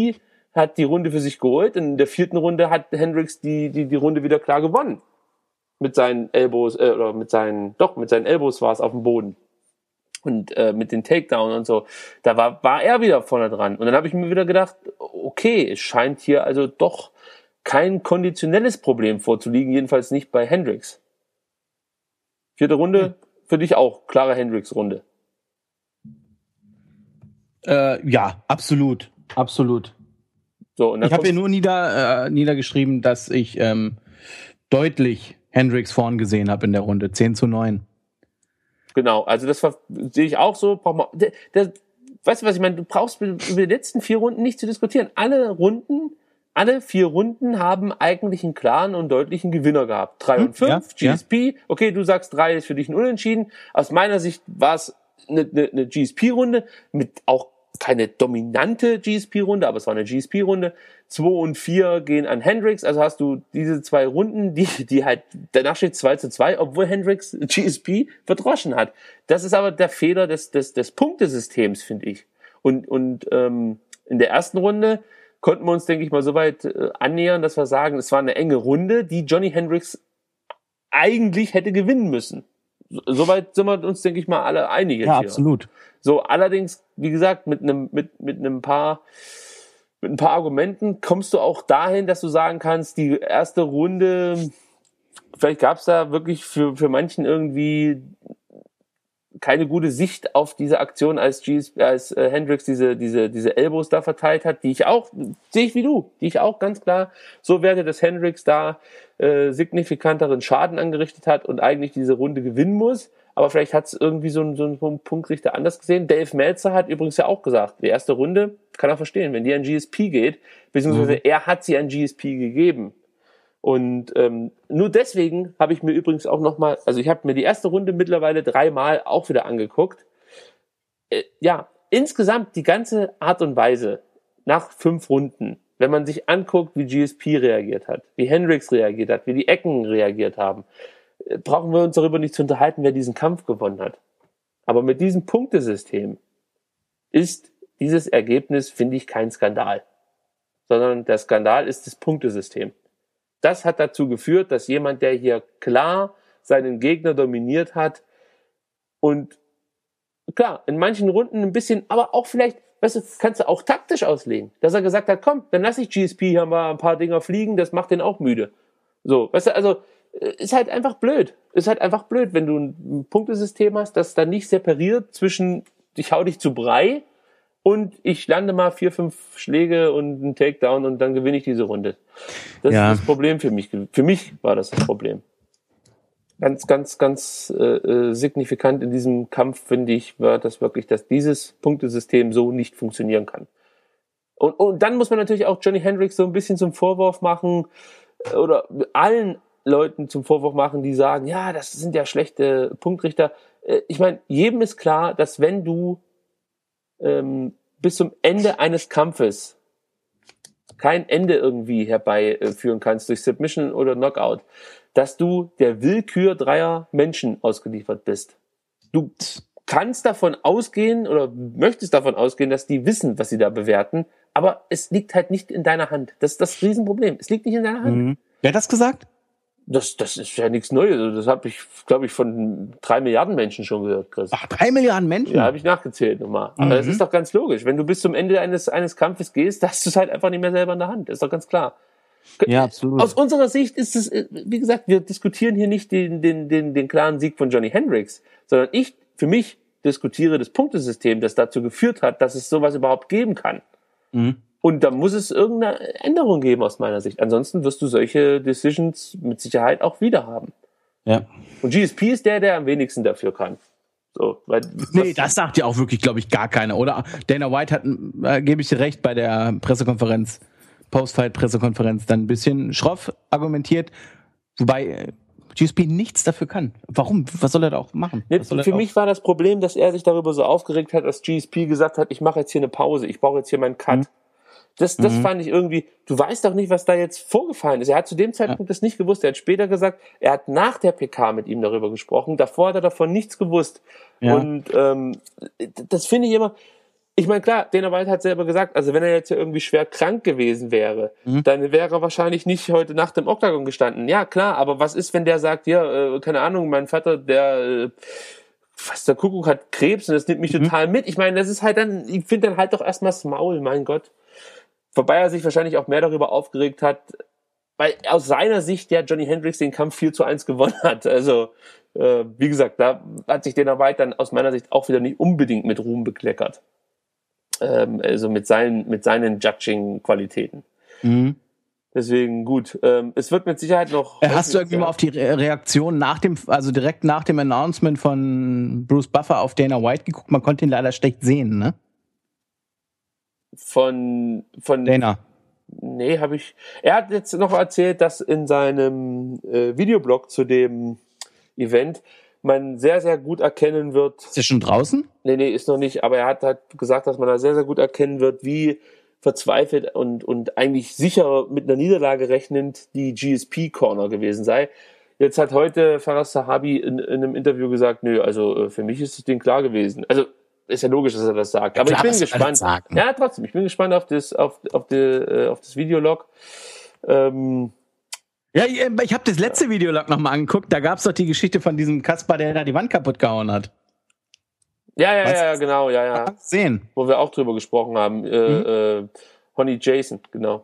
hat die Runde für sich geholt und in der vierten Runde hat Hendricks die, die, die Runde wieder klar gewonnen. Mit seinen Elbows, äh, oder mit seinen, doch, mit seinen Elbows war es auf dem Boden. Und äh, mit den Takedown und so. Da war, war er wieder vorne dran. Und dann habe ich mir wieder gedacht, okay, es scheint hier also doch kein konditionelles Problem vorzuliegen, jedenfalls nicht bei Hendricks. Vierte Runde, für dich auch, klare Hendricks-Runde. Äh, ja, absolut, absolut. So, und dann ich habe hier nur nieder, äh, niedergeschrieben, dass ich ähm, deutlich Hendricks vorn gesehen habe in der Runde, zehn zu neun. Genau, also das war, sehe ich auch so. Brauch mal, der, der, weißt du, was ich meine? Du brauchst über die letzten vier Runden nicht zu diskutieren. Alle Runden, alle vier Runden haben eigentlich einen klaren und deutlichen Gewinner gehabt. Drei hm, und fünf, ja, G S P. Ja. Okay, du sagst, drei ist für dich ein Unentschieden. Aus meiner Sicht war es eine, eine, eine G S P-Runde mit auch keine dominante G S P-Runde, aber es war eine G S P-Runde. Zwei und vier gehen an Hendricks, also hast du diese zwei Runden, die, die halt, danach steht zwei zu zwei, obwohl Hendricks G S P verdroschen hat. Das ist aber der Fehler des, des, des Punktesystems, finde ich. Und, und ähm, in der ersten Runde konnten wir uns, denke ich mal, so weit äh, annähern, dass wir sagen, es war eine enge Runde, die Johnny Hendricks eigentlich hätte gewinnen müssen. Soweit sind wir uns, denke ich mal, alle einig jetzt ja, hier. Absolut. So, allerdings, wie gesagt, mit einem, mit, mit einem paar, mit ein paar Argumenten kommst du auch dahin, dass du sagen kannst, die erste Runde, vielleicht gab es da wirklich für, für manchen irgendwie keine gute Sicht auf diese Aktion, als, G S, als äh, Hendricks diese, diese, diese Elbows da verteilt hat, die ich auch, sehe ich wie du, die ich auch ganz klar so werte, dass Hendricks da äh, signifikanteren Schaden angerichtet hat und eigentlich diese Runde gewinnen muss. Aber vielleicht hat es irgendwie so ein, so ein Punktrichter anders gesehen. Dave Meltzer hat übrigens ja auch gesagt, die erste Runde kann er verstehen, wenn die an G S P geht, beziehungsweise mhm. er hat sie an G S P gegeben. Und ähm, nur deswegen habe ich mir übrigens auch nochmal, also ich habe mir die erste Runde mittlerweile dreimal auch wieder angeguckt. Äh, ja, insgesamt die ganze Art und Weise nach fünf Runden, wenn man sich anguckt, wie G S P reagiert hat, wie Hendricks reagiert hat, wie die Ecken reagiert haben, äh, brauchen wir uns darüber nicht zu unterhalten, wer diesen Kampf gewonnen hat. Aber mit diesem Punktesystem ist dieses Ergebnis, finde ich, kein Skandal. Sondern der Skandal ist das Punktesystem. Das hat dazu geführt, dass jemand, der hier klar seinen Gegner dominiert hat und klar, in manchen Runden ein bisschen, aber auch vielleicht, weißt du, kannst du auch taktisch auslegen, dass er gesagt hat, komm, dann lass ich G S P hier mal ein paar Dinger fliegen, das macht den auch müde. So, weißt du, also ist halt einfach blöd. Ist halt einfach blöd, wenn du ein Punktesystem hast, das dann nicht separiert zwischen ich hau dich zu Brei und ich lande mal vier, fünf Schläge und einen Takedown und dann gewinne ich diese Runde. Das ja. ist das Problem für mich. Für mich war das das Problem. Ganz, ganz, ganz äh, signifikant in diesem Kampf, finde ich, war das wirklich, dass dieses Punktesystem so nicht funktionieren kann. Und, und dann muss man natürlich auch Johnny Hendricks so ein bisschen zum Vorwurf machen oder allen Leuten zum Vorwurf machen, die sagen, ja, das sind ja schlechte Punktrichter. Ich meine, jedem ist klar, dass wenn du ähm, bis zum Ende eines Kampfes kein Ende irgendwie herbeiführen kannst durch Submission oder Knockout, dass du der Willkür dreier Menschen ausgeliefert bist. Du kannst davon ausgehen oder möchtest davon ausgehen, dass die wissen, was sie da bewerten, aber es liegt halt nicht in deiner Hand. Das ist das Riesenproblem. Es liegt nicht in deiner Hand. Mhm. Wer hat das gesagt? Das, das ist ja nichts Neues. Das habe ich, glaube ich, von drei Milliarden Menschen schon gehört, Chris. Ach, drei Milliarden Menschen? Ja, habe ich nachgezählt nochmal. Mhm. Aber das ist doch ganz logisch. Wenn du bis zum Ende eines, eines Kampfes gehst, hast du es halt einfach nicht mehr selber in der Hand. Das ist doch ganz klar. Ja, absolut. Aus unserer Sicht ist es, wie gesagt, wir diskutieren hier nicht den, den, den, den klaren Sieg von Johnny Hendricks, sondern ich, für mich, diskutiere das Punktesystem, das dazu geführt hat, dass es sowas überhaupt geben kann. Mhm. Und da muss es irgendeine Änderung geben aus meiner Sicht. Ansonsten wirst du solche Decisions mit Sicherheit auch wieder haben. Ja. Und G S P ist der, der am wenigsten dafür kann. So, weil nee, das sagt ja auch wirklich, glaube ich, gar keiner, oder? Dana White hat, äh, gebe ich dir recht, bei der Pressekonferenz, Post-Fight-Pressekonferenz, dann ein bisschen schroff argumentiert, wobei äh, G S P nichts dafür kann. Warum? Was soll er da auch machen? Jetzt, für mich war das Problem, dass er sich darüber so aufgeregt hat, dass G S P gesagt hat, ich mache jetzt hier eine Pause, ich brauche jetzt hier meinen Cut. Mhm. Das, das mhm. fand ich irgendwie, du weißt doch nicht, was da jetzt vorgefallen ist. Er hat zu dem Zeitpunkt ja. das nicht gewusst. Er hat später gesagt, er hat nach der P K mit ihm darüber gesprochen. Davor hat er davon nichts gewusst. Ja. Und ähm, das finde ich immer, Ich meine, klar, Dana White hat selber gesagt, also wenn er jetzt ja irgendwie schwer krank gewesen wäre, mhm. dann wäre er wahrscheinlich nicht heute Nacht im Oktagon gestanden. Ja, klar, aber was ist, wenn der sagt, ja, äh, keine Ahnung, mein Vater, der, äh, was, der Kuckuck hat Krebs und das nimmt mich mhm. total mit. Ich meine, das ist halt dann, ich finde dann halt doch erstmal das Maul, mein Gott. Wobei er sich wahrscheinlich auch mehr darüber aufgeregt hat, weil aus seiner Sicht ja Johnny Hendricks den Kampf vier zu eins gewonnen hat. Also, äh, wie gesagt, da hat sich Dana White dann aus meiner Sicht auch wieder nicht unbedingt mit Ruhm bekleckert. Ähm, also mit seinen, mit seinen Judging-Qualitäten. Mhm. Deswegen gut. Ähm, es wird mit Sicherheit noch... Hast du irgendwie ja. mal auf die Reaktion nach dem, also direkt nach dem Announcement von Bruce Buffer auf Dana White geguckt? Man konnte ihn leider schlecht sehen, ne? Von, von Dana. Nee, habe ich. Er hat jetzt noch erzählt, dass in seinem äh, Videoblog zu dem Event man sehr, sehr gut erkennen wird. Ist er schon draußen? Nee, nee, ist noch nicht. Aber er hat halt gesagt, dass man da sehr, sehr gut erkennen wird, wie verzweifelt und, und eigentlich sicher mit einer Niederlage rechnend die G S P-Corner gewesen sei. Jetzt hat heute Faraz Sahabi in, in einem Interview gesagt, nö, also für mich ist das Ding klar gewesen. Also ist ja logisch, dass er das sagt. Ja, aber klar, ich bin gespannt. Ja, trotzdem. Ich bin gespannt auf das, auf, auf, die, äh, auf das Videolog. Ähm, ja, ich, ich habe das letzte ja. Videolog nochmal angeguckt. Da gab's doch die Geschichte von diesem Kasper, der da die Wand kaputt gehauen hat. Ja, ja, Was? ja, genau, ja, ja. Sehen. Wo wir auch drüber gesprochen haben. Äh, mhm. äh, Honey Jason, genau.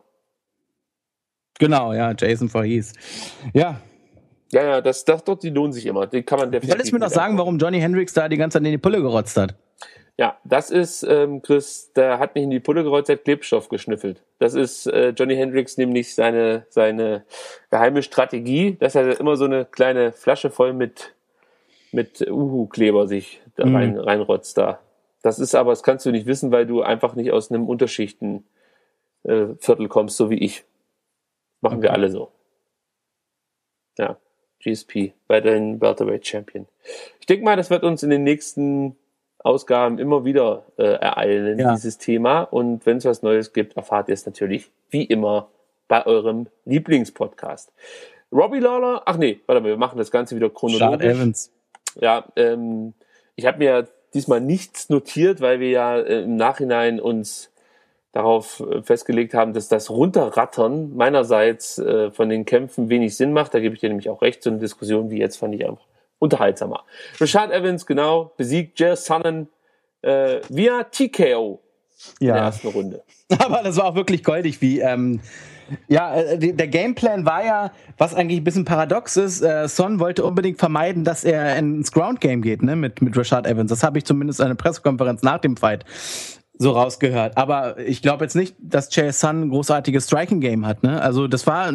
Genau, ja, Jason Voorhees. Ja. Ja, ja, das, das dort, die lohnen sich immer. Die kann man definitiv. Soll ich mir noch sagen, warum Johnny Hendricks da die ganze Zeit in die Pulle gerotzt hat? Ja, das ist, ähm, Chris, der hat nicht in die Pulle gerollt, der hat Klebstoff geschnüffelt. Das ist äh, Johnny Hendricks nämlich seine seine geheime Strategie, dass er immer so eine kleine Flasche voll mit mit Uhu-Kleber sich da rein, mhm. reinrotzt da. Das ist aber, das kannst du nicht wissen, weil du einfach nicht aus einem Unterschichten äh, Viertel kommst, so wie ich. Machen okay. wir alle so. Ja, G S P, weiterhin Welterweight Champion. Ich denke mal, das wird uns in den nächsten Ausgaben immer wieder äh, ereilen, ja. dieses Thema. Und wenn es was Neues gibt, erfahrt ihr es natürlich, wie immer, bei eurem Lieblingspodcast. Robbie Lawler, ach nee, warte mal, wir machen das Ganze wieder chronologisch. Rashad Evans. Ja, ähm, ich habe mir diesmal nichts notiert, weil wir ja äh, im Nachhinein uns darauf äh, festgelegt haben, dass das Runterrattern meinerseits äh, von den Kämpfen wenig Sinn macht. Da gebe ich dir nämlich auch recht. So eine Diskussion wie jetzt fand ich einfach unterhaltsamer. Rashad Evans, genau, besiegt Chael Sonnen äh, via T K O in ja. der ersten Runde. Aber das war auch wirklich goldig, wie ähm, ja, äh, der Gameplan war ja, was eigentlich ein bisschen paradox ist, äh, Son wollte unbedingt vermeiden, dass er ins Ground-Game geht, ne, mit, mit Rashad Evans. Das habe ich zumindest in einer Pressekonferenz nach dem Fight so rausgehört. Aber ich glaube jetzt nicht, dass Chael Sonnen ein großartiges Striking-Game hat, ne? Also das war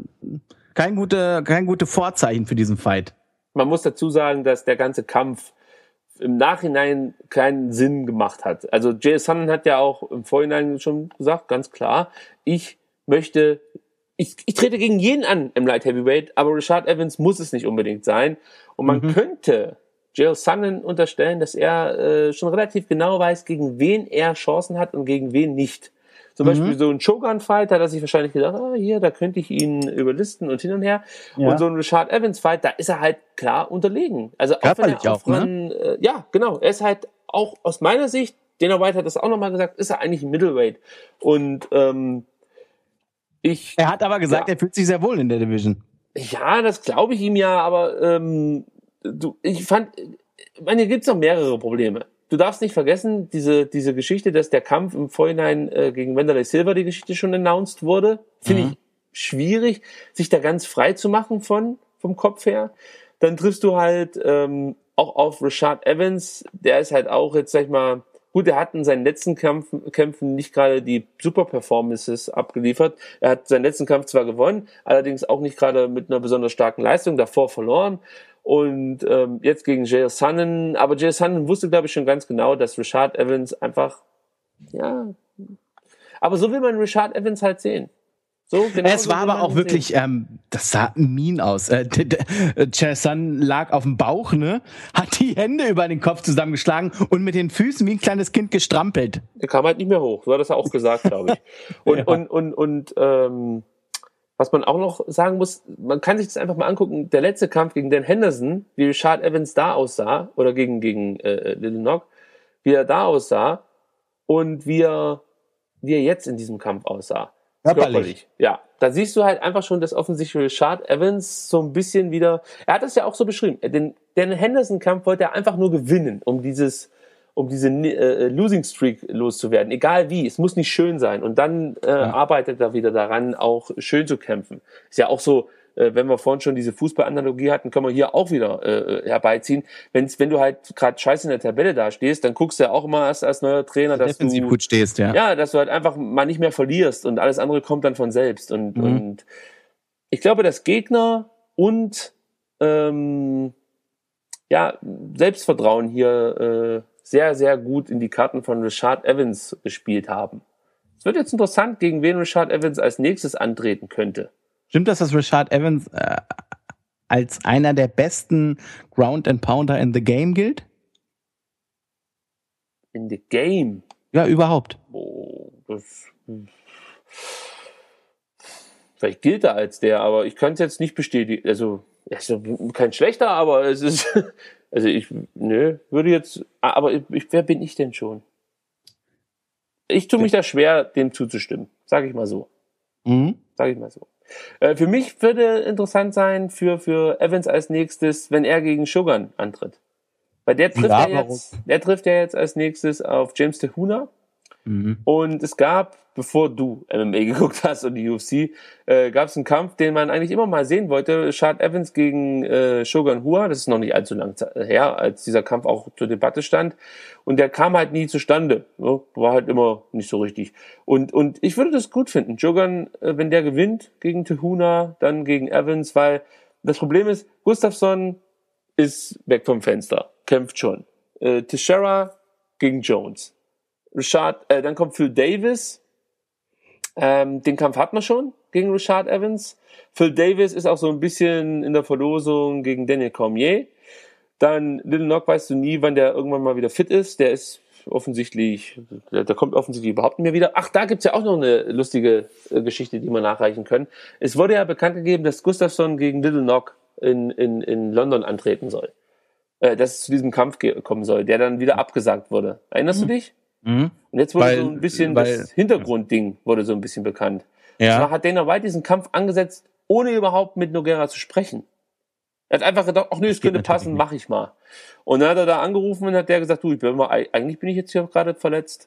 kein gute, kein gute Vorzeichen für diesen Fight. Man muss dazu sagen, dass der ganze Kampf im Nachhinein keinen Sinn gemacht hat. Also Chael Sonnen hat ja auch im Vorhinein schon gesagt, ganz klar, ich möchte, ich, ich trete gegen jeden an im Light Heavyweight, aber Rashad Evans muss es nicht unbedingt sein. Und man mhm. könnte Chael Sonnen unterstellen, dass er äh, schon relativ genau weiß, gegen wen er Chancen hat und gegen wen nicht. Zum mhm. Beispiel so ein Shogun-Fight, da hat er sich wahrscheinlich gedacht, ah, hier, da könnte ich ihn überlisten und hin und her. Ja. Und so ein Rashad Evans-Fight, da ist er halt klar unterlegen. Also auch wenn er auch, ran, ne? äh, ja, genau, er ist halt auch aus meiner Sicht, Dana White hat das auch nochmal gesagt, ist er eigentlich ein Middleweight. Und ähm, ich... Er hat aber gesagt, ja. er fühlt sich sehr wohl in der Division. Ja, das glaube ich ihm ja, aber ähm, du, ich fand, ich meine, hier gibt's noch mehrere Probleme. Du darfst nicht vergessen, diese diese Geschichte, dass der Kampf im Vorhinein äh, gegen Wanderlei Silva, die Geschichte schon announced wurde, finde mhm. ich schwierig, sich da ganz frei zu machen von vom Kopf her. Dann triffst du halt ähm, auch auf Rashad Evans, der ist halt auch jetzt, sag ich mal, gut, er hat in seinen letzten Kämpfen, Kämpfen nicht gerade die Super-Performances abgeliefert. Er hat seinen letzten Kampf zwar gewonnen, allerdings auch nicht gerade mit einer besonders starken Leistung, davor verloren. Und ähm, jetzt gegen Chael Sonnen, aber Chael Sonnen wusste, glaube ich, schon ganz genau, dass Rashad Evans einfach, ja, aber so will man Rashad Evans halt sehen. So, genau es war so aber auch wirklich, ähm, das sah mean aus. Äh, Chael Sonnen lag auf dem Bauch, ne, hat die Hände über den Kopf zusammengeschlagen und mit den Füßen wie ein kleines Kind gestrampelt. Der kam halt nicht mehr hoch, so hat das ja auch gesagt, glaube ich. Und, ja. und, und, und, ähm, was man auch noch sagen muss, man kann sich das einfach mal angucken, der letzte Kampf gegen Dan Henderson, wie Rashad Evans da aussah, oder gegen, gegen äh, Little Nog, wie er da aussah, und wie er, wie er jetzt in diesem Kampf aussah. Körperlich. Körperlich. Ja, da siehst du halt einfach schon, dass offensichtlich Rashad Evans so ein bisschen wieder, er hat es ja auch so beschrieben, den, den Henderson-Kampf wollte er einfach nur gewinnen, um dieses, um diese äh, Losing Streak loszuwerden, egal wie, es muss nicht schön sein und dann äh, ja. arbeitet er wieder daran, auch schön zu kämpfen. Ist ja auch so, äh, wenn wir vorhin schon diese Fußballanalogie hatten, können wir hier auch wieder äh, herbeiziehen. Wenn's, wenn du halt gerade scheiße in der Tabelle da stehst, dann guckst du ja auch immer erst als neuer Trainer, dass defensiv du gut stehst, ja. Ja, dass du halt einfach mal nicht mehr verlierst und alles andere kommt dann von selbst. Und, Mhm. und ich glaube, dass Gegner und ähm, ja, Selbstvertrauen hier äh, sehr, sehr gut in die Karten von Rashad Evans gespielt haben. Es wird jetzt interessant, gegen wen Rashad Evans als nächstes antreten könnte. Stimmt das, dass Rashad Evans äh, als einer der besten Ground and Pounder in the Game gilt? In the Game? Ja, überhaupt. Oh, das... Vielleicht gilt er als der, aber ich kann es jetzt nicht bestätigen. Also, er ist kein schlechter, aber es ist... Also ich, nö, würde jetzt... Aber ich, wer bin ich denn schon? Ich tue mich da schwer, dem zuzustimmen. Sage ich mal so. Mhm. Sage ich mal so. Äh, für mich würde interessant sein, für, für Evans als nächstes, wenn er gegen Shogun antritt. Weil der trifft ja, Ja, jetzt, der trifft ja jetzt als nächstes auf James Tehuna. Mhm. Und es gab, bevor du M M A geguckt hast und die U F C, äh, gab es einen Kampf, den man eigentlich immer mal sehen wollte. Rashad Evans gegen äh, Shogun Rua. Das ist noch nicht allzu lang her, als dieser Kampf auch zur Debatte stand. Und der kam halt nie zustande. Ne? War halt immer nicht so richtig. Und und ich würde das gut finden. Shogun, äh, wenn der gewinnt gegen Tehuna, dann gegen Evans, weil das Problem ist, Gustafsson ist weg vom Fenster, kämpft schon. Äh, Teixeira gegen Jones. Rashad, äh, dann kommt Phil Davis. Ähm, den Kampf hat man schon gegen Rashad Evans. Phil Davis ist auch so ein bisschen in der Verlosung gegen Daniel Cormier. Dann Little Nog, weißt du nie, wann der irgendwann mal wieder fit ist. Der ist offensichtlich, der, der kommt offensichtlich überhaupt nicht mehr wieder. Ach, da gibt's ja auch noch eine lustige äh, Geschichte, die wir nachreichen können. Es wurde ja bekannt gegeben, dass Gustafsson gegen Little Nog in, in, in London antreten soll. Äh, dass es zu diesem Kampf ge- kommen soll, der dann wieder abgesagt wurde. Erinnerst Mhm. du dich? Mhm. Und jetzt wurde Weil- so ein bisschen weil- das Hintergrundding wurde so ein bisschen bekannt. Ja. Zwar hat Dana White diesen Kampf angesetzt, ohne überhaupt mit Nogueira zu sprechen. Er hat einfach gedacht, ach nee, es geht könnte natürlich passen, nicht. mach ich mal. Und dann hat er da angerufen und hat der gesagt, du, ich bin mal, eigentlich bin ich jetzt hier gerade verletzt.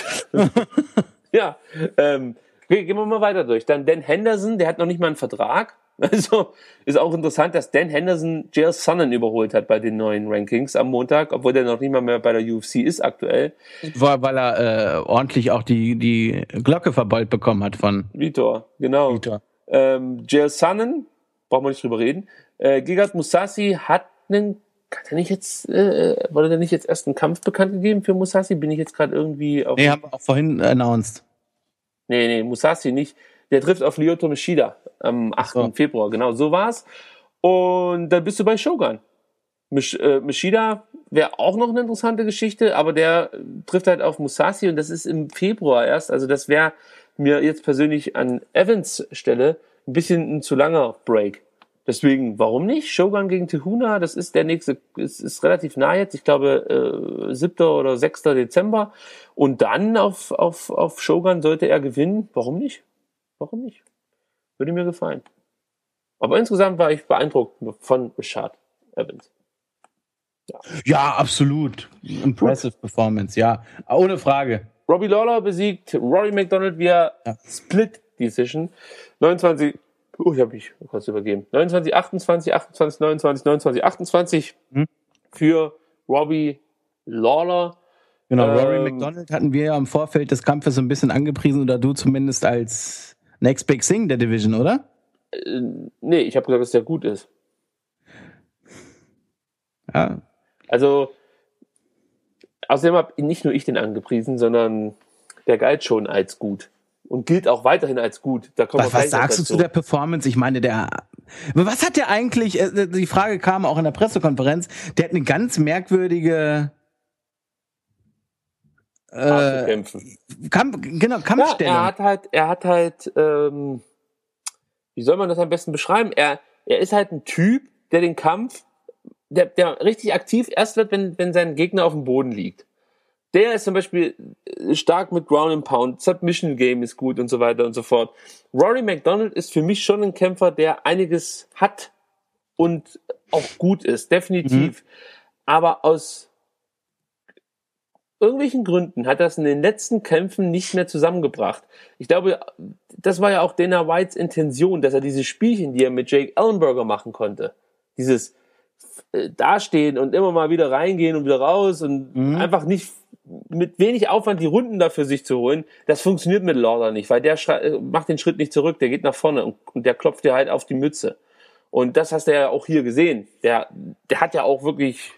Ja, ähm, okay, gehen wir mal weiter durch. Dann Dan Henderson, der hat noch nicht mal einen Vertrag. Also ist auch interessant, dass Dan Henderson Chael Sonnen überholt hat bei den neuen Rankings am Montag, obwohl der noch nicht mal mehr bei der U F C ist aktuell. Weil, weil er äh, ordentlich auch die, die Glocke verbeult bekommen hat von Vitor, genau. Vitor. Ähm, Chael Sonnen, brauchen wir nicht drüber reden. Äh, Gegard Mousasi hat einen, hat er nicht jetzt, äh, wurde der nicht jetzt erst einen Kampf bekannt gegeben für Mousasi? Bin ich jetzt gerade irgendwie auf... Nee, haben wir auch vorhin announced. Nee, nee, Mousasi nicht. Der trifft auf Lyoto Machida am achten so. Februar, genau, so war's. Und dann bist du bei Shogun. Mish, äh, Machida wäre auch noch eine interessante Geschichte, aber der trifft halt auf Mousasi und das ist im Februar erst. Also das wäre mir jetzt persönlich an Evans Stelle ein bisschen ein zu langer Break. Deswegen, warum nicht? Shogun gegen Tehuna, das ist der nächste, es ist relativ nah jetzt, ich glaube äh, siebter oder sechster Dezember. Und dann auf, auf, auf Shogun sollte er gewinnen. Warum nicht? Warum nicht? Würde mir gefallen. Aber insgesamt war ich beeindruckt von Rashad Evans. Ja. Ja, absolut. Impressive Performance, ja. Ohne Frage. Robbie Lawler besiegt Rory McDonald via Ja. Split Decision. neunundzwanzig, oh, ich habe mich kurz übergeben. neunundzwanzig, achtundzwanzig, achtundzwanzig, neunundzwanzig, neunundzwanzig, achtundzwanzig Hm. für Robbie Lawler. Genau, Rory Ähm, McDonald hatten wir ja im Vorfeld des Kampfes so ein bisschen angepriesen, oder du zumindest als Next Big Thing der Division, oder? Äh, nee, ich habe gesagt, dass der gut ist. Ja. Also, außerdem habe nicht nur ich den angepriesen, sondern der galt schon als gut. Und gilt auch weiterhin als gut. Da kommen Was, wir was gleich noch sagst du dazu. zu der Performance? Ich meine, der. Was hat der eigentlich? äh, Die Frage kam auch in der Pressekonferenz. Der hat eine ganz merkwürdige Art zu äh, kämpfen. Kampf, genau, Ja, Kampfstellung. er hat halt, er hat halt, ähm, wie soll man das am besten beschreiben? Er, er ist halt ein Typ, der den Kampf, der, der richtig aktiv erst wird, wenn, wenn sein Gegner auf dem Boden liegt. der ist zum Beispiel stark mit Ground and Pound, Submission Game ist gut und so weiter und so fort. Rory McDonald ist für mich schon ein Kämpfer, der einiges hat und auch gut ist, definitiv. Mhm. Aber aus irgendwelchen Gründen hat das in den letzten Kämpfen nicht mehr zusammengebracht. Ich glaube, das war ja auch Dana Whites Intention, dass er diese Spielchen, die er mit Jake Ellenberger machen konnte, dieses äh, Dastehen und immer mal wieder reingehen und wieder raus und mhm. einfach nicht mit wenig Aufwand die Runden dafür sich zu holen, das funktioniert mit Lawler nicht, weil der schrei- macht den Schritt nicht zurück, der geht nach vorne und, und der klopft dir halt auf die Mütze. Und das hast du ja auch hier gesehen. Der, der hat ja auch wirklich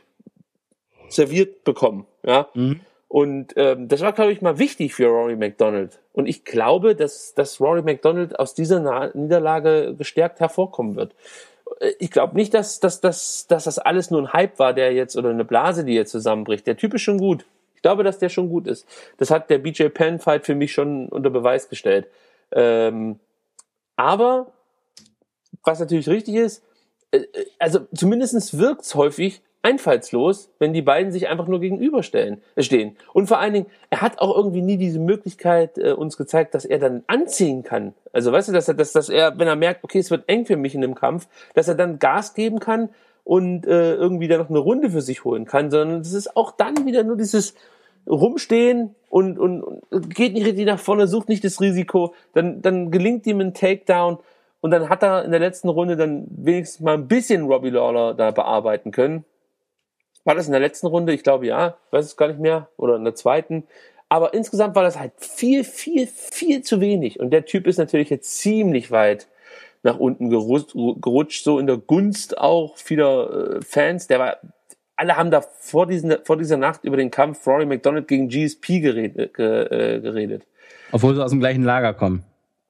serviert bekommen, ja. Mhm. Und ähm, das war, glaube ich, mal wichtig für Rory McDonald. Und ich glaube, dass, dass Rory McDonald aus dieser Na- Niederlage gestärkt hervorkommen wird. Ich glaube nicht, dass, dass, dass, dass das alles nur ein Hype war, der jetzt, oder eine Blase, die jetzt zusammenbricht. Der Typ ist schon gut. Ich glaube, dass der schon gut ist. Das hat der B J Penn-Fight für mich schon unter Beweis gestellt. Ähm, aber, was natürlich richtig ist, äh, also zumindest wirkt's häufig einfallslos, wenn die beiden sich einfach nur gegenüberstellen, äh, stehen. Und vor allen Dingen, er hat auch irgendwie nie diese Möglichkeit äh, uns gezeigt, dass er dann anziehen kann. Also weißt du, dass er, dass, dass er, wenn er merkt, okay, es wird eng für mich in dem Kampf, dass er dann Gas geben kann und äh, irgendwie dann noch eine Runde für sich holen kann, sondern es ist auch dann wieder nur dieses Rumstehen und, und, und geht nicht richtig nach vorne, sucht nicht das Risiko, dann, dann gelingt ihm ein Takedown und dann hat er in der letzten Runde dann wenigstens mal ein bisschen Robbie Lawler da bearbeiten können. War das in der letzten Runde? Ich glaube ja, weiß es gar nicht mehr, oder in der zweiten. Aber insgesamt war das halt viel, viel, viel zu wenig. Und der Typ ist natürlich jetzt ziemlich weit nach unten gerutscht, gerutscht so in der Gunst auch vieler äh, Fans. Der war, alle haben da vor, diesen, vor dieser Nacht über den Kampf Rory McDonald gegen G S P geredet. Ge, äh, geredet. Obwohl sie aus dem gleichen Lager kommen.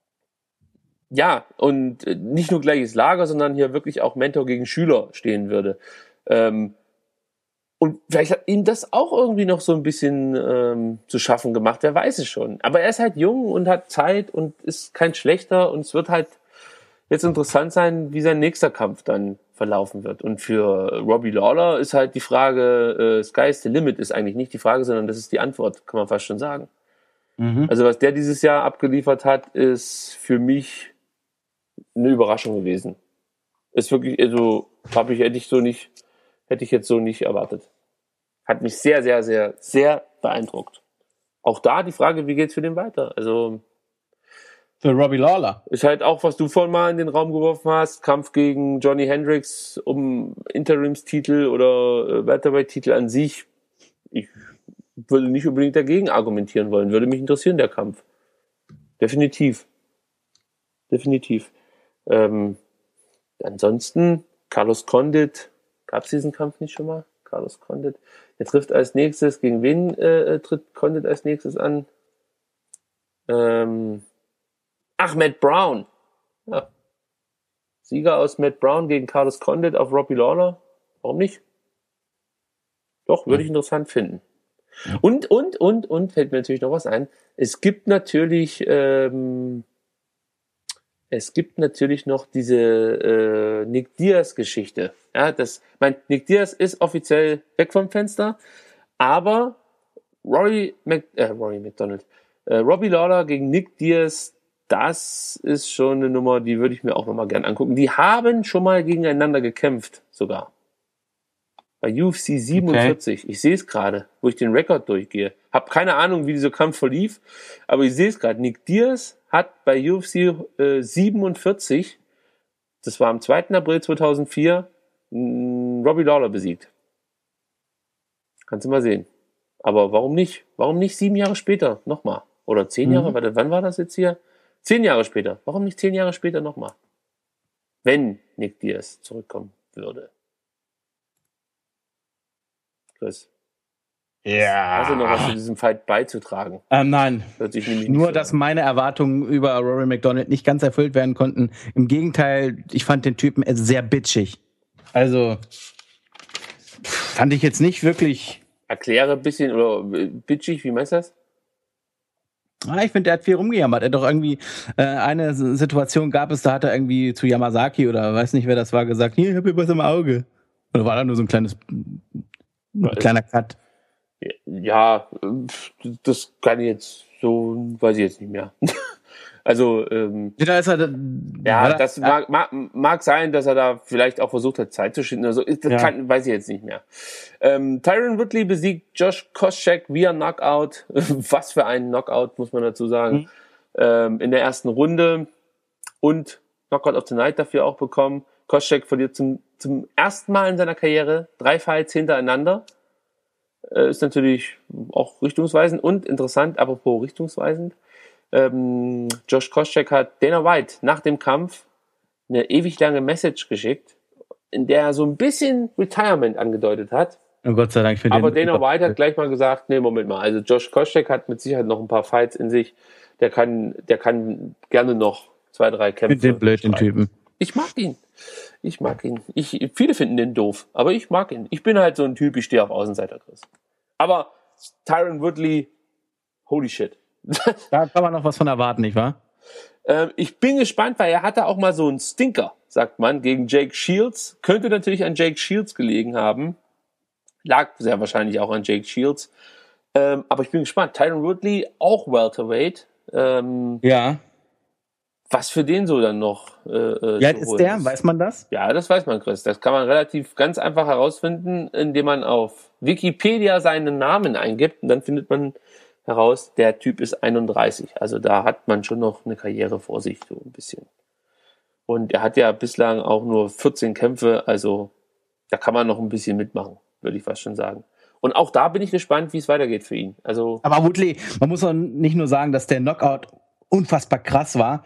Ja, und äh, nicht nur gleiches Lager, sondern hier wirklich auch Mentor gegen Schüler stehen würde. Ähm, Und vielleicht hat ihm das auch irgendwie noch so ein bisschen ähm, zu schaffen gemacht, wer weiß es schon. Aber er ist halt jung und hat Zeit und ist kein Schlechter und es wird halt jetzt interessant sein, wie sein nächster Kampf dann verlaufen wird. Und für Robbie Lawler ist halt die Frage, äh, Sky's the limit ist eigentlich nicht die Frage, sondern das ist die Antwort, kann man fast schon sagen. Mhm. Also was der dieses Jahr abgeliefert hat, ist für mich eine Überraschung gewesen. Ist wirklich, also habe ich, hätte ich so nicht Hätte ich jetzt so nicht erwartet. Hat mich sehr, sehr, sehr, sehr beeindruckt. Auch da die Frage, wie geht's für den weiter? Also für Robbie Lawler. Ist halt auch, was du vorhin mal in den Raum geworfen hast, Kampf gegen Johnny Hendricks um Interimstitel oder äh, Welterweight-Titel an sich. Ich würde nicht unbedingt dagegen argumentieren wollen. Würde mich interessieren, der Kampf. Definitiv. Definitiv. Ähm, ansonsten, Carlos Condit. Gab es diesen Kampf nicht schon mal? Carlos Condit. Er trifft als nächstes, gegen wen äh, tritt Condit als nächstes an? Ähm, ach, Matt Brown. Ja. Sieger aus Matt Brown gegen Carlos Condit auf Robbie Lawler. Warum nicht? Doch, würde ich interessant finden. Und, und, und, und, fällt mir natürlich noch was ein. Es gibt natürlich, ähm, es gibt natürlich noch diese äh, Nick Diaz-Geschichte. Ja, das, mein Nick Diaz ist offiziell weg vom Fenster, aber Rory, Mc, äh, Rory McDonald, äh, Robbie Lawler gegen Nick Diaz, das ist schon eine Nummer, die würde ich mir auch nochmal gern angucken. Die haben schon mal gegeneinander gekämpft, sogar. Bei U F C siebenundvierzig. Okay. Ich sehe es gerade, wo ich den Rekord durchgehe. Hab keine Ahnung, wie dieser Kampf verlief, aber ich sehe es gerade. Nick Diaz hat bei U F C äh, siebenundvierzig, das war am zweiten April zweitausendvier, mh, Robbie Lawler besiegt. Kannst du mal sehen. Aber warum nicht? Warum nicht sieben Jahre später nochmal? Oder zehn Jahre? Mhm. Warte, wann war das jetzt hier? Zehn Jahre später. Warum nicht zehn Jahre später nochmal? Wenn Nick Diaz zurückkommen würde. Chris. Ja. Hast du noch was zu diesem Fight beizutragen? Ähm, nein. Nur, so dass meine Erwartungen über Rory McDonald nicht ganz erfüllt werden konnten. Im Gegenteil, ich fand den Typen sehr bitchig. Also, fand ich jetzt nicht wirklich... Erkläre ein bisschen, oder bitchig, wie meinst du das? Ah, ich finde, der hat viel rumgejammert. Er hat doch irgendwie äh, eine Situation gab es, da hat er irgendwie zu Yamazaki oder weiß nicht, wer das war, gesagt, hier, ich hab hier was im Auge. Oder war da nur so ein kleines... Ein kleiner Cut. Ja, das kann ich jetzt so, weiß ich jetzt nicht mehr. Also, ähm, ja, ist er, ja, das mag, mag, mag sein, dass er da vielleicht auch versucht hat, Zeit zu schinden oder so. Das Ja. kann, weiß ich jetzt nicht mehr. Ähm, Tyron Woodley besiegt Josh Koscheck via Knockout. Was für ein Knockout, muss man dazu sagen. Mhm. Ähm, in der ersten Runde. Und Knockout of the Night dafür auch bekommen. Koscheck verliert zum, zum ersten Mal in seiner Karriere drei Fights hintereinander. Äh, ist natürlich auch richtungsweisend und interessant, apropos richtungsweisend. Ähm, Josh Koscheck hat Dana White nach dem Kampf eine ewig lange Message geschickt, in der er so ein bisschen Retirement angedeutet hat. Oh Gott sei Dank für den. Aber Dana White hat gleich mal gesagt, nee, Moment mal, also Josh Koscheck hat mit Sicherheit noch ein paar Fights in sich. Der kann, der kann gerne noch zwei, drei Kämpfe. Mit dem blöden Typen. Ich mag ihn. Ich mag ihn. Ich, viele finden den doof, aber ich mag ihn. Ich bin halt so ein Typ, ich stehe auf Außenseiter, Chris. Aber Tyron Woodley, holy shit. Da kann man noch was von erwarten, nicht wahr? ähm, ich bin gespannt, weil er hatte auch mal so einen Stinker, sagt man, gegen Jake Shields. Könnte natürlich an Jake Shields gelegen haben. Lag sehr wahrscheinlich auch an Jake Shields. Ähm, aber ich bin gespannt. Tyron Woodley, auch Welterweight. Ähm, Ja. was für den so dann noch äh, äh, Ja, zu ist holen der, weiß man das? Ja, das weiß man, Chris. Das kann man relativ ganz einfach herausfinden, indem man auf Wikipedia seinen Namen eingibt und dann findet man heraus, der Typ ist einunddreißig. Also da hat man schon noch eine Karriere vor sich, so ein bisschen. Und er hat ja bislang auch nur vierzehn Kämpfe, also da kann man noch ein bisschen mitmachen, würde ich fast schon sagen. Und auch da bin ich gespannt, wie es weitergeht für ihn. Also Aber Woodley, man muss auch nicht nur sagen, dass der Knockout unfassbar krass war,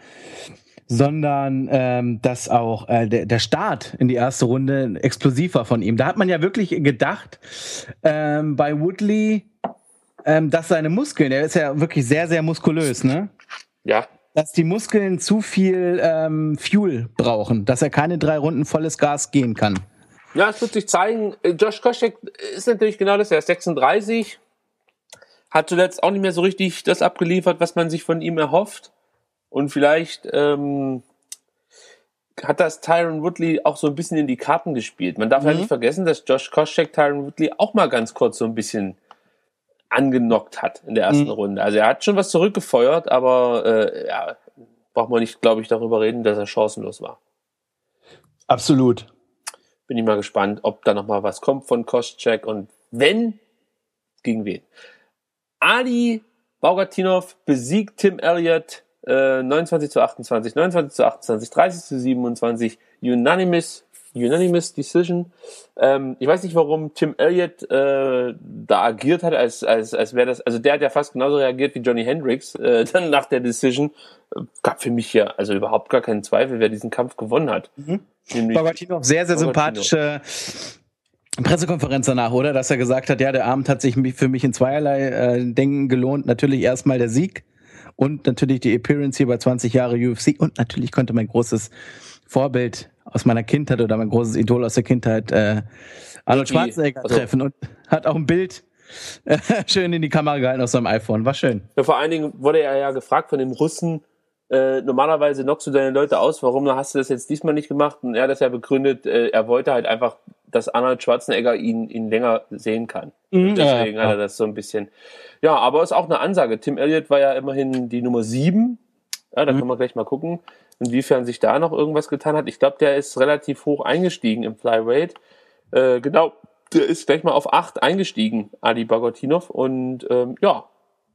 sondern ähm, dass auch äh, der, der Start in die erste Runde explosiv war von ihm. Da hat man ja wirklich gedacht, ähm, bei Woodley, ähm, dass seine Muskeln, der ist ja wirklich sehr, sehr muskulös, ne? ja, Dass die Muskeln zu viel ähm, Fuel brauchen, dass er keine drei Runden volles Gas gehen kann. Ja, es wird sich zeigen. Josh Koscheck ist natürlich genau das. Er ist sechsunddreißig, hat zuletzt auch nicht mehr so richtig das abgeliefert, was man sich von ihm erhofft. Und vielleicht ähm, hat das Tyron Woodley auch so ein bisschen in die Karten gespielt. Man darf Mhm. ja nicht vergessen, dass Josh Koscheck Tyron Woodley auch mal ganz kurz so ein bisschen angenockt hat in der ersten Mhm. Runde. Also er hat schon was zurückgefeuert, aber äh, ja, braucht man nicht, glaube ich, darüber reden, dass er chancenlos war. Absolut. Bin ich mal gespannt, ob da noch mal was kommt von Koscheck und wenn, gegen wen. Ali Baugatinov besiegt Tim Elliott äh, neunundzwanzig zu achtundzwanzig, neunundzwanzig zu achtundzwanzig, dreißig zu siebenundzwanzig, unanimous, unanimous Decision. Ähm, ich weiß nicht, warum Tim Elliott äh, da agiert hat, als als als wäre das, also der hat ja fast genauso reagiert wie Johnny Hendricks äh, dann nach der Decision. Äh, gab für mich ja also überhaupt gar keinen Zweifel, wer diesen Kampf gewonnen hat. Mhm. Nämlich Baugatinov, sehr, sehr Baugatinov. sympathische Pressekonferenz danach, oder? Dass er gesagt hat, ja, der Abend hat sich für mich in zweierlei äh, Dingen gelohnt. Natürlich erstmal der Sieg und natürlich die Appearance hier bei zwanzig Jahre U F C und natürlich konnte mein großes Vorbild aus meiner Kindheit oder mein großes Idol aus der Kindheit äh, Arnold Wirklich? Schwarzenegger Also- treffen und hat auch ein Bild äh, schön in die Kamera gehalten auf seinem iPhone. War schön. Ja, vor allen Dingen wurde er ja gefragt von den Russen, äh, normalerweise knockst du deine Leute aus, warum hast du das jetzt diesmal nicht gemacht? Und er hat das ja begründet, äh, er wollte halt einfach, dass Arnold Schwarzenegger ihn, ihn länger sehen kann. Mhm, Deswegen ja, hat ja. er das so ein bisschen. Ja, aber ist auch eine Ansage. Tim Elliott war ja immerhin die Nummer sieben. Ja, da Mhm. können wir gleich mal gucken, inwiefern sich da noch irgendwas getan hat. Ich glaube, der ist relativ hoch eingestiegen im Flyweight. Äh, genau, der ist gleich mal auf acht eingestiegen, Ali Baugatinov. Und ähm, ja,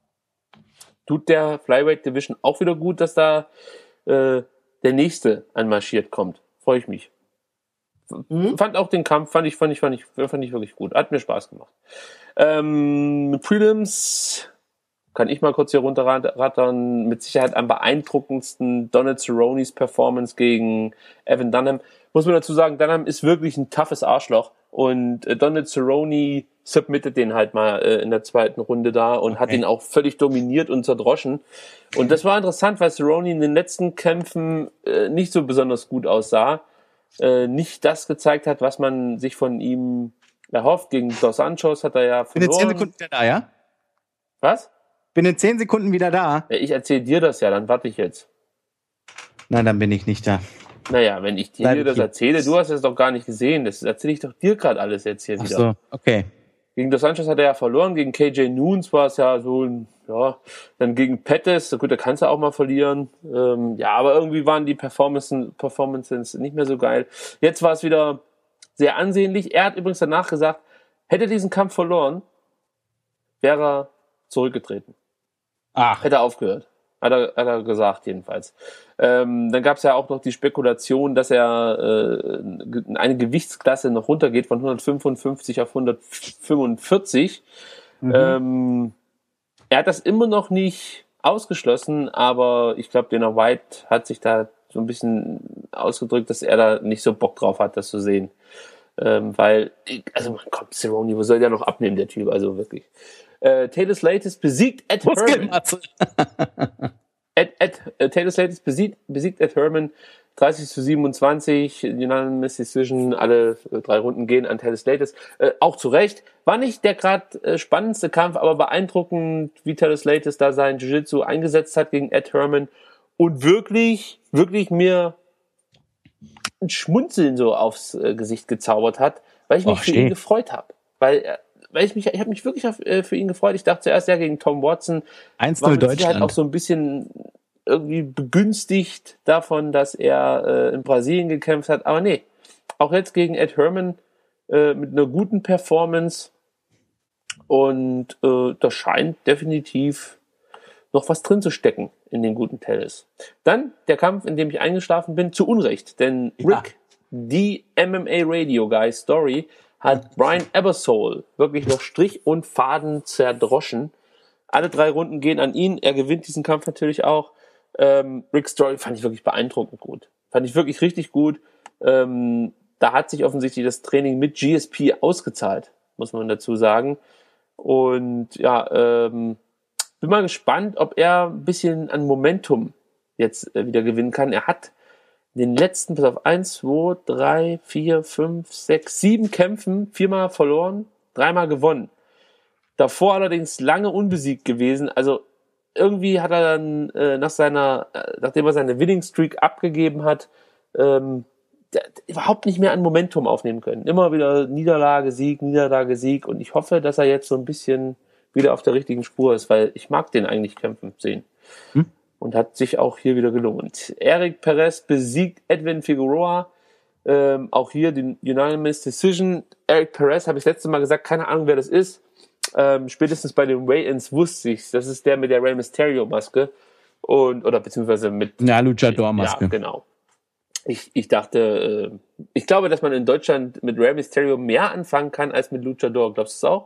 tut der Flyweight Division auch wieder gut, dass da äh, der nächste anmarschiert kommt. Freue ich mich. Mhm. Fand auch den Kampf, fand ich, fand ich, fand ich, fand ich wirklich gut. Hat mir Spaß gemacht. Ähm, Prelims kann ich mal kurz hier runterrattern. Mit Sicherheit am beeindruckendsten Donald Cerrones Performance gegen Evan Dunham. Muss man dazu sagen, Dunham ist wirklich ein toughes Arschloch. Und äh, Donald Cerrone submittet den halt mal äh, in der zweiten Runde da und Okay. hat ihn auch völlig dominiert und zerdroschen. Und das war interessant, weil Cerrone in den letzten Kämpfen äh, nicht so besonders gut aussah. Äh, nicht das gezeigt hat, was man sich von ihm erhofft. Gegen Dos Anjos hat er ja Bin in zehn verloren. Sekunden wieder da, ja? Was? Bin in zehn Sekunden wieder da. Ja, ich erzähle dir das ja, dann warte ich jetzt. Nein, dann bin ich nicht da. Naja, wenn ich dir Bleib das hier. erzähle, du hast es doch gar nicht gesehen. Das erzähle ich doch dir gerade alles jetzt hier Ach wieder. so, okay. Gegen Dos Anjos hat er ja verloren, gegen K J Noons war es ja so ein, ja, dann gegen Pettis, gut, da kannst du auch mal verlieren. Ähm, ja, aber irgendwie waren die Performances, Performances nicht mehr so geil. Jetzt war es wieder sehr ansehnlich. Er hat übrigens danach gesagt, hätte er diesen Kampf verloren, wäre er zurückgetreten. Ach. Hätte er aufgehört. Hat er, hat er gesagt, jedenfalls. Ähm, dann gab es ja auch noch die Spekulation, dass er äh, eine Gewichtsklasse noch runtergeht von hundertfünfundfünfzig auf hundertfünfundvierzig. Mhm. Ähm, er hat das immer noch nicht ausgeschlossen, aber ich glaube, Dana White hat sich da so ein bisschen ausgedrückt, dass er da nicht so Bock drauf hat, das zu sehen. Ähm, weil, also man kommt, Cerrone, wo soll der noch abnehmen, der Typ, also wirklich. Äh, Taylor Slatus besiegt Ed Herman. Ed, Ed, äh, Taylor Slatus besiegt, besiegt Ed Herman dreißig zu siebenundzwanzig, Unanimous Decision, alle äh, drei Runden gehen an Taylor Slatus. Äh, auch zu Recht. War nicht der gerade äh, spannendste Kampf, aber beeindruckend, wie Taylor Slatus da sein Jiu-Jitsu eingesetzt hat gegen Ed Herman und wirklich, wirklich mir ein Schmunzeln so aufs äh, Gesicht gezaubert hat, weil ich mich Och, für ihn gefreut habe. Weil äh, weil ich mich, ich habe mich wirklich auf, äh, für ihn gefreut. Ich dachte zuerst ja gegen Tom Watson eins null Deutschland. Halt auch so ein bisschen irgendwie begünstigt davon, dass er äh, in Brasilien gekämpft hat. Aber nee, auch jetzt gegen Ed Herman äh, mit einer guten Performance und äh, da scheint definitiv noch was drin zu stecken in den guten Tennis. Dann der Kampf, in dem ich eingeschlafen bin, zu Unrecht, denn Rick, ja. die M M A Radio Guy Story, hat Brian Ebersole wirklich noch Strich und Faden zerdroschen. Alle drei Runden gehen an ihn. Er gewinnt diesen Kampf natürlich auch. Ähm, Rick Story fand ich wirklich beeindruckend gut. Fand ich wirklich richtig gut. Ähm, da hat sich offensichtlich das Training mit G S P ausgezahlt, muss man dazu sagen. Und ja, ähm, bin mal gespannt, ob er ein bisschen an Momentum jetzt äh, wieder gewinnen kann. Er hat in den letzten, bis auf eins, zwei, drei, vier, fünf, sechs, sieben Kämpfen viermal verloren, dreimal gewonnen. Davor allerdings lange unbesiegt gewesen. Also irgendwie hat er dann äh, nach seiner, äh, nachdem er seine Winning Streak abgegeben hat, ähm, der, der überhaupt nicht mehr an Momentum aufnehmen können. Immer wieder Niederlage, Sieg, Niederlage, Sieg. Und ich hoffe, dass er jetzt so ein bisschen wieder auf der richtigen Spur ist, weil ich mag den eigentlich kämpfen sehen. Hm? Und hat sich auch hier wieder gelungen. Eric Perez besiegt Edwin Figueroa. Ähm, auch hier die Unanimous Decision. Eric Perez, habe ich das letzte Mal gesagt, keine Ahnung, wer das ist. Ähm, spätestens bei den Weigh-Ins wusste ich, das ist der mit der Rey Mysterio-Maske. Und, oder beziehungsweise mit... Ja, Luchador-Maske. Ja, genau. Ich, ich dachte, äh, ich glaube, dass man in Deutschland mit Rey Mysterio mehr anfangen kann als mit Luchador. Glaubst du es auch?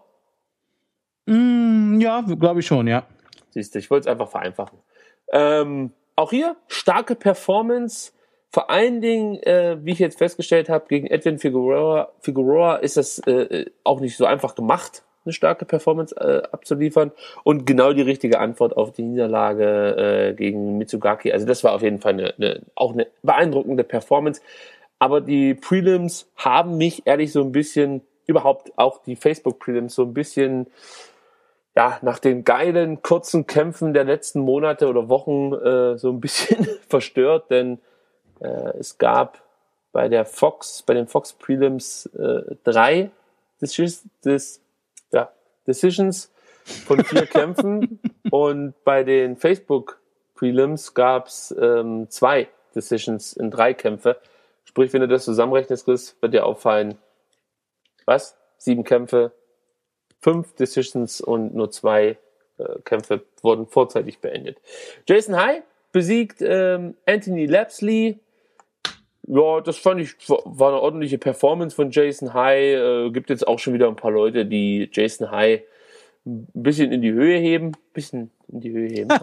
Mm, ja, glaube ich schon, ja. Siehst du, ich wollte es einfach vereinfachen. Ähm, auch hier starke Performance, vor allen Dingen, äh, wie ich jetzt festgestellt habe, gegen Edwin Figueroa, Figueroa ist das äh, auch nicht so einfach gemacht, eine starke Performance äh, abzuliefern und genau die richtige Antwort auf die Niederlage äh, gegen Mitsugaki. Also das war auf jeden Fall eine, eine, auch eine beeindruckende Performance, aber die Prelims haben mich ehrlich so ein bisschen, überhaupt auch die Facebook-Prelims so ein bisschen ja, nach den geilen, kurzen Kämpfen der letzten Monate oder Wochen äh, so ein bisschen verstört, denn äh, es gab bei der Fox, bei den Fox Prelims äh, drei Decisions, des, ja, Decisions von vier Kämpfen und bei den Facebook Prelims gab es ähm, zwei Decisions in drei Kämpfe. Sprich, wenn du das zusammenrechnest, Chris, wird dir auffallen, was? Sieben Kämpfe, fünf Decisions und nur zwei äh, Kämpfe wurden vorzeitig beendet. Jason High besiegt ähm, Anthony Lapsley. Ja, das fand ich, war eine ordentliche Performance von Jason High. Äh, gibt jetzt auch schon wieder ein paar Leute, die Jason High ein bisschen in die Höhe heben. Ein bisschen in die Höhe heben.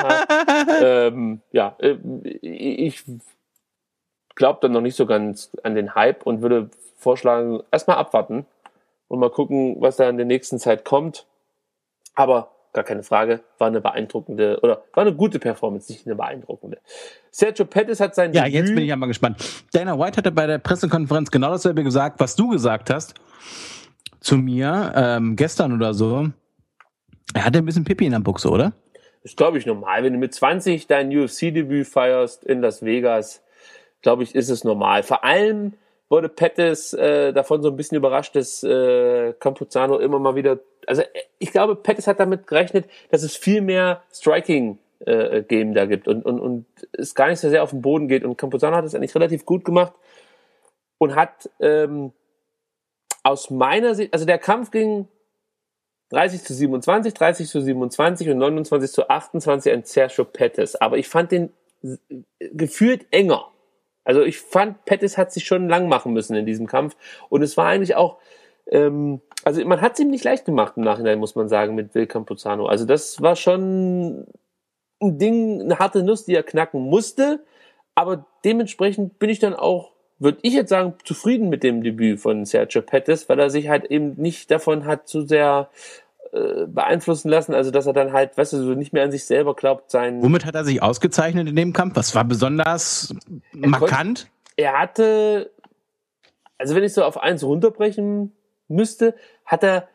ähm, ja, äh, ich glaube dann noch nicht so ganz an den Hype und würde vorschlagen, erstmal abwarten und mal gucken, was da in der nächsten Zeit kommt. Aber gar keine Frage, war eine beeindruckende, oder war eine gute Performance, nicht eine beeindruckende. Sergio Pettis hat sein Ja, Debüt. Jetzt bin ich ja mal gespannt. Dana White hatte bei der Pressekonferenz genau dasselbe gesagt, was du gesagt hast zu mir ähm, gestern oder so. Er hatte ein bisschen Pipi in der Buchse, oder? Das ist, glaube ich, normal. Wenn du mit zwanzig dein U F C-Debüt feierst in Las Vegas, glaube ich, ist es normal. Vor allem, wurde Pettis äh, davon so ein bisschen überrascht, dass äh, Campuzano immer mal wieder, also ich glaube, Pettis hat damit gerechnet, dass es viel mehr Striking-Game äh, da gibt und, und, und es gar nicht so sehr auf den Boden geht. Und Campuzano hat es eigentlich relativ gut gemacht und hat ähm, aus meiner Sicht, also der Kampf ging dreißig zu siebenundzwanzig, dreißig zu siebenundzwanzig und neunundzwanzig zu achtundzwanzig an Sergio Pettis. Aber ich fand den gefühlt enger. Also ich fand, Pettis hat sich schon lang machen müssen in diesem Kampf. Und es war eigentlich auch, ähm, also man hat es ihm nicht leicht gemacht im Nachhinein, muss man sagen, mit Will Campuzano. Also das war schon ein Ding, eine harte Nuss, die er knacken musste. Aber dementsprechend bin ich dann auch, würde ich jetzt sagen, zufrieden mit dem Debüt von Sergio Pettis, weil er sich halt eben nicht davon hat zu sehr äh, beeinflussen lassen, also dass er dann halt, weißt du, so nicht mehr an sich selber glaubt, sein... Womit hat er sich ausgezeichnet in dem Kampf? Was war besonders er markant? Konnte, er hatte, also wenn ich so auf eins runterbrechen müsste, hat er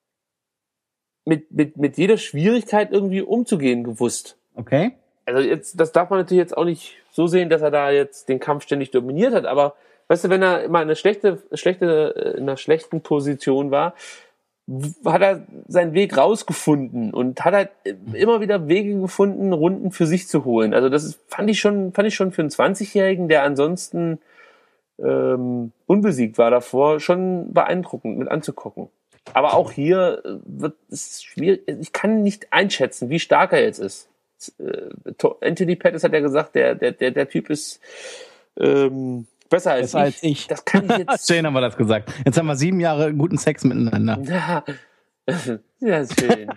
mit, mit, mit jeder Schwierigkeit irgendwie umzugehen gewusst. Okay. Also jetzt, das darf man natürlich jetzt auch nicht so sehen, dass er da jetzt den Kampf ständig dominiert hat, aber weißt du, wenn er immer in einer, schlechte, schlechte, in einer schlechten Position war, hat er seinen Weg rausgefunden und hat halt immer wieder Wege gefunden, Runden für sich zu holen. Also das ist, fand ich schon, fand ich schon für einen zwanzigjährigen, der ansonsten ähm, unbesiegt war davor, schon beeindruckend mit anzugucken. Aber auch hier wird es schwierig. Ich kann nicht einschätzen, wie stark er jetzt ist. Anthony Pettis hat ja gesagt, der, der, der, der Typ ist ähm, besser als besser ich. als ich. Das kann ich jetzt. Schön haben wir das gesagt. Jetzt haben wir sieben Jahre guten Sex miteinander. Ja, ja schön.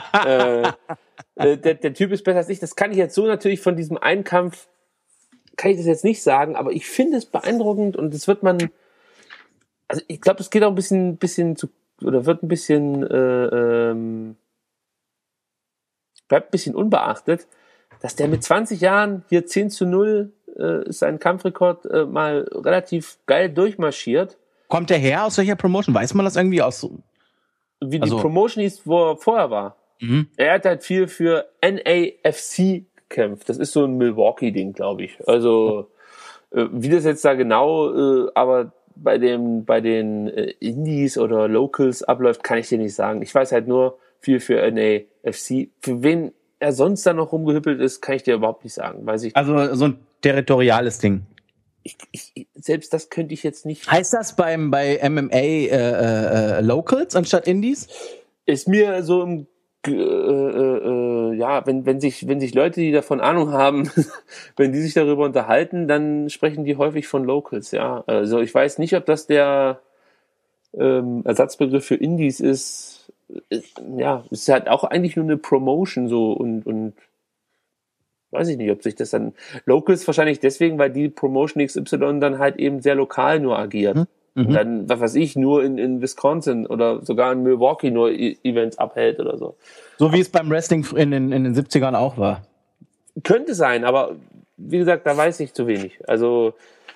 äh, der, der Typ ist besser als ich. Das kann ich jetzt so natürlich von diesem einen Kampf, kann ich das jetzt nicht sagen, aber ich finde es beeindruckend und das wird man, also ich glaube, es geht auch ein bisschen, bisschen zu, oder wird ein bisschen, äh, ähm, bleibt ein bisschen unbeachtet, dass der mit zwanzig Jahren hier zehn zu null äh, ist sein Kampfrekord äh, mal relativ geil durchmarschiert. Kommt der her aus welcher Promotion? Weiß man das irgendwie aus? Wie also, die Promotion hieß, wo er vorher war. Mhm. Er hat halt viel für N A F C gekämpft. Das ist so ein Milwaukee-Ding, glaube ich. Also äh, wie das jetzt da genau, äh, aber bei dem bei den äh, Indies oder Locals abläuft, kann ich dir nicht sagen. Ich weiß halt nur viel für N A F C. Für wen er sonst da noch rumgehüppelt ist, kann ich dir überhaupt nicht sagen. Weiß ich. Also so ein territoriales Ding. Ich, ich, selbst das könnte ich jetzt nicht. Heißt das beim bei M M A äh, äh, Locals anstatt Indies? Ist mir so im äh, äh, ja, wenn wenn sich wenn sich Leute, die davon Ahnung haben, wenn die sich darüber unterhalten, dann sprechen die häufig von Locals. Ja, also ich weiß nicht, ob das der ähm, Ersatzbegriff für Indies ist. Ist, ja, ist halt auch eigentlich nur eine Promotion so und und weiß ich nicht, ob sich das dann Locals wahrscheinlich deswegen, weil die Promotion X Y dann halt eben sehr lokal nur agiert. Mhm. Und dann, was weiß ich, nur in, in Wisconsin oder sogar in Milwaukee nur e- Events abhält oder so. So wie es beim Wrestling in den, in den siebzigern auch war. Könnte sein, aber wie gesagt, da weiß ich zu wenig. Also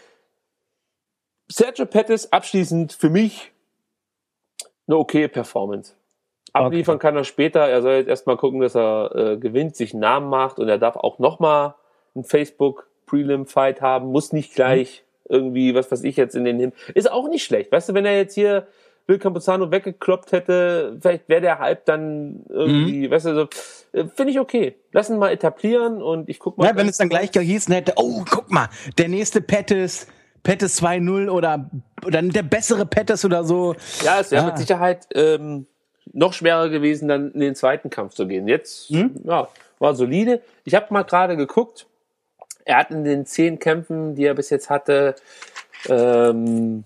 Sergio Pettis abschließend für mich eine okaye Performance. Abliefern okay. kann er später. Er soll jetzt erstmal gucken, dass er äh, gewinnt, sich einen Namen macht und er darf auch nochmal einen Facebook-Prelim-Fight haben. Muss nicht gleich mhm. irgendwie, was weiß ich jetzt in den Himmel. Ist auch nicht schlecht. Weißt du, wenn er jetzt hier Will Campuzano weggekloppt hätte, vielleicht wäre der Hype dann irgendwie, mhm. weißt du, so, äh, finde ich okay. Lass ihn mal etablieren und ich guck mal. Ja, wenn es dann gleich hieß, hätte, oh, guck mal, der nächste Pettis, Pettis zwei null oder, oder der bessere Pettis oder so. Ja, es wäre ja. mit Sicherheit ähm, noch schwerer gewesen, dann in den zweiten Kampf zu gehen. Jetzt, hm? ja, war solide. Ich habe mal gerade geguckt, er hat in den zehn Kämpfen, die er bis jetzt hatte, ähm,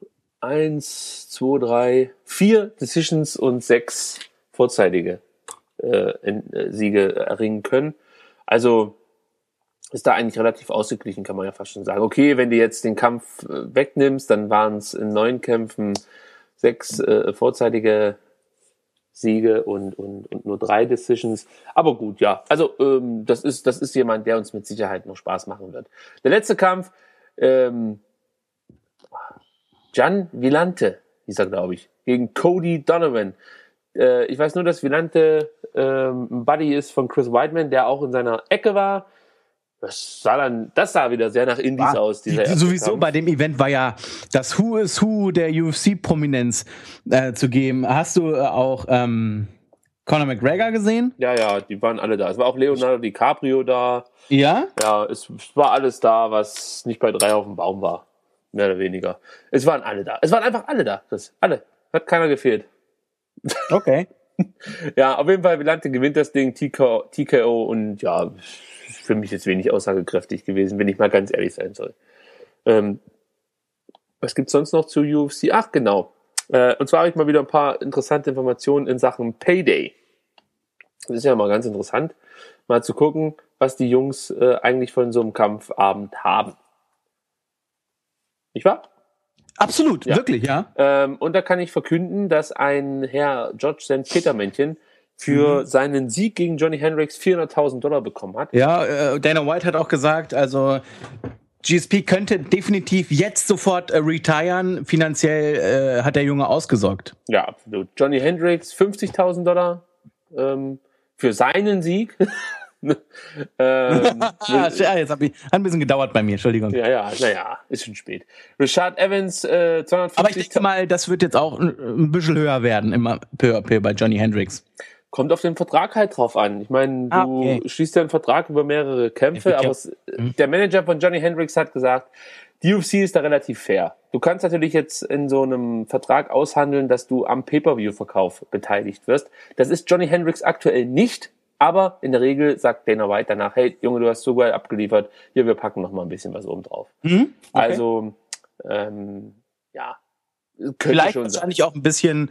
eins, zwei, drei, vier Decisions und sechs vorzeitige äh, äh, Siege erringen können. Also ist da eigentlich relativ ausgeglichen, kann man ja fast schon sagen. Okay, wenn du jetzt den Kampf äh, wegnimmst, dann waren es in neun Kämpfen sechs äh, vorzeitige Siege und, und, und nur drei Decisions. Aber gut, ja. Also ähm, das ist das ist jemand, der uns mit Sicherheit noch Spaß machen wird. Der letzte Kampf, ähm, Gian Villante, hieß er, glaube ich, gegen Cody Donovan. Äh, ich weiß nur, dass Villante ähm, ein Buddy ist von Chris Weidman, der auch in seiner Ecke war. Das sah dann, das sah wieder sehr nach Indies War, aus. Dieser erste sowieso Kampf. bei dem Event war ja das Who is Who der U F C-Prominenz äh, zu geben. Hast du äh, auch ähm, Conor McGregor gesehen? Ja, ja, die waren alle da. Es war auch Leonardo DiCaprio da. Ja? Ja, es war alles da, was nicht bei drei auf dem Baum war. Mehr oder weniger. Es waren alle da. Es waren einfach alle da, Chris. Alle. Hat keiner gefehlt. Okay. Ja, auf jeden Fall, Villante gewinnt das Ding, T K O und ja, für mich jetzt wenig aussagekräftig gewesen, wenn ich mal ganz ehrlich sein soll. Ähm, was gibt's sonst noch zu U F C? Ach, genau. Äh, und zwar habe ich mal wieder ein paar interessante Informationen in Sachen Payday. Das ist ja mal ganz interessant, mal zu gucken, was die Jungs äh, eigentlich von so einem Kampfabend haben. Nicht wahr? Absolut, Ja. Wirklich, ja. Ähm, und da kann ich verkünden, dass ein Herr George Saint Petermännchen für mhm. seinen Sieg gegen Johnny Hendricks vierhunderttausend Dollar bekommen hat. Ja, äh, Dana White hat auch gesagt, also G S P könnte definitiv jetzt sofort äh, retiren. Finanziell äh, hat der Junge ausgesorgt. Ja, absolut. Johnny Hendricks fünfzigtausend Dollar ähm, für seinen Sieg. ähm, ja, jetzt hab ich, hat ein bisschen gedauert bei mir, Entschuldigung. Ja, ja, naja, ist schon spät. Richard Evans, äh, zweihundertfünfzig. Aber ich denke mal, das wird jetzt auch ein, ein bisschen höher werden, immer peu à peu bei Johnny Hendricks. Kommt auf den Vertrag halt drauf an. Ich meine, du ah, okay. schließt ja einen Vertrag über mehrere Kämpfe, aber es, mhm. der Manager von Johnny Hendricks hat gesagt, die U F C ist da relativ fair. Du kannst natürlich jetzt in so einem Vertrag aushandeln, dass du am Pay-Per-View-Verkauf beteiligt wirst. Das ist Johnny Hendricks aktuell nicht, aber in der Regel sagt Dana White danach, hey, Junge, du hast so geil abgeliefert, hier, wir packen noch mal ein bisschen was oben drauf. Mhm. Okay. Also, ähm, ja, vielleicht wahrscheinlich auch ein bisschen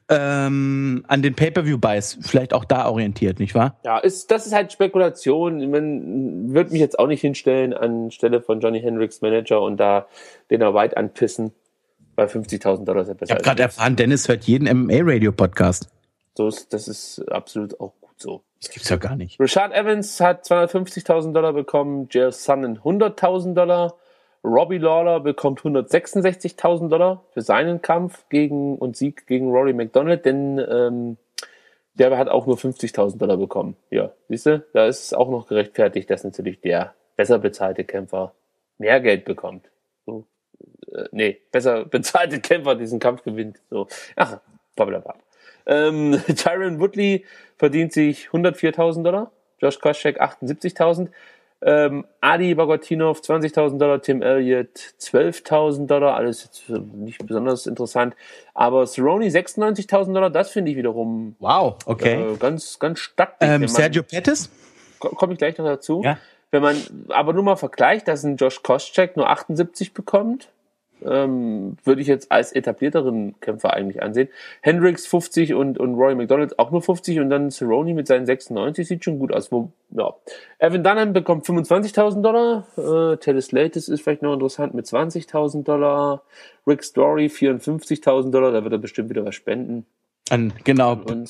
ähm, an den Pay-Per-View-Buys, vielleicht auch da orientiert, nicht wahr? Ja, ist, das ist halt Spekulation. Ich mein, würde mich jetzt auch nicht hinstellen anstelle von Johnny Hendricks Manager und da Dana White anpissen. Bei fünfzigtausend Dollar ist ja besser. Ich habe gerade erfahren, Dennis hört jeden M M A-Radio-Podcast. So ist, das ist absolut auch gut so. Das gibt's ja gar nicht. Richard Evans hat zweihundertfünfzigtausend Dollar bekommen, J L Sonnen hunderttausend Dollar, Robbie Lawler bekommt hundertsechsundsechzigtausend Dollar für seinen Kampf gegen und Sieg gegen Rory McDonald, denn ähm, der hat auch nur fünfzigtausend Dollar bekommen. Ja, siehst du, da ist es auch noch gerechtfertigt, dass natürlich der besser bezahlte Kämpfer mehr Geld bekommt. So, äh, nee, besser bezahlte Kämpfer diesen Kampf gewinnt. So, ach, blablabla. Ähm, Tyron Woodley verdient sich hundertviertausend Dollar, Josh Koscheck achtundsiebzigtausend. Ähm, Adi Bogotinov zwanzigtausend Dollar, Tim Elliott zwölftausend Dollar, alles jetzt nicht besonders interessant, aber Cerrone sechsundneunzigtausend Dollar, das finde ich wiederum wow, okay. äh, ganz, ganz stattlich. Ähm, Sergio Pettis? Komme ich gleich noch dazu. Ja. Wenn man aber nur mal vergleicht, dass ein Josh Koscheck nur achtundsiebzig bekommt, ähm, würde ich jetzt als etablierteren Kämpfer eigentlich ansehen. Hendricks fünfzig und, und Rory McDonald auch nur fünfzig und dann Cerrone mit seinen sechsundneunzig sieht schon gut aus. Wo, ja. Evan Dunham bekommt fünfundzwanzigtausend Dollar. Äh, Telly Slates ist vielleicht noch interessant mit zwanzigtausend Dollar. Rick Story vierundfünfzigtausend Dollar. Da wird er bestimmt wieder was spenden. An, genau. An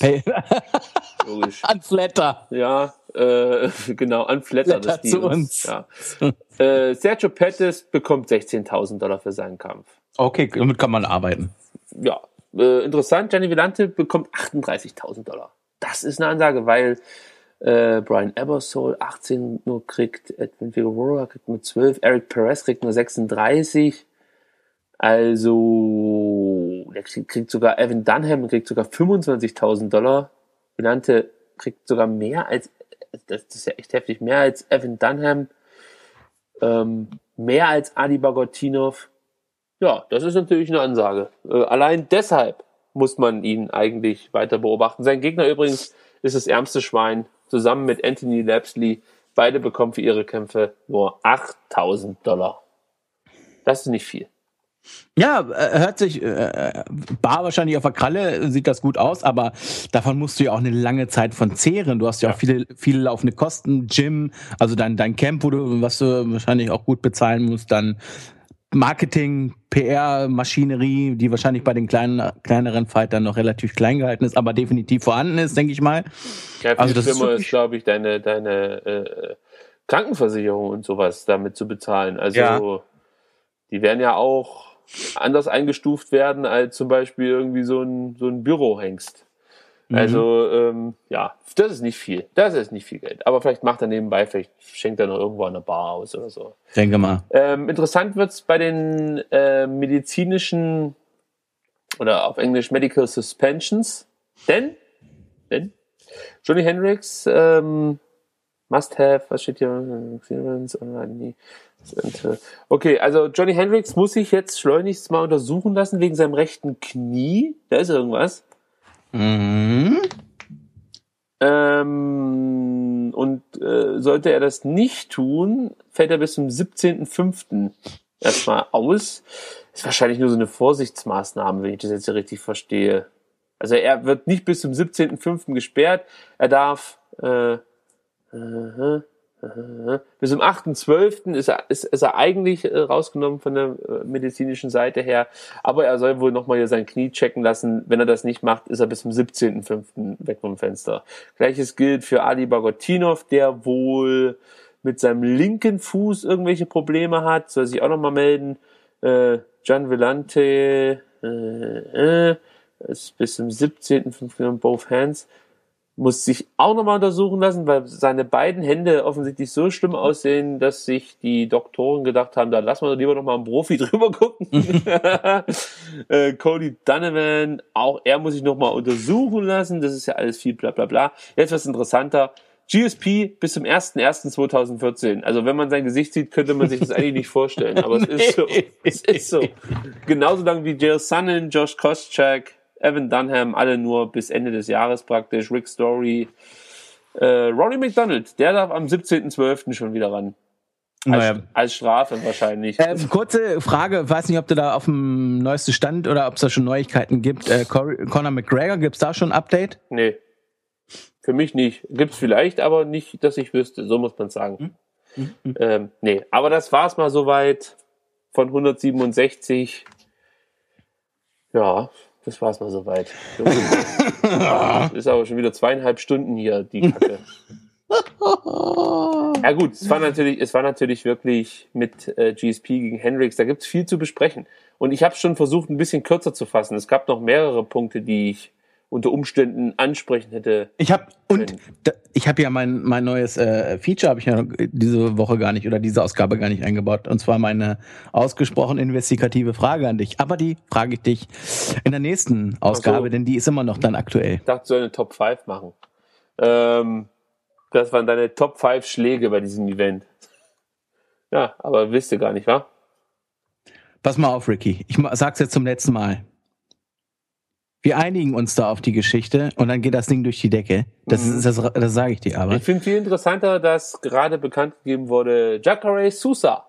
Logisch. An Flatter. Ja, äh, genau, an Flatter. Flatter des zu uns. Ja. äh, Sergio Pettis bekommt sechzehntausend Dollar für seinen Kampf. Okay, damit kann man arbeiten. Ja, äh, interessant. Gianni Villante bekommt achtunddreißigtausend Dollar. Das ist eine Ansage, weil äh, Brian Ebersole achtzehn nur kriegt, Edwin Figueroa kriegt nur zwölf, Eric Perez kriegt nur sechsunddreißig. Also, der kriegt sogar, Evan Dunham kriegt sogar fünfundzwanzigtausend Dollar. Villante kriegt sogar mehr als, das ist ja echt heftig, mehr als Evan Dunham, ähm, mehr als Adi Bogotinov. Ja, das ist natürlich eine Ansage. Äh, allein deshalb muss man ihn eigentlich weiter beobachten. Sein Gegner übrigens ist das ärmste Schwein, zusammen mit Anthony Lapsley. Beide bekommen für ihre Kämpfe nur achttausend Dollar. Das ist nicht viel. Ja, äh, hört sich, äh, bar wahrscheinlich auf der Kralle, sieht das gut aus, aber davon musst du ja auch eine lange Zeit von zehren. Du hast ja, ja. auch viele, viele laufende Kosten, Gym, also dein, dein Camp, wo du, was du wahrscheinlich auch gut bezahlen musst, dann Marketing, P R, Maschinerie, die wahrscheinlich bei den kleinen, kleineren Fightern noch relativ klein gehalten ist, aber definitiv vorhanden ist, denke ich mal. Ja, viel also das schlimmer ist, ist glaube ich, deine, deine äh, Krankenversicherung und sowas damit zu bezahlen. Also ja. Die werden ja auch anders eingestuft werden als zum Beispiel irgendwie so ein, so ein Bürohengst. Mhm. Also, ähm, ja, das ist nicht viel. Das ist nicht viel Geld. Aber vielleicht macht er nebenbei, vielleicht schenkt er noch irgendwo an der Bar aus oder so. Denke mal. Ähm, interessant wird's bei den äh, medizinischen oder auf Englisch Medical Suspensions, denn, denn Jimi Hendrix ähm, must have, was steht hier? Okay, also Jimi Hendrix muss sich jetzt schleunigst mal untersuchen lassen wegen seinem rechten Knie. Da ist irgendwas. Mhm. Ähm, und äh, sollte er das nicht tun, fällt er bis zum siebzehnten fünften erstmal aus. Ist wahrscheinlich nur so eine Vorsichtsmaßnahme, wenn ich das jetzt richtig verstehe. Also er wird nicht bis zum siebzehnten fünften gesperrt. Er darf äh, äh, äh, bis zum achten zwölften ist er, ist, ist er eigentlich äh, rausgenommen von der äh, medizinischen Seite her. Aber er soll wohl nochmal hier sein Knie checken lassen. Wenn er das nicht macht, ist er bis zum siebzehnten fünften weg vom Fenster. Gleiches gilt für Ali Bagotinov, der wohl mit seinem linken Fuß irgendwelche Probleme hat. Soll sich auch nochmal melden. Äh, Gian Villante äh, äh, ist bis zum siebzehnten fünften on both hands. Muss sich auch nochmal untersuchen lassen, weil seine beiden Hände offensichtlich so schlimm aussehen, dass sich die Doktoren gedacht haben, da lassen wir lieber nochmal einen Profi drüber gucken. äh, Cody Donovan, auch er muss sich nochmal untersuchen lassen. Das ist ja alles viel bla bla bla. Jetzt was interessanter. G S P bis zum ersten ersten zweitausendvierzehn. Also wenn man sein Gesicht sieht, könnte man sich das eigentlich nicht vorstellen. Aber es ist so. Es ist so. Genauso lang wie Jill Sonnen, Josh Koscheck, Evan Dunham, alle nur bis Ende des Jahres praktisch. Rick Story. Äh, Ronnie McDonald, der darf am siebzehnten zwölften schon wieder ran. Als, Naja. als Strafe wahrscheinlich. Äh, kurze Frage, weiß nicht, ob du da auf dem neuesten Stand oder ob es da schon Neuigkeiten gibt. Äh, Cor- Conor McGregor, gibt's da schon ein Update? Nee. Für mich nicht. Gibt's vielleicht, aber nicht, dass ich wüsste. So muss man sagen. Hm? Hm? Ähm, nee, aber das war's mal soweit von hundertsiebenundsechzig. Ja, das war's mal soweit. Ist aber schon wieder zweieinhalb Stunden hier, die Kacke. Ja gut, es war natürlich, es war natürlich wirklich mit äh, G S P gegen Hendrix, da gibt's viel zu besprechen. Und ich habe schon versucht, ein bisschen kürzer zu fassen. Es gab noch mehrere Punkte, die ich unter Umständen ansprechen hätte. Ich habe und da, ich habe ja mein mein neues äh, Feature habe ich ja diese Woche gar nicht oder diese Ausgabe gar nicht eingebaut, und zwar meine ausgesprochen investigative Frage an dich. Aber die frage ich dich in der nächsten Ausgabe, so. Denn die ist immer noch dann aktuell. Ich dachte, ich soll eine Top fünf machen. Ähm, das waren deine Top fünf Schläge bei diesem Event. Ja, aber wisst ihr gar nicht, wa? Pass mal auf, Ricky. Ich sag's jetzt zum letzten Mal. Wir einigen uns da auf die Geschichte und dann geht das Ding durch die Decke. Das, mhm. ist, das, das sage ich dir aber. Ich finde viel interessanter, dass gerade bekannt gegeben wurde, Jacare Sousa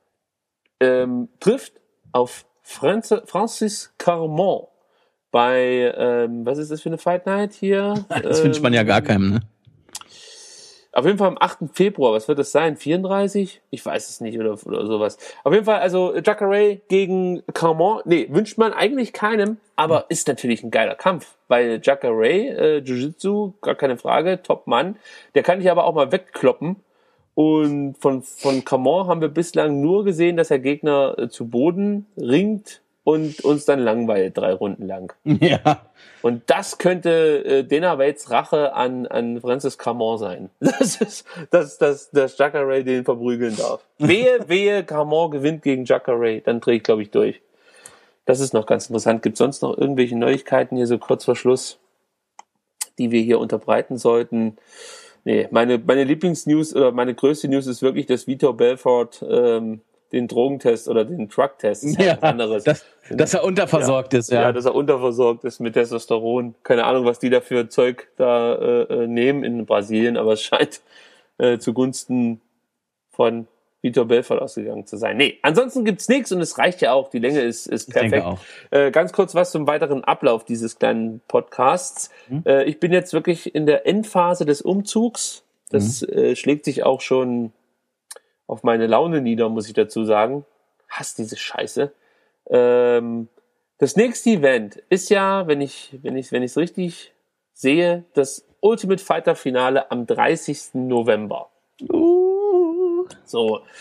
ähm, trifft auf Franz, Francis Carmont bei, ähm, was ist das für eine Fight Night hier? Das ähm, wünscht man ja gar keinem, ne? Auf jeden Fall am achten Februar, was wird das sein? vierunddreißig? Ich weiß es nicht, oder, oder sowas. Auf jeden Fall, also Jacare gegen Carmont, nee, wünscht man eigentlich keinem, aber ist natürlich ein geiler Kampf, weil Jacare, äh, Jiu-Jitsu, gar keine Frage, Top-Mann, der kann dich aber auch mal wegkloppen. Und von, von Carmont haben wir bislang nur gesehen, dass er Gegner äh, zu Boden ringt und uns dann langweilt, drei Runden lang. Ja. Und das könnte äh, Dana Whites Rache an, an Francis Carmont sein. Das ist, dass, dass, dass Jacare den verprügeln darf. Wehe, wehe, Carmont gewinnt gegen Jacare, dann drehe ich, glaube ich, durch. Das ist noch ganz interessant. Gibt es sonst noch irgendwelche Neuigkeiten hier so kurz vor Schluss, die wir hier unterbreiten sollten? Nee, meine, meine Lieblingsnews oder meine größte News ist wirklich, dass Vitor Belfort ähm, den Drogentest oder den Trucktest ist ja, was anderes. Dass, dass er unterversorgt ja. ist, ja. Ja, dass er unterversorgt ist mit Testosteron. Keine Ahnung, was die da für Zeug da äh, nehmen in Brasilien, aber es scheint äh, zugunsten von Vitor Belfort ausgegangen zu sein. Nee, ansonsten gibt's nichts und es reicht ja auch. Die Länge ist, ist perfekt. Ich denke auch. Äh, ganz kurz was zum weiteren Ablauf dieses kleinen Podcasts. Hm? Äh, ich bin jetzt wirklich in der Endphase des Umzugs. Das hm. äh, schlägt sich auch schon auf meine Laune nieder, muss ich dazu sagen. Hass diese Scheiße. Ähm, das nächste Event ist ja, wenn ich wenn ich wenn ich es richtig sehe, das Ultimate Fighter Finale am dreißigsten November. Uh. So,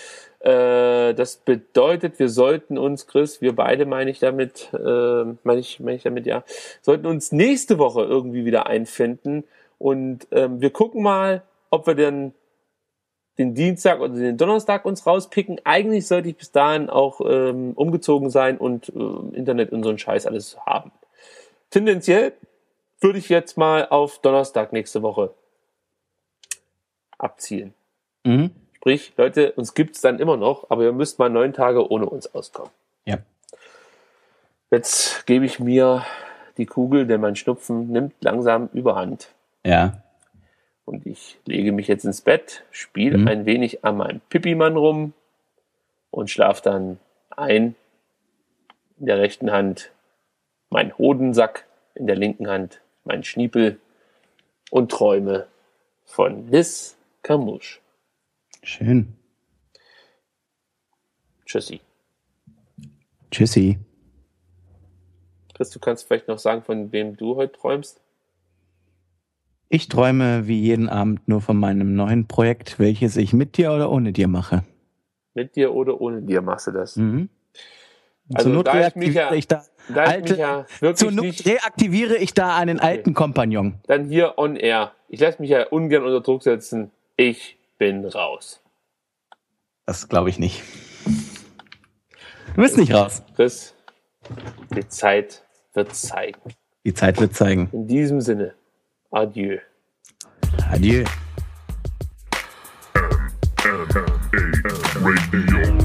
Äh, das bedeutet, wir sollten uns, Chris, wir beide meine ich damit, äh, meine ich, meine ich damit, ja, sollten uns nächste Woche irgendwie wieder einfinden und ähm, wir gucken mal, ob wir denn den Dienstag oder den Donnerstag uns rauspicken. Eigentlich sollte ich bis dahin auch ähm, umgezogen sein und äh, Internet und so einen Scheiß alles haben. Tendenziell würde ich jetzt mal auf Donnerstag nächste Woche abzielen. Mhm. Sprich, Leute, uns gibt's dann immer noch, aber ihr müsst mal neun Tage ohne uns auskommen. Ja. Jetzt gebe ich mir die Kugel, denn mein Schnupfen nimmt langsam überhand. Ja. Und ich lege mich jetzt ins Bett, spiele Mhm. ein wenig an meinem Pipi-Mann rum und schlafe dann ein. In der rechten Hand mein Hodensack, in der linken Hand mein Schniepel und träume von Liz Camouche. Schön. Tschüssi. Tschüssi. Chris, du kannst vielleicht noch sagen, von wem du heute träumst? Ich träume wie jeden Abend nur von meinem neuen Projekt, welches ich mit dir oder ohne dir mache. Mit dir oder ohne dir machst du das? Mhm. Also, zur Not da ich mich reaktiviere ja- ich da, Da ich alte, mich ja wirklich zur Not nicht, reaktiviere ich da einen alten Kompagnon. dann hier on air. Ich lasse mich ja ungern unter Druck setzen. Ich bin raus. Das glaube ich nicht. Du bist nicht raus. Chris, die Zeit wird zeigen. Die Zeit wird zeigen. In diesem Sinne, adieu. Adieu. Radio.